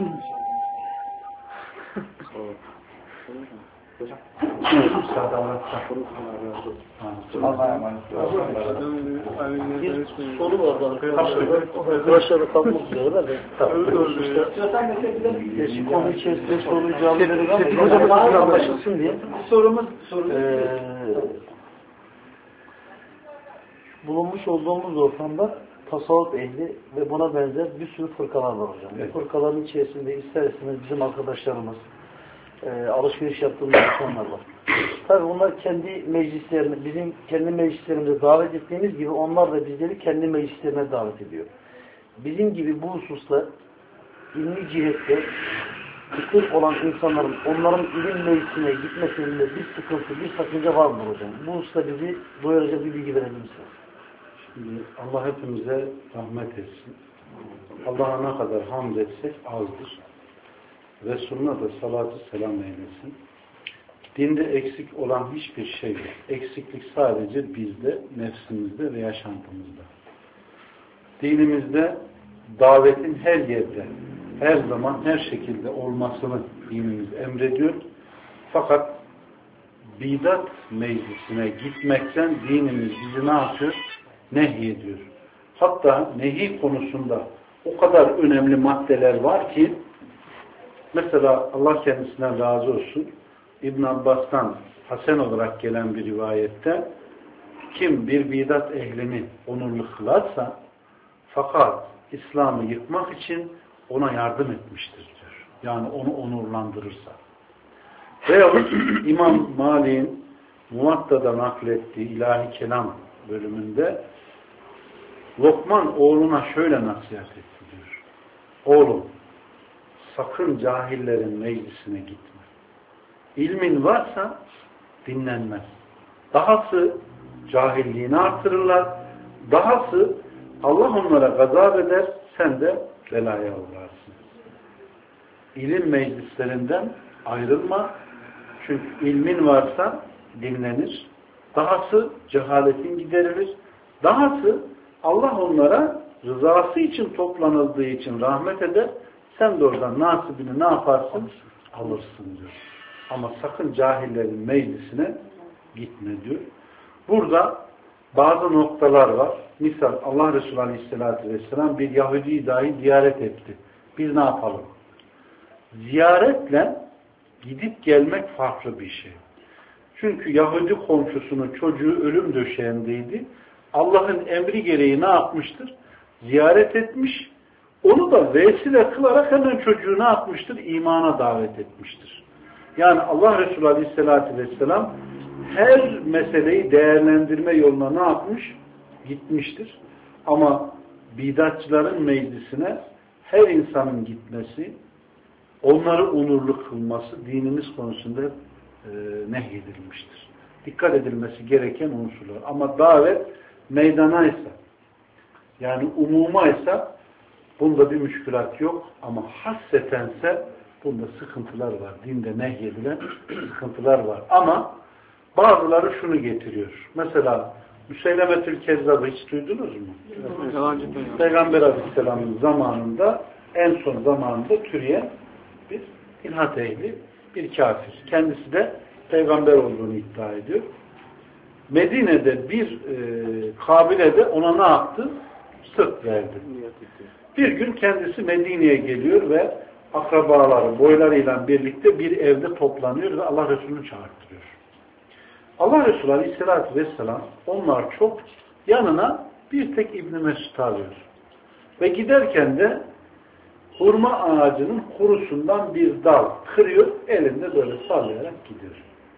[SPEAKER 3] Allah'a emanet olun.
[SPEAKER 4] Bir soru vardı arkadaşlar kalmak üzere de.
[SPEAKER 3] Konu içerisinde soruyu cevap verelim ama anlaşılsın diye.
[SPEAKER 8] Sorumuz, sorumuz.
[SPEAKER 3] Ee, bulunmuş olduğumuz ortamda tasavvuf ehli ve buna benzer bir sürü fırkalar var hocam. Evet. Bu fırkaların içerisinde ister istemez bizim arkadaşlarımız, e, alışveriş yaptığımız insanlar var. Tabii onlar kendi meclislerine, bizim kendi meclislerimize davet ettiğimiz gibi onlar da bizleri kendi meclislerine davet ediyor. Bizim gibi bu hususta ilmi cihette kısır olan insanların onların ilim meclisine gitmesinde bir sıkıntı, bir sakınca var mı hocam? Bu hususta bizi doyuracak bir bilgi verebilir misiniz?
[SPEAKER 5] Şimdi Allah hepimize rahmet etsin. Allah'a ne kadar hamd etsek azdır. Resulüne de salatü selam eylesin. Dinde eksik olan hiçbir şey yok. Eksiklik sadece bizde, nefsimizde ve yaşantımızda. Dinimizde davetin her yerde, her zaman, her şekilde olmasını dinimiz emrediyor. Fakat bidat meclisine gitmekten dinimiz bizi ne yapıyor? Nehyediyor. Hatta nehi konusunda o kadar önemli maddeler var ki mesela Allah kendisinden razı olsun İbn Abbas'tan hasen olarak gelen bir rivayette kim bir bidat ehlini onurlu kılarsa fakat İslam'ı yıkmak için ona yardım etmiştir diyor. Yani onu onurlandırırsa. Veyahut İmam Malik'in Muvatta'da naklettiği ilahi kelam bölümünde Lokman oğluna şöyle nasihat etti diyor. Oğlum sakın cahillerin meclisine gitme. İlmin varsa dinlenmez. Dahası cahilliğini artırırlar. Dahası Allah onlara gazap eder, sen de belaya uğrarsın. İlim meclislerinden ayrılma. Çünkü ilmin varsa dinlenir. Dahası cehaletin giderilir. Dahası Allah onlara rızası için toplanıldığı için rahmet eder. Sen de oradan nasibini ne yaparsın? Alırsın diyor. Ama sakın cahillerin meclisine gitme diyor. Burada bazı noktalar var. Misal Allah Resulü Aleyhisselatü Vesselam bir Yahudi dahi ziyaret etti. Biz ne yapalım? Ziyaretle gidip gelmek farklı bir şey. Çünkü Yahudi komşusunun çocuğu ölüm döşeğindeydi. Allah'ın emri gereği ne yapmıştır? Ziyaret etmiş. Onu da vesile kılarak hemen çocuğu ne yapmıştır? İmana davet etmiştir. Yani Allah Resulü Aleyhisselatü Vesselam her meseleyi değerlendirme yoluna ne yapmış? Gitmiştir. Ama bidatçıların meclisine her insanın gitmesi, onları onurlu kılması dinimiz konusunda e, nehyedilmiştir. Dikkat edilmesi gereken unsurlar. Ama davet meydanaysa, yani umumaysa bunda bir müşkülat yok. Ama hassetense bunda sıkıntılar var. Dinde nehyedilen sıkıntılar var. Ama bazıları şunu getiriyor. Mesela Müseylemetül Kezzab'ı hiç duydunuz mu? Evet. Peygamber Aleyhisselam'ın zamanında, en son zamanında türeyen bir ilhat ehli, bir kafir. Kendisi de peygamber olduğunu iddia ediyor. Medine'de bir e, kabilede ona ne yaptı? Sırt verdi. Bir gün kendisi Medine'ye geliyor ve akrabaları, boylarıyla birlikte bir evde toplanıyor ve Allah Resulü'nü çağırtırıyor. Allah Resulü Aleyhisselatü Vesselam onlar çok yanına bir tek İbn Mesud'u alıyor. Ve giderken de hurma ağacının kurusundan bir dal kırıyor, elinde böyle sallayarak gidiyor.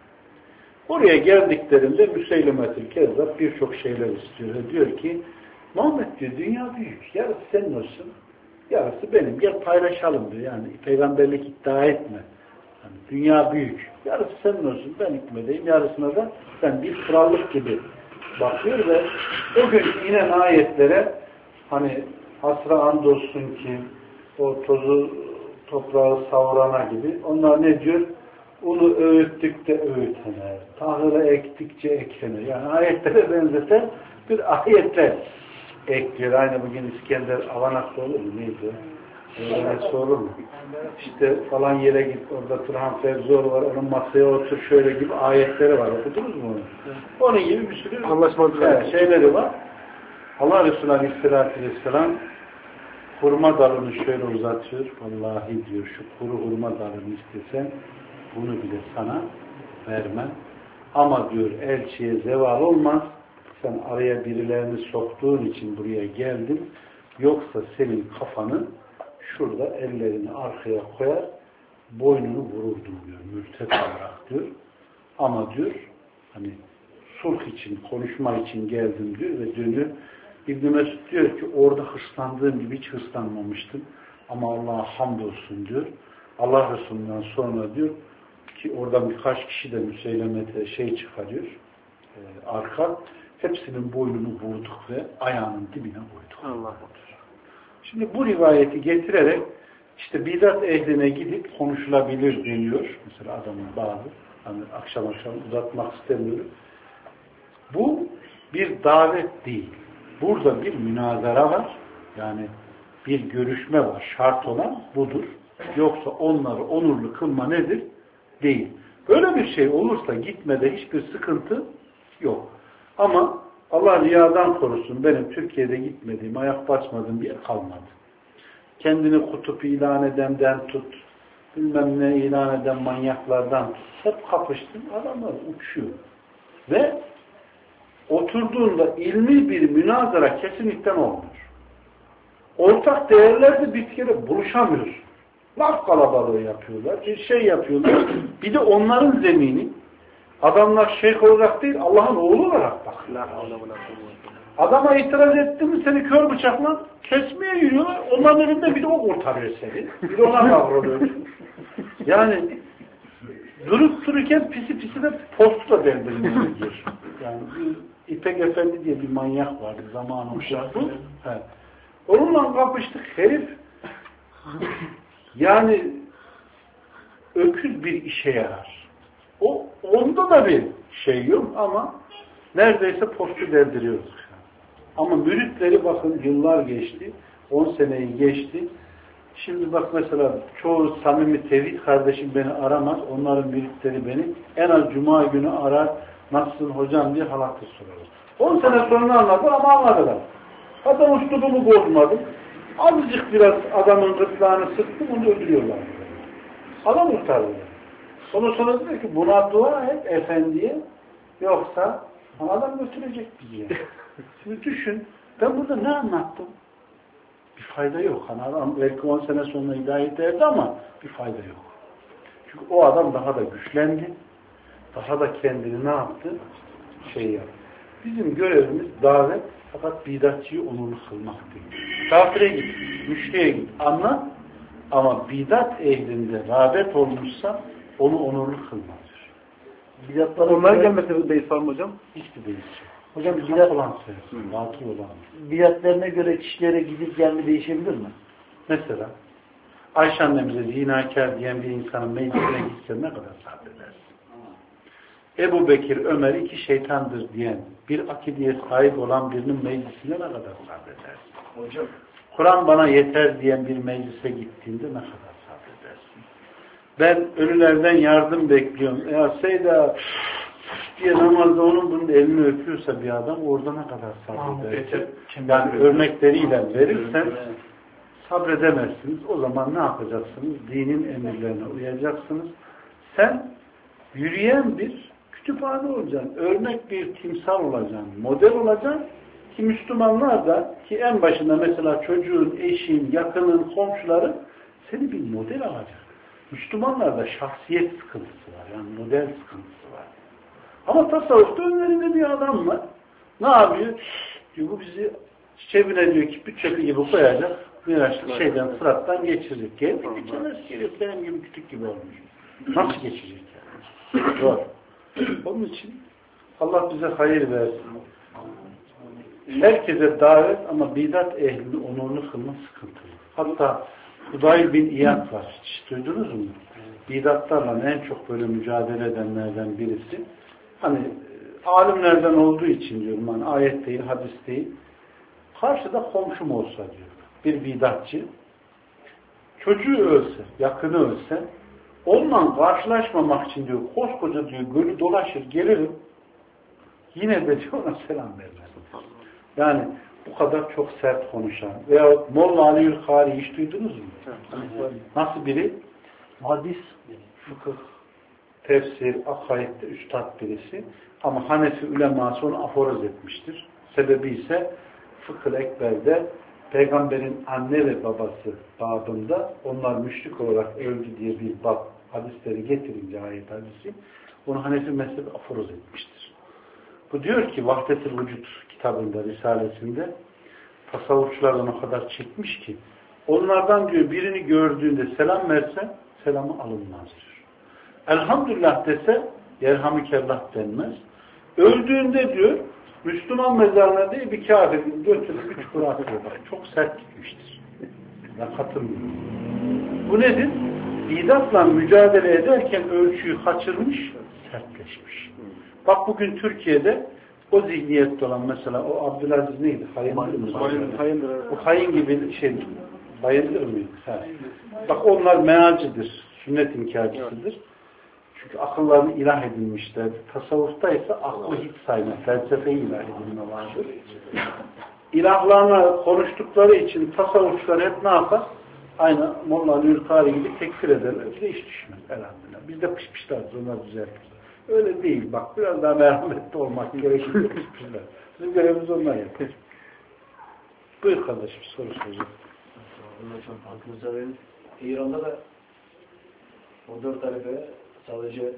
[SPEAKER 5] Oraya geldiklerinde Müseylemetül Kezzab birçok şeyler istiyor. Diyor ki, Muhammed diyor, dünya büyük. Yarısı senin olsun, yarısı benim. Gel paylaşalım diyor. Yani peygamberlik iddia etme. Yani dünya büyük. Yarısı senin olsun, ben hükmedeyim. Yarısına da sen bir krallık gibi bakıyor ve o gün inen ayetlere hani hasra andolsun ki o tozu toprağı savurana gibi. Onlar ne diyor? Ulu öğüttük de öğütene, tahılı ektikçe ekene. Yani ayetlere benzeten bir ayetler ekliyor. Aynı bugün İskender Avanak'ta olur mu? Neydi? Öğrenmesi olur mu? İşte falan yere git, orada Turhan Fevzor var, onun masaya otur şöyle gibi ayetleri var. Okudunuz mu onu? Onun gibi bir sürü evet, şeyleri var. Allah Resulü Aleyhisselatü Vesselam hurma dalını şöyle uzatıyor. Vallahi diyor, şu kuru hurma dalını istesen bunu bile sana vermem. Ama diyor elçiye zeval olmaz. Sen araya birilerini soktuğun için buraya geldin. Yoksa senin kafanı şurada ellerini arkaya koyar, boynunu vururdum diyor. Mürtet olarak diyor. Ama diyor hani sulh için, konuşma için geldim diyor ve dönüyor. İbn Mesud diyor ki orada hırslandığım gibi hiç hırslanmamıştım. Ama Allah'a hamdolsun diyor. Allah Resulü'nden sonra diyor ki oradan birkaç kişi de Müseylemet'e şey çıkarıyor. E, arka. Hepsinin boynunu vurduk ve ayağının dibine koyduk. Allah. Şimdi bu rivayeti getirerek işte bidat ehline gidip konuşulabilir deniyor. Mesela adamın bazı hani akşam akşam uzatmak istemiyorum. Bu bir davet değil. Burada bir münazara var. Yani bir görüşme var. Şart olan budur. Yoksa onları onurlu kılma nedir? Değil. Böyle bir şey olursa gitmede hiçbir sıkıntı yok. Ama Allah riyadan korusun. Benim Türkiye'de gitmediğim, ayak basmadığım bir yer kalmadı. Kendini kutup ilan edenden tut, bilmem ne ilan eden manyaklardan tut. Hep kapıştım. Adamlar uçuyor. Ve oturduğunda ilmi bir münazara kesinlikle olmuyor. Ortak değerlerde bir kere buluşamıyorsun. Laf kalabalığı yapıyorlar, bir şey yapıyorlar. Bir de onların zemini adamlar şeyh olarak değil, Allah'ın oğlu olarak bakıyorlar. Adama itiraz etti mi seni kör bıçakla kesmeye yürüyorlar. Onların elinde bir de o kurtarıyor seni. Bir de ona kavruluyor. Yani durup dururken pisi pisi de postla birbirine gidiyor. Yani bir İpek Efendi diye bir manyak vardı zamanında. Evet. Onunla kapıştık. Herif yani öküz bir işe yarar. O, onda da bir şey yok ama neredeyse postu derdiriyoruz. Ama müritleri bakın yıllar geçti. on seneyi geçti. Şimdi bak mesela çoğu samimi tevhid kardeşim beni aramaz. Onların müritleri beni en az cuma günü arar. Nasılsın hocam diye halatı sorarız. on sene sonra anladı ama anladılar. Adam üslubumu bozmadım. Azıcık biraz adamın gırtlağını sıktım onu öldürüyorlar. Adam kurtardılar. Ondan sonra diyor ki buna dua et efendiye yoksa adam götürecek bizi. Şimdi düşün ben burada ne anlattım? Bir fayda yok. Hani adam belki on sene sonra hidayet ederdi ama bir fayda yok. Çünkü o adam daha da güçlendi. Daha da kendini ne yaptı? Şey yaptı. Bizim görevimiz davet fakat bidatçıyı onurlu kılmak değil. Kafire git, müşriye git, anlat ama bidat ehlinde rağbet olmuşsa onu onurlu kılmadır.
[SPEAKER 3] Bidatlara
[SPEAKER 9] Onlar gelmese bir beis var mı hocam?
[SPEAKER 3] Hiçbir beis yok. Hocam bidat olan sensin, batıl olan. Bidatlerine göre kişilere gidip gelme değişebilir mi?
[SPEAKER 5] Mesela Ayşe annemize zinakar diyen bir insanın meclisine gitse ne kadar sabredersin? Ebu Bekir, Ömer iki şeytandır diyen bir akideye sahip olan birinin meclisine ne kadar sabredersin?
[SPEAKER 9] Hocam.
[SPEAKER 5] Kur'an bana yeter diyen bir meclise gittiğinde ne kadar sabredersin? Ben ölülerden yardım bekliyorum. Ya Seyda diye namazda onun bunun elini öpüyorsa bir adam orada ne kadar sabredersin? Yani örnekleriyle verirsen sabredemezsiniz. O zaman ne yapacaksınız? Dinin emirlerine uyacaksınız. Sen yürüyen bir kütüphane olacaksın. Örnek bir timsal olacaksın. Model olacaksın. Ki Müslümanlar da ki en başında mesela çocuğun, eşin, yakının, komşuların seni bir model alacak. Müslümanlarda şahsiyet sıkıntısı var. Yani model sıkıntısı var. Ama tasavvufta önlerinde bir adam var. Ne yapıyor? Diyor, bu bizi çevine diyor ki bütçeki gibi koyacak. Bir şeyden, sırattan geçirecek. Geldi geçemez ki. Benim gibi küçük gibi olmuş. Nasıl geçecek yani? Zor. Onun için Allah bize hayır versin. Herkese davet ama bidat ehlini onurlu kılma sıkıntılı. Hatta Hudayl bin İyad var. Hiç duydunuz mu? Bidatlarla en çok böyle mücadele edenlerden birisi. Hani alimlerden olduğu için diyorum. Hani ayet değil, hadis değil. Karşıda komşum olsa diyor. Bir bidatçı. Çocuğu ölse, yakını ölse onunla karşılaşmamak için diyor koskoca diyor gölü dolaşır gelirim. Yine de diyor ona selam vermez. Yani bu kadar çok sert konuşan veya Molla Ali Ülkari hiç duydunuz mu? Nasıl biri? Hadis, fıkıh, tefsir, akaidde üstad birisi. Ama Hanefi uleması onu aforoz etmiştir. Sebebi ise Fıkıh Ekber'de Peygamberin anne ve babası babında onlar müşrik olarak öldü diye bir bab hadisleri getirince ayet hadisi onu Hanefi mezhebi aforoz etmiştir. Bu diyor ki Vahdet-i Vücut kitabında, risalesinde tasavvufçulardan o kadar çekmiş ki onlardan diyor birini gördüğünde selam verse selamı alınmaz diyor. Elhamdülillah dese yerhamükellah denmez. Öldüğünde diyor Müslüman mezarına değil bir kâfirin götürüp bir çukura atıyor. Çok sert gitmiştir. Ben katılmıyorum. Bu nedir? Bidatla mücadele ederken ölçüyü kaçırmış, sertleşmiş. Bak bugün Türkiye'de o zihniyette olan mesela o Abdülaziz neydi? Hayındır mı? Hayındır. O hayın gibi şey bayındır mıydı? Ha. Bak onlar mealcidir. Sünnet inkarcısıdır. Çünkü akıllarını ilah edinmişler. Tasavvufta ise aklı hiç sayma. Felsefeyi ilah edinme vardır. İlahlarına konuştukları için tasavvufçular hep ne yapar? Aynı Molla Ali Ülkari gibi tekfir ederler. Bize hiç düşmez. Elhamdülillah. Biz de pışmışlarız. Onlar düzeltir. Öyle değil. Bak biraz daha merhametli olmak gerekiyor. Pışmışlar. Bizim görevimiz onlar yapar. Buyur kardeşim. Soru soracağım.
[SPEAKER 4] Aklınıza verin. İran'da da o dört tarife sadece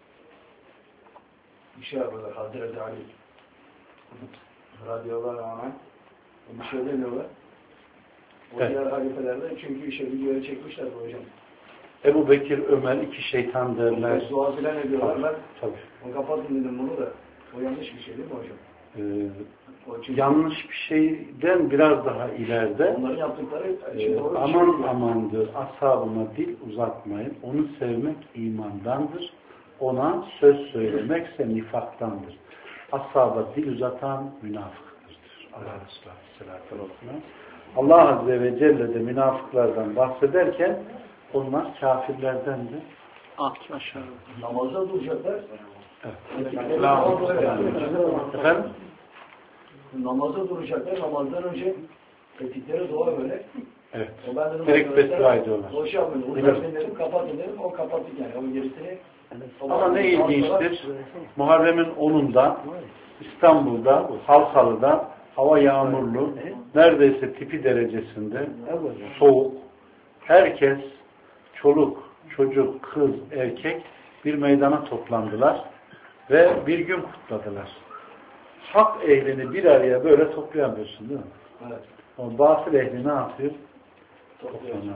[SPEAKER 4] bir şey yapıyorlar. Hazreti Ali radıyallahu anh bir şey demiyorlar. O evet. Diğer halifelerde çünkü işe videoya çekmişler bu hocam.
[SPEAKER 5] Ebu Bekir, Ömer iki şeytan derler.
[SPEAKER 4] Dua filan ediyorlar.
[SPEAKER 5] Tabii.
[SPEAKER 4] O kapatın dedim bunu da. O yanlış bir şey değil mi hocam?
[SPEAKER 5] Ee, yanlış bir şeyden biraz daha ileride
[SPEAKER 4] onların yaptıkları
[SPEAKER 5] e, aman şey amandır, ashabına dil uzatmayın. Onu sevmek imandandır. Ona söz söylemekse nifaktandır. Ashaba dil uzatan münafıktır. Allah Resulü Aleyhisselatü Allah Azze ve Celle de münafıklardan bahsederken onlar kafirlerdendir.
[SPEAKER 2] Ah, aşağı.
[SPEAKER 4] Namazda duracaklar.
[SPEAKER 5] Evet. Efendim?
[SPEAKER 4] Namazda duracaklar. Namazdan önce ettikleri dua böyle.
[SPEAKER 5] Evet. Direkt beddua ediyorlar.
[SPEAKER 4] O şey yapmıyor. Uzatın dedim, kapatın dedim. O kapattık yani. O gerisini.
[SPEAKER 5] Ama ne ilginçtir. Muharrem'in onunda İstanbul'da, Halkalı'da hava yağmurlu, neredeyse tipi derecesinde soğuk. Herkes, çoluk, çocuk, kız, erkek bir meydana toplandılar ve bir gün kutladılar. Hak ehlini bir araya böyle toplayamıyorsun değil mi? Evet. O batıl ehli ne yapıyor? Toplanamıyor.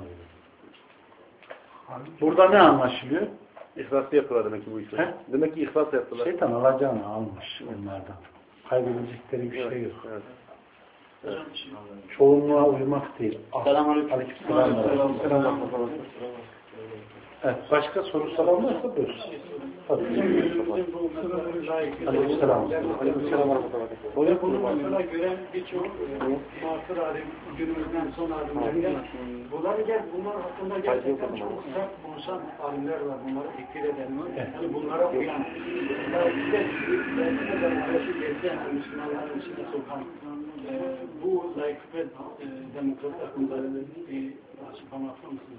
[SPEAKER 5] Burada ne anlaşılıyor?
[SPEAKER 9] İhlaslı yaptılar demek ki bu işler. He? Demek ki ihlas yaptılar.
[SPEAKER 5] Şeytan alacağını almış onlardan. Kaybedecekleri bir evet, şey yok. Evet. Evet. Çoğunluğa uymak değil.
[SPEAKER 1] Selamünaleyküm.
[SPEAKER 5] Aleykümselam. Evet, başka soru soran varsa buyurun. Tabii. Aleykümselam.
[SPEAKER 8] Ve bunu mesela gören birçok muasır alim, günümüzden son alimlerden bunlar gel bunlar hakkında gerçekten çok sert konuşan alimler var. Bunları tekfir eden var. Yani bunlara uyan. Belki de belki de demokrasi geçen Müslümanların içine sokan bu layıklık ve demokrasi hakkında bir açıklama yapar mısınız?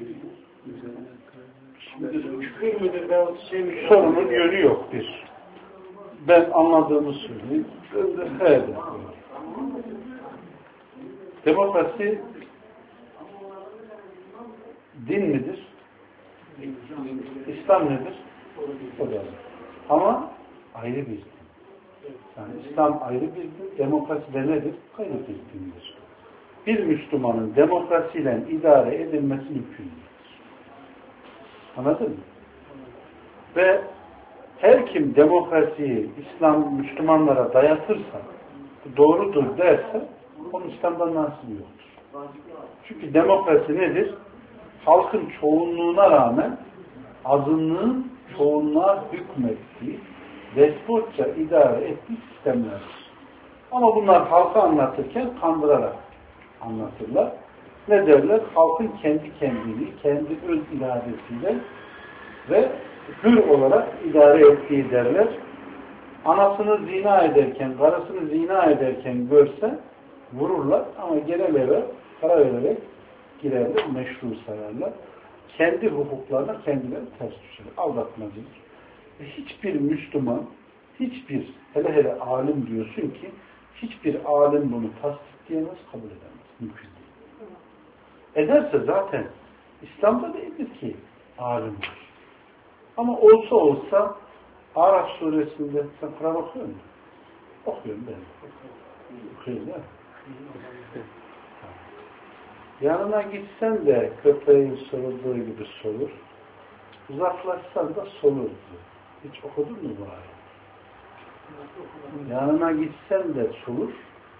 [SPEAKER 8] Küfür müdür veyahut şey midir?
[SPEAKER 5] Sorunun yönü yok bir. Ben anladığımı söyleyeyim. Evet. Demokrasi din midir? İslam nedir? O da. Ama ayrı bir din. Yani İslam ayrı bir din. Demokrasi de nedir? Ayrı bir dindir. Bir Müslümanın demokrasiyle idare edilmesi mümkün değil. Anladın mı? Ve her kim demokrasiyi İslam Müslümanlara dayatırsa, doğrudur derse, onun İslam'dan nasibi yoktur. Çünkü demokrasi nedir? Halkın çoğunluğuna rağmen azınlığın çoğunluğa hükmettiği, despotça idare ettiği sistemlerdir. Ama bunlar halka anlatırken kandırarak anlatırlar. Ne derler? Halkın kendi kendini, kendi öz iradesiyle ve hür olarak idare ettiği derler. Anasını zina ederken, karısını zina ederken görse vururlar ama genel eve para vererek girerler, meşru sayarlar. Kendi hukuklarına kendileri ters düşer. Aldatmacıdır. Ve hiçbir Müslüman, hiçbir, hele hele alim diyorsun ki, hiçbir alim bunu tasdikleyemez, kabul edemez. Mümkün değil. Ederse zaten İslam'da değildir ki alimdir. Ama olsa olsa Araf suresinde sen Kur'an okuyor musun? Okuyorum ben. Okuyorum değil mi? Yanına gitsen de köpeğin sorulduğu gibi sorur. Uzaklaşsan da solur. Hiç okudun mu bu ayet? Yanına gitsen de solur.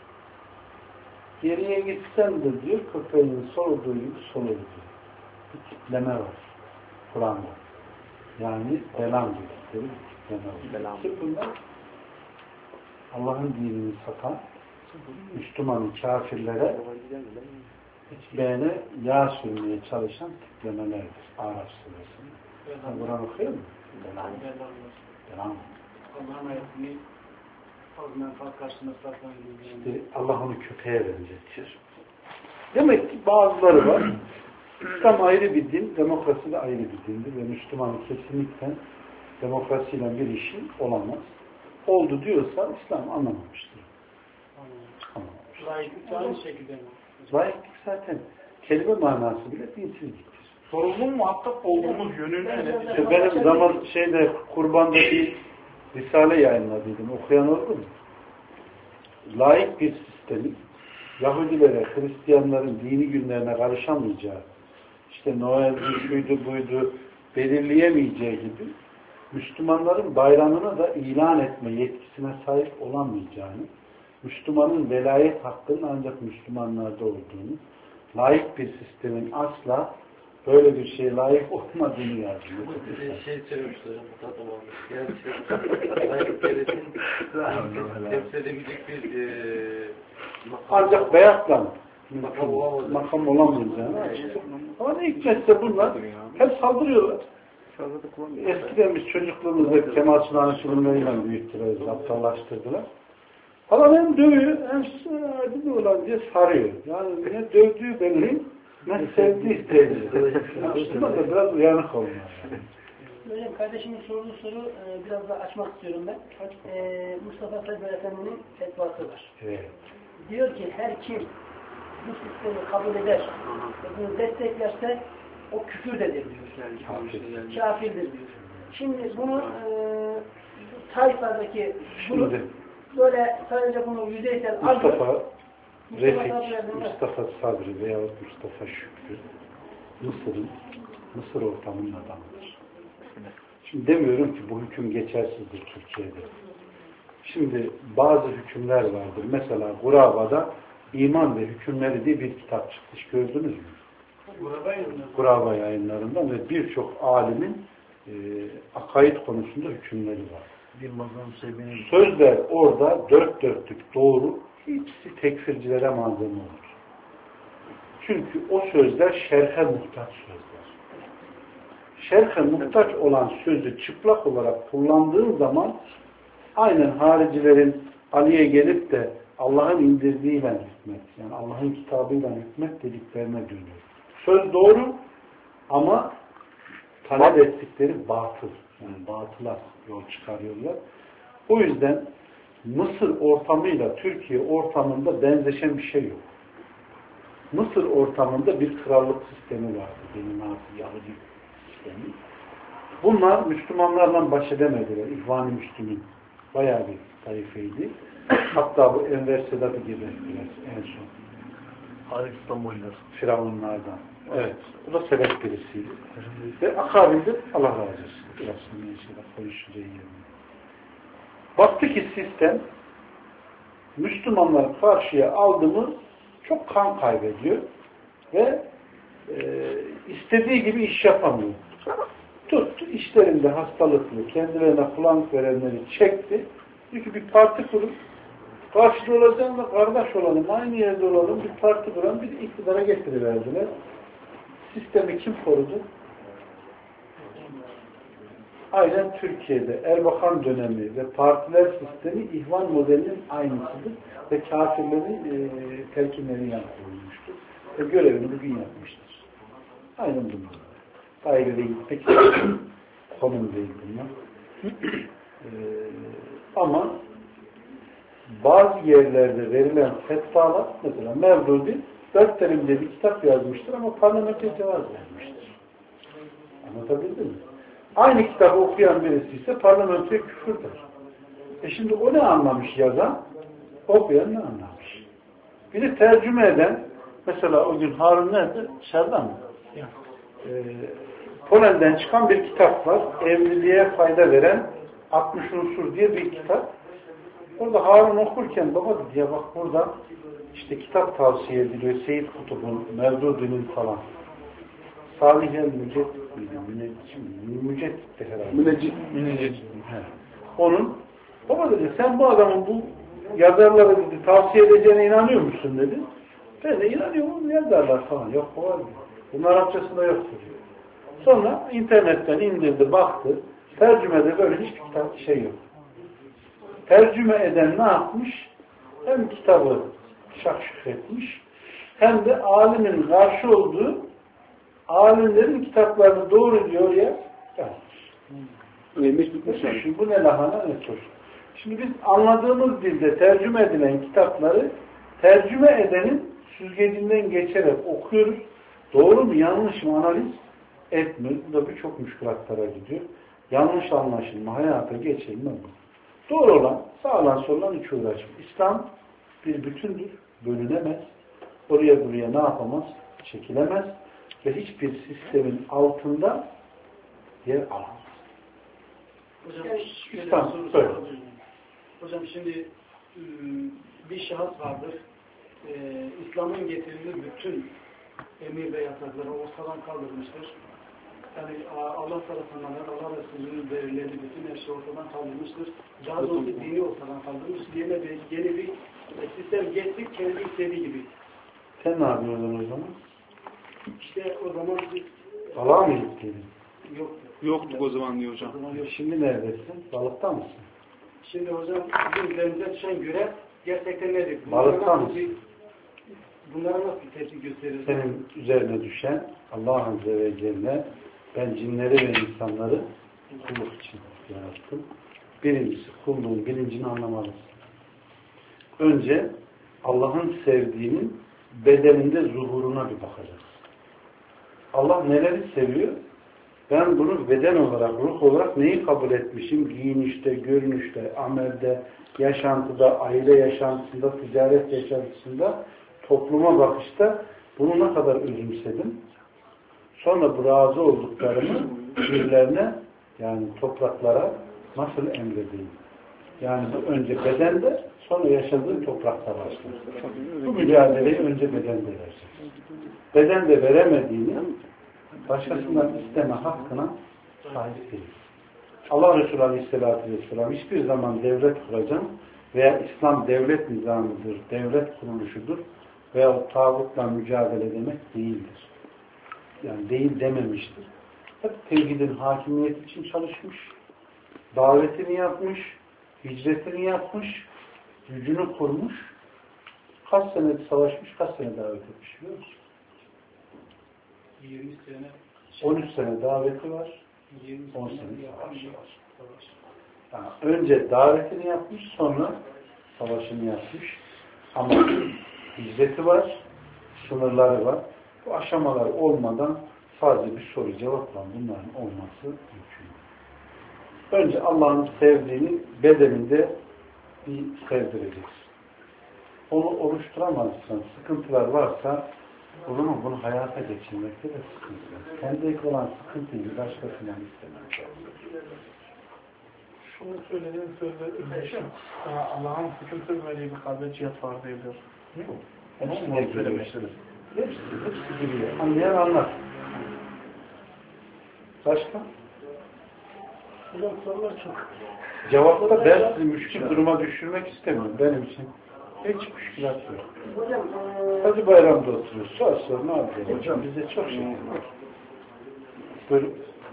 [SPEAKER 5] Geriye gitsen de diyor köpeğin sorulduğu gibi solur diyor. Bir tipleme var. Kur'an'da. Yani belam gibi. Belam. Kim bunlar? Allah'ın dinini satan Müslüman kafirlere içlerine yağ sürmeye çalışan tiplemelerdir. Araf suresinde. Sen Kur'an okuyor musun? Belam. Belam.
[SPEAKER 8] Allah'ın ayetini az menfaat karşısında saklan.
[SPEAKER 5] İşte Allah onu köpeğe benzetiyor. Demek ki bazıları var. İslam ayrı bir din, demokrasi de ayrı bir dindir ve Müslüman kesinlikle demokrasiyle bir işi olamaz. Oldu diyorsa İslam anlamamıştır. Anlamamıştır.
[SPEAKER 8] Layıklık aynı şekilde mi?
[SPEAKER 5] Layıklık zaten kelime manası bile dinsizliktir.
[SPEAKER 7] Sorumlu muhatap olduğumuz yönünde
[SPEAKER 5] İşte benim zaman şeyde kurbanda bir risale yayınladıydım. Okuyan oldu mu? Layık bir sistemin Yahudilere, Hristiyanların dini günlerine karışamayacağı, işte Noel'di, şuydu, buydu, belirleyemeyeceği gibi Müslümanların bayramını da ilan etme yetkisine sahip olamayacağını, Müslümanın velayet hakkının ancak Müslümanlarda olduğunu, layık bir sistemin asla böyle bir şeye layık olmadığını yazıyor.
[SPEAKER 10] Bir şey söylemişler. Yani layık devletin temsil edebilecek bir e,
[SPEAKER 5] ancak beyatla makam olamayacağını açıkçası. Ama ne hikmetse bunlar hep saldırıyorlar. Eskiden biz çocukluğumuzda Kemal Sunal'ın filmleriyle büyüttüler, aptallaştırdılar. Adam hem dövüyor hem sadi olan diye sarıyor. Yani ne dövdüğü belli, ne sevdiği belli. Müslüman da biraz uyanık olmalı.
[SPEAKER 6] Böyle kardeşimin sorduğu soru e, biraz daha açmak istiyorum ben. E, Mustafa Said Efendi'nin fetvası var.
[SPEAKER 5] Evet.
[SPEAKER 6] Diyor ki her kim bu sistemi kabul eder ve bunu desteklerse o küfürdedir diyor.
[SPEAKER 5] Kafir.
[SPEAKER 6] Kafirdir diyor. Şimdi bunu e, sayfalardaki bunu
[SPEAKER 5] Şimdi
[SPEAKER 6] böyle sadece bunu yüzeysel
[SPEAKER 5] Mustafa
[SPEAKER 6] alıyor.
[SPEAKER 5] Refik, Mustafa Sabri veyahut Mustafa Şükrü Mısır'ın Mısır ortamının adamıdır. Şimdi demiyorum ki bu hüküm geçersizdir Türkiye'de. Şimdi bazı hükümler vardır. Mesela Guraba'da İman ve Hükümleri diye bir kitap çıktı. Hiç gördünüz mü? Guraba yayınlarından ve birçok alimin e, akaid konusunda hükümleri var. Sözler orada dört dörtlük doğru, hepsi tekfircilere malzeme olur. Çünkü o sözler şerhe muhtaç sözler. Şerhe muhtaç olan sözü çıplak olarak kullandığın zaman aynen haricilerin Ali'ye gelip de Allah'ın indirdiğiyle hükmet, yani Allah'ın kitabıyla hükmet dediklerine dönüyor. Söz doğru ama talep ettikleri batıl. Yani batıla yol çıkarıyorlar. O yüzden Mısır ortamıyla Türkiye ortamında benzeşen bir şey yok. Mısır ortamında bir krallık sistemi vardı. Benim artık Yahudi sistemi. Bunlar Müslümanlarla baş edemediler. İhvan-ı Müslümin. Bayağı bir tarifeydi. Hatta bu Enver Sedat'ı gibi en son.
[SPEAKER 3] Arif İstanbul'lar.
[SPEAKER 5] Firavunlardan. Evet. Bu da sebep birisiydi. Ve akabildir. Allah razı olsun. Burasını mesela konuşacağız yerine. Baktı ki sistem Müslümanlar karşıya aldı mı çok kan kaybediyor ve e, istediği gibi iş yapamıyor. Tuttu, işlerinde hastalıklı, kendilerine kullanık verenleri çekti. Çünkü bir parti kurup karşıda olacağımla kardeş olalım, aynı yerde olalım, bir parti kuran bir iktidara getiriverdiler. Sistemi kim korudu? Aynen Türkiye'de Erbakan dönemi ve partiler sistemi ihvan modelinin aynısıdır ve kafirlerin e, telkinlerini yapılmıştır. Ve görevini bugün yapmıştır. Aynen bunlar. Dairede gitmek konum değil bunlar. e, ama bazı yerlerde verilen fetvalar, mesela Mevdudi dört terimde bir kitap yazmıştır ama parlamentoya cevaz vermiştir. Anlatabildim mi? Aynı kitabı okuyan birisi ise parlamentoya küfür der. E şimdi o ne anlamış yazan? Okuyan ne anlamış? Bir de tercüme eden, mesela o gün Harun nerede? Dışarıda mı? Ee, Polen'den çıkan bir kitap var. Evliliğe fayda veren altmış unsur diye bir kitap. Orada Harun okurken baba dedi ya bak burada işte kitap tavsiye ediliyor. Seyyid Kutub'un, Mevdudi'nin falan. Salih el-Müceddit miydi? Müceddit'ti herhalde.
[SPEAKER 9] Müneccit. Müneccit.
[SPEAKER 5] Onun, baba dedi sen bu adamın bu yazarlara dedi, tavsiye edeceğine inanıyor musun dedi. Ben de inanıyorum yazarlar falan. Yok o var mı? Bunun Arapçasında yoktur diyor. Sonra internetten indirdi, baktı. Tercümede böyle hiçbir kitap şey yok. Tercüme eden ne yapmış? Hem kitabı şakşuk etmiş, hem de alimin karşı olduğu alimlerin kitaplarını doğru diyor ya yazmış.
[SPEAKER 9] Neymiş bitmiş yani.
[SPEAKER 5] Şimdi bu ne lahana ne tur. Şimdi biz anladığımız dilde tercüme edilen kitapları tercüme edenin süzgecinden geçerek okuyoruz. Doğru mu yanlış mı analiz etmiyoruz. Bu da birçok müşkülatlara gidiyor. Yanlış anlaşılma, hayata geçilme bu. Doğru olan, sağlan sorulan hiç uğraşmıyor. İslam bir bütündür, bölünemez. Oraya buraya ne yapamaz? Çekilemez. Ve hiçbir sistemin altında yer alamaz.
[SPEAKER 8] Hocam,
[SPEAKER 5] İslam, söyle.
[SPEAKER 8] Hocam şimdi bir şahıs vardır. Ee, İslam'ın getirdiği bütün emir ve yasakları ortadan kaldırmıştır. Yani Allah tarafından, Allah Resulü'nün verileri bütün her şey ortadan kaldırmıştır. Daha doğrusu dini ortadan kaldırmış. Yeni bir, yeni bir sistem getirip kendi istediği gibi.
[SPEAKER 5] Sen ne yapıyordun o zaman?
[SPEAKER 8] İşte o zaman
[SPEAKER 5] Balığa mı gittin?
[SPEAKER 8] Yok.
[SPEAKER 7] Yoktuk o zaman diyor hocam.
[SPEAKER 8] Zaman yok.
[SPEAKER 5] Şimdi neredesin? Balıkta mısın?
[SPEAKER 8] Şimdi hocam bizim üzerimize düşen görev gerçekten nedir?
[SPEAKER 5] Balıkta mısın?
[SPEAKER 8] Bunlara nasıl bir tepki gösterir?
[SPEAKER 5] Senin üzerine düşen Allah Azze ve Celle ben cinleri ve insanları kulluk için yarattım. Birincisi kulluğun bilincini anlamalısın. Önce Allah'ın sevdiğinin bedeninde zuhuruna bir bakacaksın. Allah neleri seviyor? Ben bunu beden olarak, ruh olarak neyi kabul etmişim? Giyinişte, görünüşte, amelde, yaşantıda, aile yaşantısında, ticaret yaşantısında, topluma bakışta bunu ne kadar özümsedim? Sonra bu razı olduklarımı birilerine, yani topraklara nasıl emredeyim? Yani bu önce bedende, sonra yaşadığın toprakta başlar. Bu mücadeleyi önce bedende vereceksin. beden de veremediğini başkasından isteme hakkına sahip değil. Allah Resulü Aleyhisselatü Vesselam hiçbir zaman devlet kuracağım veya İslam devlet nizamıdır, devlet kuruluşudur veya o tağutla mücadele demek değildir. Yani değil dememiştir. Hep tevhidin hakimiyeti için çalışmış, davetini yapmış, hicretini yapmış, gücünü kurmuş, kaç sene savaşmış, kaç sene davet etmiş biliyor musun?
[SPEAKER 2] yirmi sene.
[SPEAKER 5] on üç sene daveti var, on sene savaşı var. Yani önce davetini yapmış, sonra savaşını yapmış. Ama hicreti var, sınırları var. Bu aşamalar olmadan sadece bir soru cevapla bunların olması mümkün. Önce Allah'ın sevdiğini bedeninde bir sevdireceksin. Onu oluşturamazsan, sıkıntılar varsa o zaman bunu hayata geçirmekte de sıkıntı var. Kendine olan sıkıntıyı başkasından istemez.
[SPEAKER 11] Şunu söylediğin sözde ürleşim. Allah'ın sıkıntı verdiği bir kalbe cihat var diyorlar.
[SPEAKER 5] Hepsini de söylemiştiniz. Hepsi, hepsi biliyor. Anlayan anlar. Başka?
[SPEAKER 8] Hocam sorular çok.
[SPEAKER 5] Cevapta ben sizi müşkil duruma düşürmek istemiyorum. Benim için hiç müşkilat yok.
[SPEAKER 8] Hocam,
[SPEAKER 5] Hadi bayramda oturuyoruz. Sor sor ne yapacağız? Hocam bize çok şey var. Buyurun.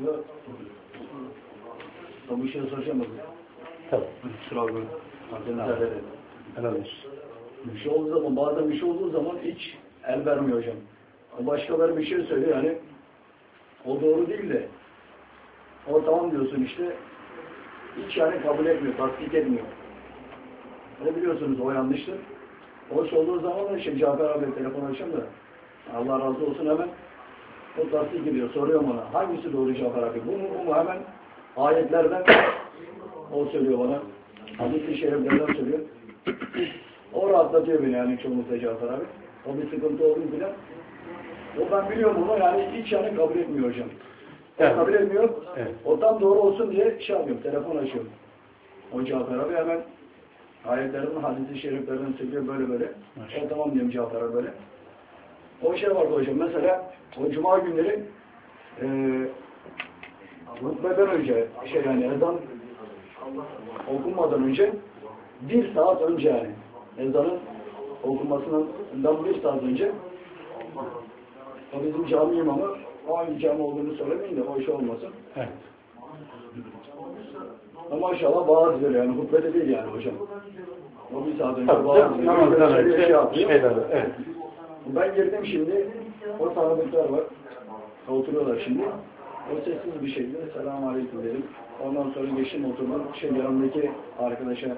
[SPEAKER 4] Ben bir şey soracağım mı?
[SPEAKER 5] Tabii.
[SPEAKER 4] Sıra böyle.
[SPEAKER 5] Helal olsun.
[SPEAKER 4] Bir şey olduğu zaman, bazen bir şey olduğu zaman hiç el vermiyor hocam. Başkaları bir şey söylüyor yani o doğru değil de o tamam diyorsun işte hiç yani kabul etmiyor, tasdik etmiyor. Ne biliyorsunuz o yanlıştır. Hoş olduğu zaman da şey Cafer abi telefon açacağım da Allah razı olsun hemen o tasdik ediyor. Soruyorum ona hangisi doğru Cafer abi? Bu mu bu mu? Hemen ayetlerden o söylüyor bana. Hadis-i şeriflerden söylüyor. O rahatlatıyor beni yani çoğunlukla Cafer abi. O bir sıkıntı olduğunu bilen. O ben biliyorum bunu yani hiç yani kabul etmiyor hocam. Evet. Kabul etmiyor. Evet. O tam doğru olsun diye şey yapıyorum, telefon açıyorum. O Cafer abi hemen ayetlerin, hadis-i şeriflerden söylüyor böyle böyle. O tamam diyorum Cafer abi böyle. O şey vardı hocam mesela o cuma günleri eee hutbeden önce şey yani ezan okunmadan önce bir saat önce yani ezanın okunmasından bir saat önce o bizim cami imamı o hangi cami olduğunu söylemeyin de o iş olmasın.
[SPEAKER 5] Evet.
[SPEAKER 4] Ama maşallah vaaz veriyor yani hutbede değil yani hocam. O bir saat önce
[SPEAKER 5] Tabii,
[SPEAKER 4] vaaz veriyor.
[SPEAKER 5] Namazdan önce
[SPEAKER 4] şey yapıyor.
[SPEAKER 5] Şeyler, evet.
[SPEAKER 4] Ben girdim şimdi o tanıdıklar var. Oturuyorlar şimdi. O sessiz bir şekilde selamun aleyküm dedim. Ondan sonra geçtim oturdum. Şey yanımdaki arkadaşa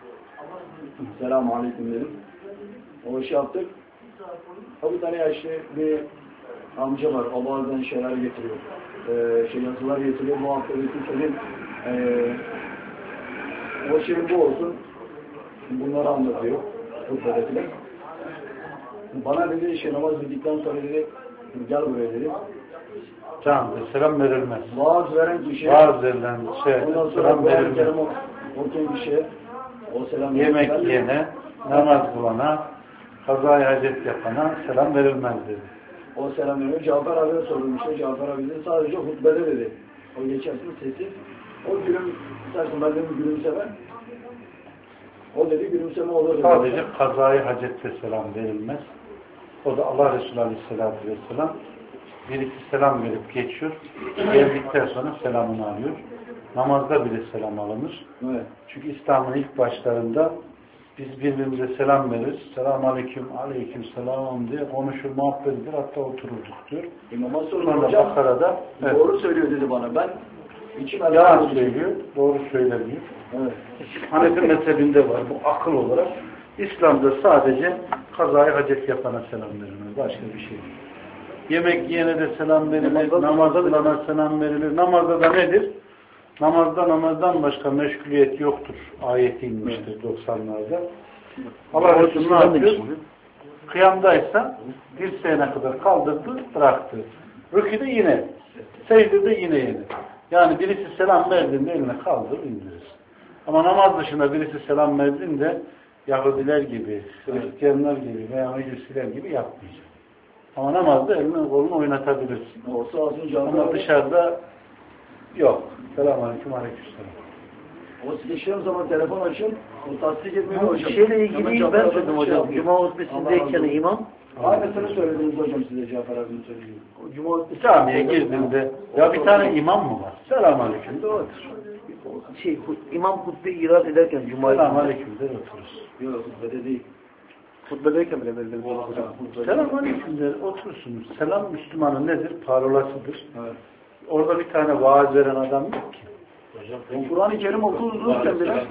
[SPEAKER 4] selamun aleyküm dedim. O işi yaptık. O bir tane yaşlı bir amca var. O bazen şeyler getiriyor. Ee, şey yazılar getiriyor. Bu hafta senin ee, o şeyin bu olsun. Bunları anlatıyor. Hutbedekiler. Bana dedi işte namaz bittikten sonra dedi gel buraya dedi.
[SPEAKER 5] Canım selam verilmez.
[SPEAKER 4] Vaaz veren kişiye
[SPEAKER 5] Vaaz verilen şey selam verilmez.
[SPEAKER 4] O kişiye o selam
[SPEAKER 5] yemek
[SPEAKER 4] verilmez.
[SPEAKER 5] yiyene, namaz kılana, kazayı hacet yapana selam verilmez dedi.
[SPEAKER 4] O selam veriyor. Cafer abiye sordum işte. Cafer abi dedi sadece hutbede dedi. O geçersin sesi. O gülüm, istersen ben de bir gülümseme. O dedi gülümseme olur dedi.
[SPEAKER 5] Sadece kazayı hacette selam verilmez. O da Allah Resulü Aleyhisselatü Vesselam birisi selam verip geçiyor. Geldikten sonra selamını alıyor. Namazda bile selam alınır.
[SPEAKER 4] Evet.
[SPEAKER 5] Çünkü İslam'ın ilk başlarında biz birbirimize selam veririz. Selamun aleyküm, aleyküm selam diye konuşur, muhabbet edilir. Hatta otururduk diyor.
[SPEAKER 4] İmam'a sordum
[SPEAKER 5] Sonra
[SPEAKER 4] hocam.
[SPEAKER 5] Bakara'da evet,
[SPEAKER 4] doğru söylüyor dedi bana. Ben içim
[SPEAKER 5] yalan söylüyor, doğru söylemiyor.
[SPEAKER 4] Evet.
[SPEAKER 5] Hanefi mezhebinde var bu akıl olarak. İslam'da sadece kazayı hacet yapana selam verilir. Başka bir şey değil. Yemek yiyene de selam verilir, namaz kılana selam verilir. Namazda da nedir? Namazda namazdan başka meşguliyet yoktur. Ayeti inmiştir doksanlarda. Allah Resulü ne yapıyor? Kıyamdaysa dirseğine kadar kaldırdı, bıraktı. Rüküde yine, secdede yine yine. Yani birisi selam verdiğinde eline kaldır, indirir. Ama namaz dışında birisi selam verdiğinde Yahudiler gibi, Hristiyanlar gibi veya Mecusiler gibi yapmayacak. Ama namazda elini kolunu oynatabilirsin.
[SPEAKER 3] Olsa az önce
[SPEAKER 5] Ama dışarıda yok. Selamünaleyküm, aleykümselam.
[SPEAKER 3] Ama sıkıştığım zaman telefon açın, o tasdik etmiyor hocam.
[SPEAKER 12] Bir şeyle ilgili ben söyledim hocam. Cuma hutbesindeyken imam.
[SPEAKER 3] Aynısını söylediniz hocam size Cafer abinin söylediği.
[SPEAKER 5] Cuma hutbesi camiye girdiğinde ya bir tane imam mı var? Selamünaleyküm de otur.
[SPEAKER 12] Şey, imam hutbe irad ederken Cuma'yı.
[SPEAKER 5] Selamünaleyküm de otururuz.
[SPEAKER 3] Yok, hutbede değil.
[SPEAKER 9] Hutbedeyken bile belirli hocam.
[SPEAKER 5] Selamünaleyküm de oturursunuz. Selam Müslümanın nedir? Parolasıdır. Evet. Orada bir tane vaaz veren adam yok ki.
[SPEAKER 3] Hocam, Kur'an-ı Kerim okunurken bile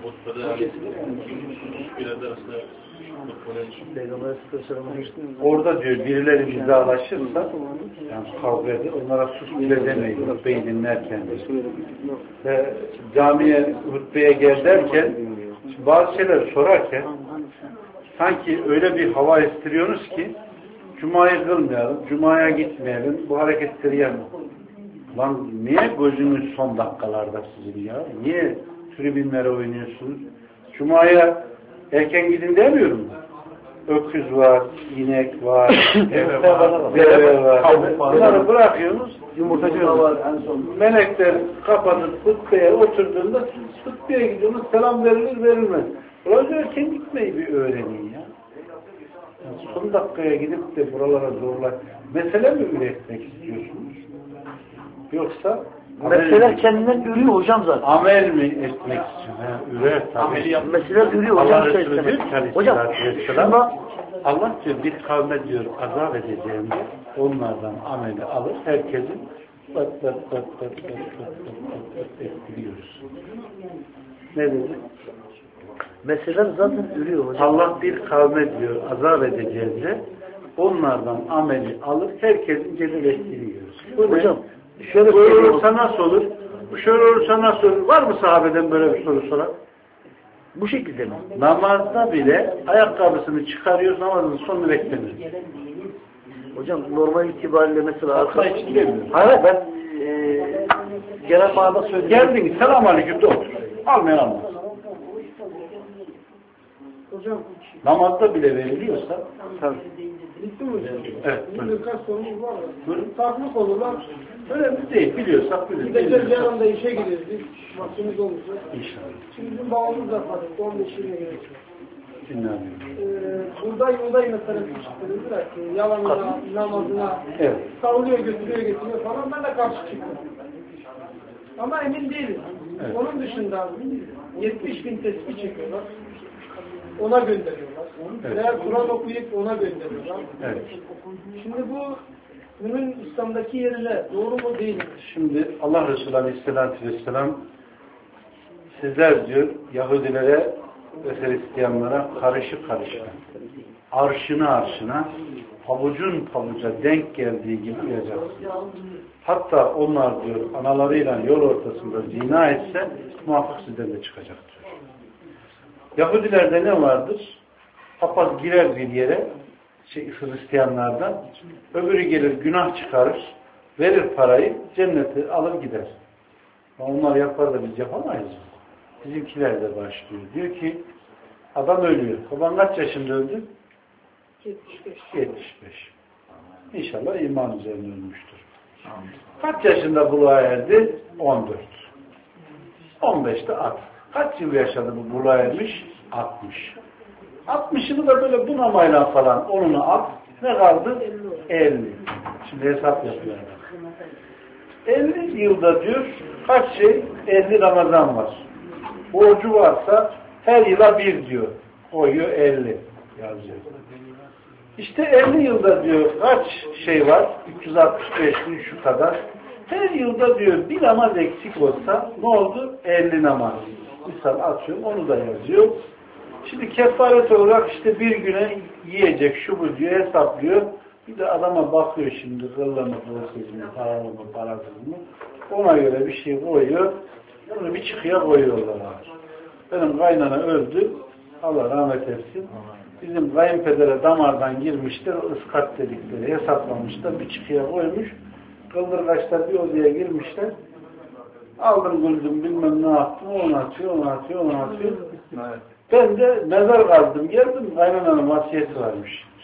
[SPEAKER 5] orada diyor birileri bizalaşırsa yani kavga eder. Onlara sus bile demeyin. Hutbeyi dinlerken. Ve camiye hutbeye gel derken bazı şeyler sorarken sanki öyle bir hava estiriyorsunuz ki Cuma'yı kılmayalım, Cuma'ya gitmeyelim, bu hareketleri yapmayalım. Lan niye gözünüz son dakikalarda sizin ya? Niye tribünlere oynuyorsunuz? Cuma'ya erken gidin demiyorum. Öküz var, inek var, deve var, deve var. Bunları bırakıyorsunuz.
[SPEAKER 3] Yumurtacı var en son.
[SPEAKER 5] Melekler kapatıp hutbeye oturduğunda siz hutbeye gidiyorsunuz, selam verilir verilmez. Biraz erken gitmeyi bir öğrenin ya. Yani son dakikaya gidip de buralara zorlar. Mesele mi üretmek istiyorsunuz? Yoksa
[SPEAKER 12] meseleler kendinden ürüyor hocam zaten.
[SPEAKER 5] Amel mi etmek istiyor? Ürer tabii.
[SPEAKER 12] Meseleler ürüyor hocam.
[SPEAKER 5] Allah Resulü diyor ki
[SPEAKER 12] hocam
[SPEAKER 5] şuna, Allah diyor bir kavme diyor azap edeceğimde onlardan ameli alır. Herkesin bat bat bat bat bat bat ettiriyoruz. Ne dedi?
[SPEAKER 12] Meseleler zaten ürüyor hocam.
[SPEAKER 5] Allah bir kavme diyor azap edeceğimde onlardan ameli alır. Herkesin cebel ettiriyoruz.
[SPEAKER 12] Hocam şöyle
[SPEAKER 5] böyle olursa nasıl olur? Şöyle olursa nasıl olur? Var mı sahabeden böyle bir soru soran?
[SPEAKER 12] Bu şekilde mi?
[SPEAKER 5] Namazda bile ayakkabısını çıkarıyoruz, namazın sonunu beklemiyoruz.
[SPEAKER 12] Hocam normal itibariyle mesela
[SPEAKER 5] arka için demiyorum.
[SPEAKER 12] Hayır ben e, genel manada söyleyeyim.
[SPEAKER 5] Geldin, selamünaleyküm de otur. Almayan almaz.
[SPEAKER 8] Hocam
[SPEAKER 5] namazda bile veriliyorsa
[SPEAKER 8] tabii. Bitti mi hocam?
[SPEAKER 5] Evet.
[SPEAKER 8] Şimdi birkaç sorumuz var. Farklı konular.
[SPEAKER 5] Önemli değil. Biliyorsak biliyoruz.
[SPEAKER 8] Gideceğiz yanında işe gideriz. Biz vaktimiz olursa.
[SPEAKER 5] İnşallah.
[SPEAKER 8] Şimdi bizim babamız da farklı. on beş yirmi gerekiyor.
[SPEAKER 5] Dinliyorum.
[SPEAKER 8] Ee, burada yoldayım mesela çıktığınızda ki yalanına, namazına
[SPEAKER 5] evet.
[SPEAKER 8] savunuyor, götürüyor, getiriyor falan. Ben de karşı çıktım. Ama emin değilim. Evet. Onun dışında yetmiş bin tesbih çekiyorlar. Ona gönderiyorlar. Evet. Veya Kur'an okuyup ona gönderiyorlar.
[SPEAKER 5] Evet.
[SPEAKER 8] Şimdi bu bunun İslam'daki yerine doğru mu değil mi?
[SPEAKER 5] Şimdi Allah Resulü Aleyhisselatü Vesselam sizler diyor Yahudilere ve Hristiyanlara karışık karışık arşına arşına pabucun pabuca denk geldiği gibi uyacaksınız. Hatta onlar diyor analarıyla yol ortasında zina etse muhakkak sizden de çıkacak diyor. Yahudilerde ne vardır? Papaz girer bir yere şey, Hristiyanlardan öbürü gelir günah çıkarır verir parayı cenneti alır gider. Onlar yapar da biz yapamayız. Bizimkiler de başlıyor. Diyor ki adam ölüyor. Baban kaç yaşında öldü?
[SPEAKER 8] yetmiş beş.
[SPEAKER 5] yetmiş beş. İnşallah iman üzerine ölmüştür. Kaç yaşında buluğa erdi? on dört. on beşte at. Kaç yıl yaşadı bu buluğa ermiş? altmış. altmışını da böyle bunamayla falan onunu at. Ne kaldı? elli. Şimdi hesap yapıyor. elli yılda diyor kaç şey? elli Ramazan var. Borcu varsa her yıla bir diyor. Koyuyor elli yazıyor. İşte elli yılda diyor kaç şey var? üç yüz altmış beş gün şu kadar. Her yılda diyor bir namaz eksik olsa ne oldu? elli namaz. Misal atıyorum onu da yazıyor. Şimdi kefaret olarak işte bir güne yiyecek şu bu diyor hesaplıyor. Bir de adama bakıyor şimdi kıllı mı kılsız mı paralı mı parasız mı. Ona göre bir şey koyuyor. Bunu bir çıkıya koyuyorlar. Benim kaynana öldü. Allah rahmet etsin. Bizim kayınpedere damardan girmişler. O ıskat dedikleri hesaplamışlar. Bir çıkıya koymuş. Kıldırgaçlar bir odaya girmişler. Aldım güldüm bilmem ne yaptım. Onu atıyor, onu atıyor, onu atıyor. Evet. Ben de mezar kazdım. Geldim kaynananın vasiyeti varmış.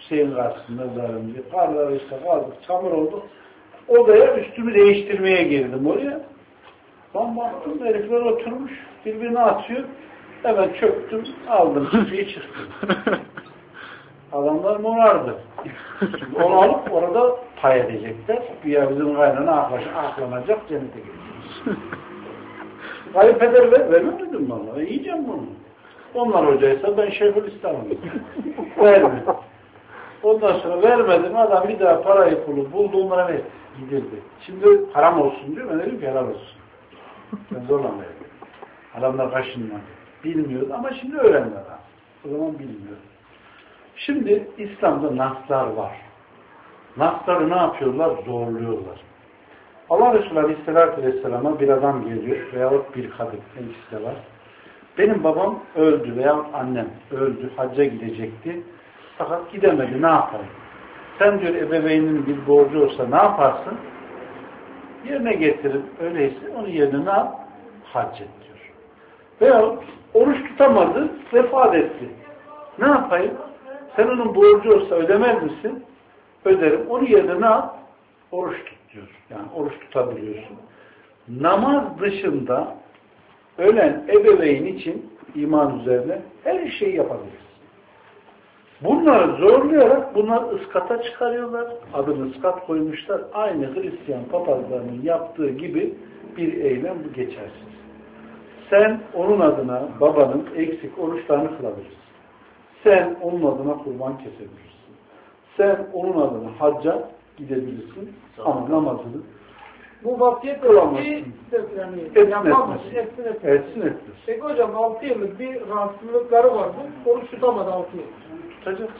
[SPEAKER 5] Hüseyin karşısında mezarımızı. Karlar işte kaldık, çamur oldu. Odaya üstümü değiştirmeye girdim oraya. Ben baktım herifler oturmuş, birbirine atıyor. Hemen çöktüm, aldım, çıkıyı çıktım. Adamlar morardı. Onu alıp orada pay edecekler. Güya bizim kaynana aklanacak, cennete gidecek. Kayınpeder ver, vermem dedim valla. Yiyeceğim bunu. Onlar hocaysa ben Şeyhülislam'ım. Verme. Ondan sonra vermedim. Adam bir daha parayı pulu buldu, onlara ver. Gidildi. Şimdi haram olsun diyor. Ben dedim ki helal olsun. Ben zorla verdim. Adamlar kaşınmadı. Bilmiyordu ama şimdi öğrendiler. O zaman bilmiyor. Şimdi İslam'da naslar var. Nasları ne yapıyorlar? Zorluyorlar. Allah Resulü Aleyhisselatü Vesselam'a bir adam geliyor veyahut bir kadın. İkisi de var. Benim babam öldü veya annem öldü. Hacca gidecekti. Fakat gidemedi. Ne yapayım? Sen diyor ebeveynin bir borcu olsa ne yaparsın? Yerine getirin. Öyleyse onun yerine ne yap? Hac et diyor. Veyahut oruç tutamadı. Vefat etti. Ne yapayım? Sen onun borcu olsa ödemez misin? Öderim. Onun yerine ne yap? Oruç tut diyor. Yani oruç tutabiliyorsun. Namaz dışında ölen ebeveyn için iman üzerine her şeyi yapabiliriz. Bunları zorlayarak bunlar ıskata çıkarıyorlar. Adını ıskat koymuşlar. Aynı Hristiyan papazlarının yaptığı gibi bir eylem, bu geçersiz. Sen onun adına babanın eksik oruçlarını kılabilirsin. Sen onun adına kurban kesebilirsin. Sen onun adına hacca gidebilirsin. Ama namazını
[SPEAKER 8] bu vakit
[SPEAKER 5] kılamazsın.
[SPEAKER 8] Yani
[SPEAKER 5] etsin
[SPEAKER 8] yapamaz.
[SPEAKER 5] etmesin.
[SPEAKER 8] Etsin etmesin.
[SPEAKER 5] Etsin etmesin.
[SPEAKER 8] Peki hocam altı yıllık bir rahatsızlıkları vardı. Oruç tutamadı altı yıl.
[SPEAKER 5] Tutacaksın.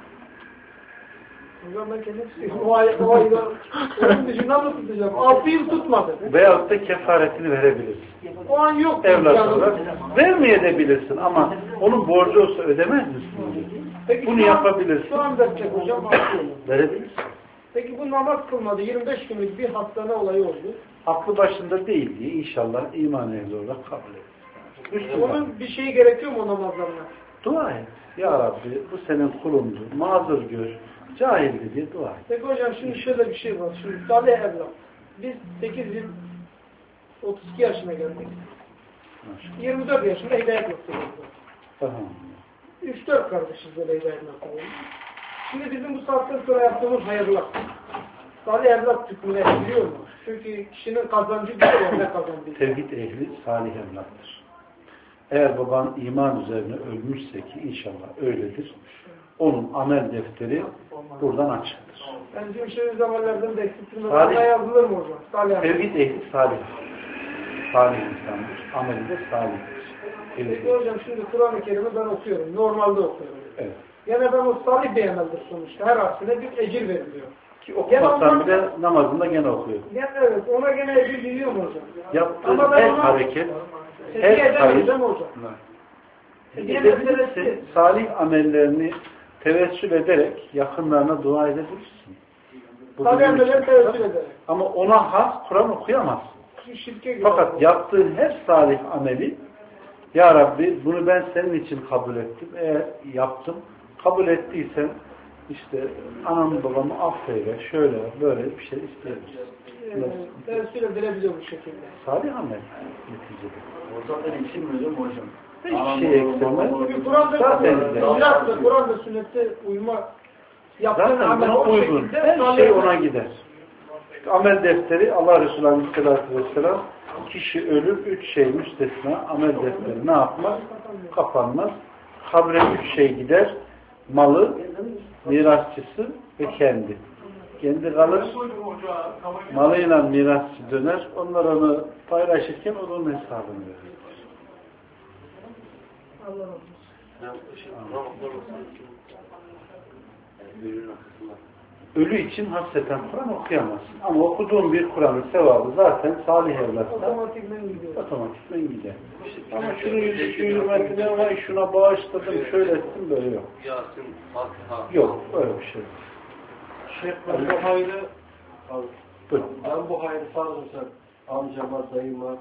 [SPEAKER 8] Hocam ben kendim istiyorum. O ay, o ayda onun dışında mı tutacağım? altı yıl tutmadı.
[SPEAKER 5] Veyahut da kefaretini verebilirsin.
[SPEAKER 8] O an yok.
[SPEAKER 5] Evlat olarak vermeyebilirsin ama onun borcu olsa ödemez misin?
[SPEAKER 8] Peki
[SPEAKER 5] bunu
[SPEAKER 8] şu an,
[SPEAKER 5] yapabilirsin.
[SPEAKER 8] Şu an verecek hocam altı yıl.
[SPEAKER 5] Verebilirsin.
[SPEAKER 8] Peki bu namaz kılmadı. yirmi beş günlük bir hastane olayı oldu.
[SPEAKER 5] Aklı başında değil diye inşallah iman ehli olarak kabul et.
[SPEAKER 8] Onun bir şeyi gerekiyor mu o namazlarına?
[SPEAKER 5] Dua et. Ya Rabbi bu senin kulundu. Mazur gör. Cahildi diye dua et.
[SPEAKER 8] Peki hocam şimdi şöyle bir şey var. Şimdi salih evlat. Biz sekiz yıl otuz iki yaşına geldik. yirmi dört yaşında hidayet noktası. üç dört kardeşiz böyle hidayet noktası. Şimdi bizim bu saatten sonra yaptığımız hayırlar. Salih evlat hükmüne giriyor mu? Çünkü kişinin kazancı bir şey ne kazandığı.
[SPEAKER 5] Tevhid ehli salih evlattır. Eğer baban iman üzerine ölmüşse ki inşallah öyledir. Onun amel defteri buradan açıktır.
[SPEAKER 8] Yani bizim şey zamanlardan da eksiltilmez.
[SPEAKER 5] Salih,
[SPEAKER 8] Bana yazılır mı hocam? Salih
[SPEAKER 5] tevhid ehli salih. Salih insandır. Ameli de salihtir.
[SPEAKER 8] Peki hocam şimdi Kur'an-ı Kerim'i ben okuyorum. Normalde okuyorum.
[SPEAKER 5] Evet.
[SPEAKER 8] Gene ben o salih bir emeldir sonuçta. Her harfine bir ecir veriliyor.
[SPEAKER 5] Ki okumasan bile namazında gene okuyor.
[SPEAKER 8] Gene evet. Ona gene ecir veriyor mu hocam?
[SPEAKER 5] Yaptığın her hareket, her hayır, edebilirsin. Salih amellerini tevessül ederek yakınlarına dua edebilirsin.
[SPEAKER 8] Salih amellerini tevessül ederek.
[SPEAKER 5] Ama ona has Kur'an okuyamazsın. Fakat yaptığın her salih ameli, Ya Rabbi bunu ben senin için kabul ettim. Eğer yaptım, kabul ettiysen işte anamı babamı affeyle, şöyle böyle bir şey isteyebilirsin.
[SPEAKER 8] Tevessül edilebiliyor bu şekilde.
[SPEAKER 5] Salih amel neticede.
[SPEAKER 4] Orada da eksilmiyor mu hocam?
[SPEAKER 5] Hiçbir şey eksilmez.
[SPEAKER 8] Kur'an'da Kur'an'da sünnette uyma yaptığın amel o
[SPEAKER 5] uygun.
[SPEAKER 8] şekilde
[SPEAKER 5] Her şey ona gider. Çünkü amel defteri Allah Resulü Aleyhisselatü Vesselam kişi ölür, üç şey müstesna, amel defteri ne yapmaz? Kapanmaz. Kabre üç şey gider. Malı, mirasçısı ve kendi. Kendi kalır, malıyla mirasçı döner. Onlar onu paylaşırken o da onun hesabını verir.
[SPEAKER 8] Allah
[SPEAKER 5] Ölü için hasreten Kur'an okuyamazsın. Ama okuduğun bir Kur'an'ın sevabı zaten salih evlatlar
[SPEAKER 8] otomatikmen gidiyor.
[SPEAKER 5] Otomatikmen gider. Ama şunu yüzü şu hürmetine var, şuna bağışladım, şöyle ettim, böyle yok.
[SPEAKER 1] Yasin, Fatiha.
[SPEAKER 5] Yok, öyle bir şey.
[SPEAKER 3] Şeyh ben bu hayrı
[SPEAKER 5] Buyurun.
[SPEAKER 3] ben bu hayrı sağlırsam amcama, dayıma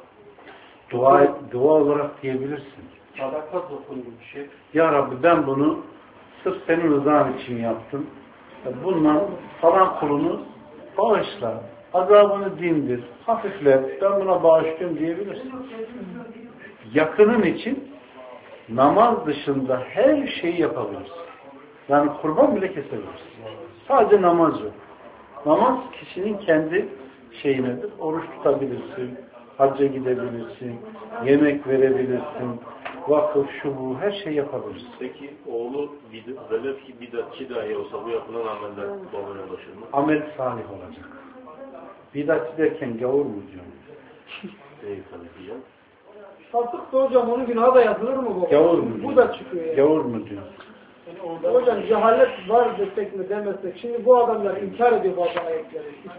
[SPEAKER 5] Dua, dua olarak diyebilirsin.
[SPEAKER 3] sadaka dokundu bir şey.
[SPEAKER 5] Ya Rabbi ben bunu sırf senin rızan için yaptım. Bundan falan kulunu bağışla. Azabını dindir. Hafiflet. Ben buna bağışlıyorum diyebilirsin. Yakının için namaz dışında her şeyi yapabilirsin. Yani kurban bile kesebilirsin. Sadece namaz yok. Namaz kişinin kendi şeyinedir. Oruç tutabilirsin. Hacca gidebilirsin. Yemek verebilirsin. Vakıf, şu bu, her şey yapabilirsin.
[SPEAKER 9] Peki oğlu velev ki bidatçı dahi olsa bu yapılan ameller babaya ulaşır mı?
[SPEAKER 5] Amel salih olacak. Bidatçı derken gavur mu diyorum?
[SPEAKER 9] Değil tabii ki ya.
[SPEAKER 8] Sattık da hocam onun günahı da yazılır mı bu?
[SPEAKER 5] Gavur mu
[SPEAKER 8] Bu
[SPEAKER 5] diyor?
[SPEAKER 8] da çıkıyor yani.
[SPEAKER 5] Gavur mu diyor?
[SPEAKER 8] Yani hocam cehalet var desek mi demesek. Şimdi bu adamlar inkar ediyor bazı ayetleri.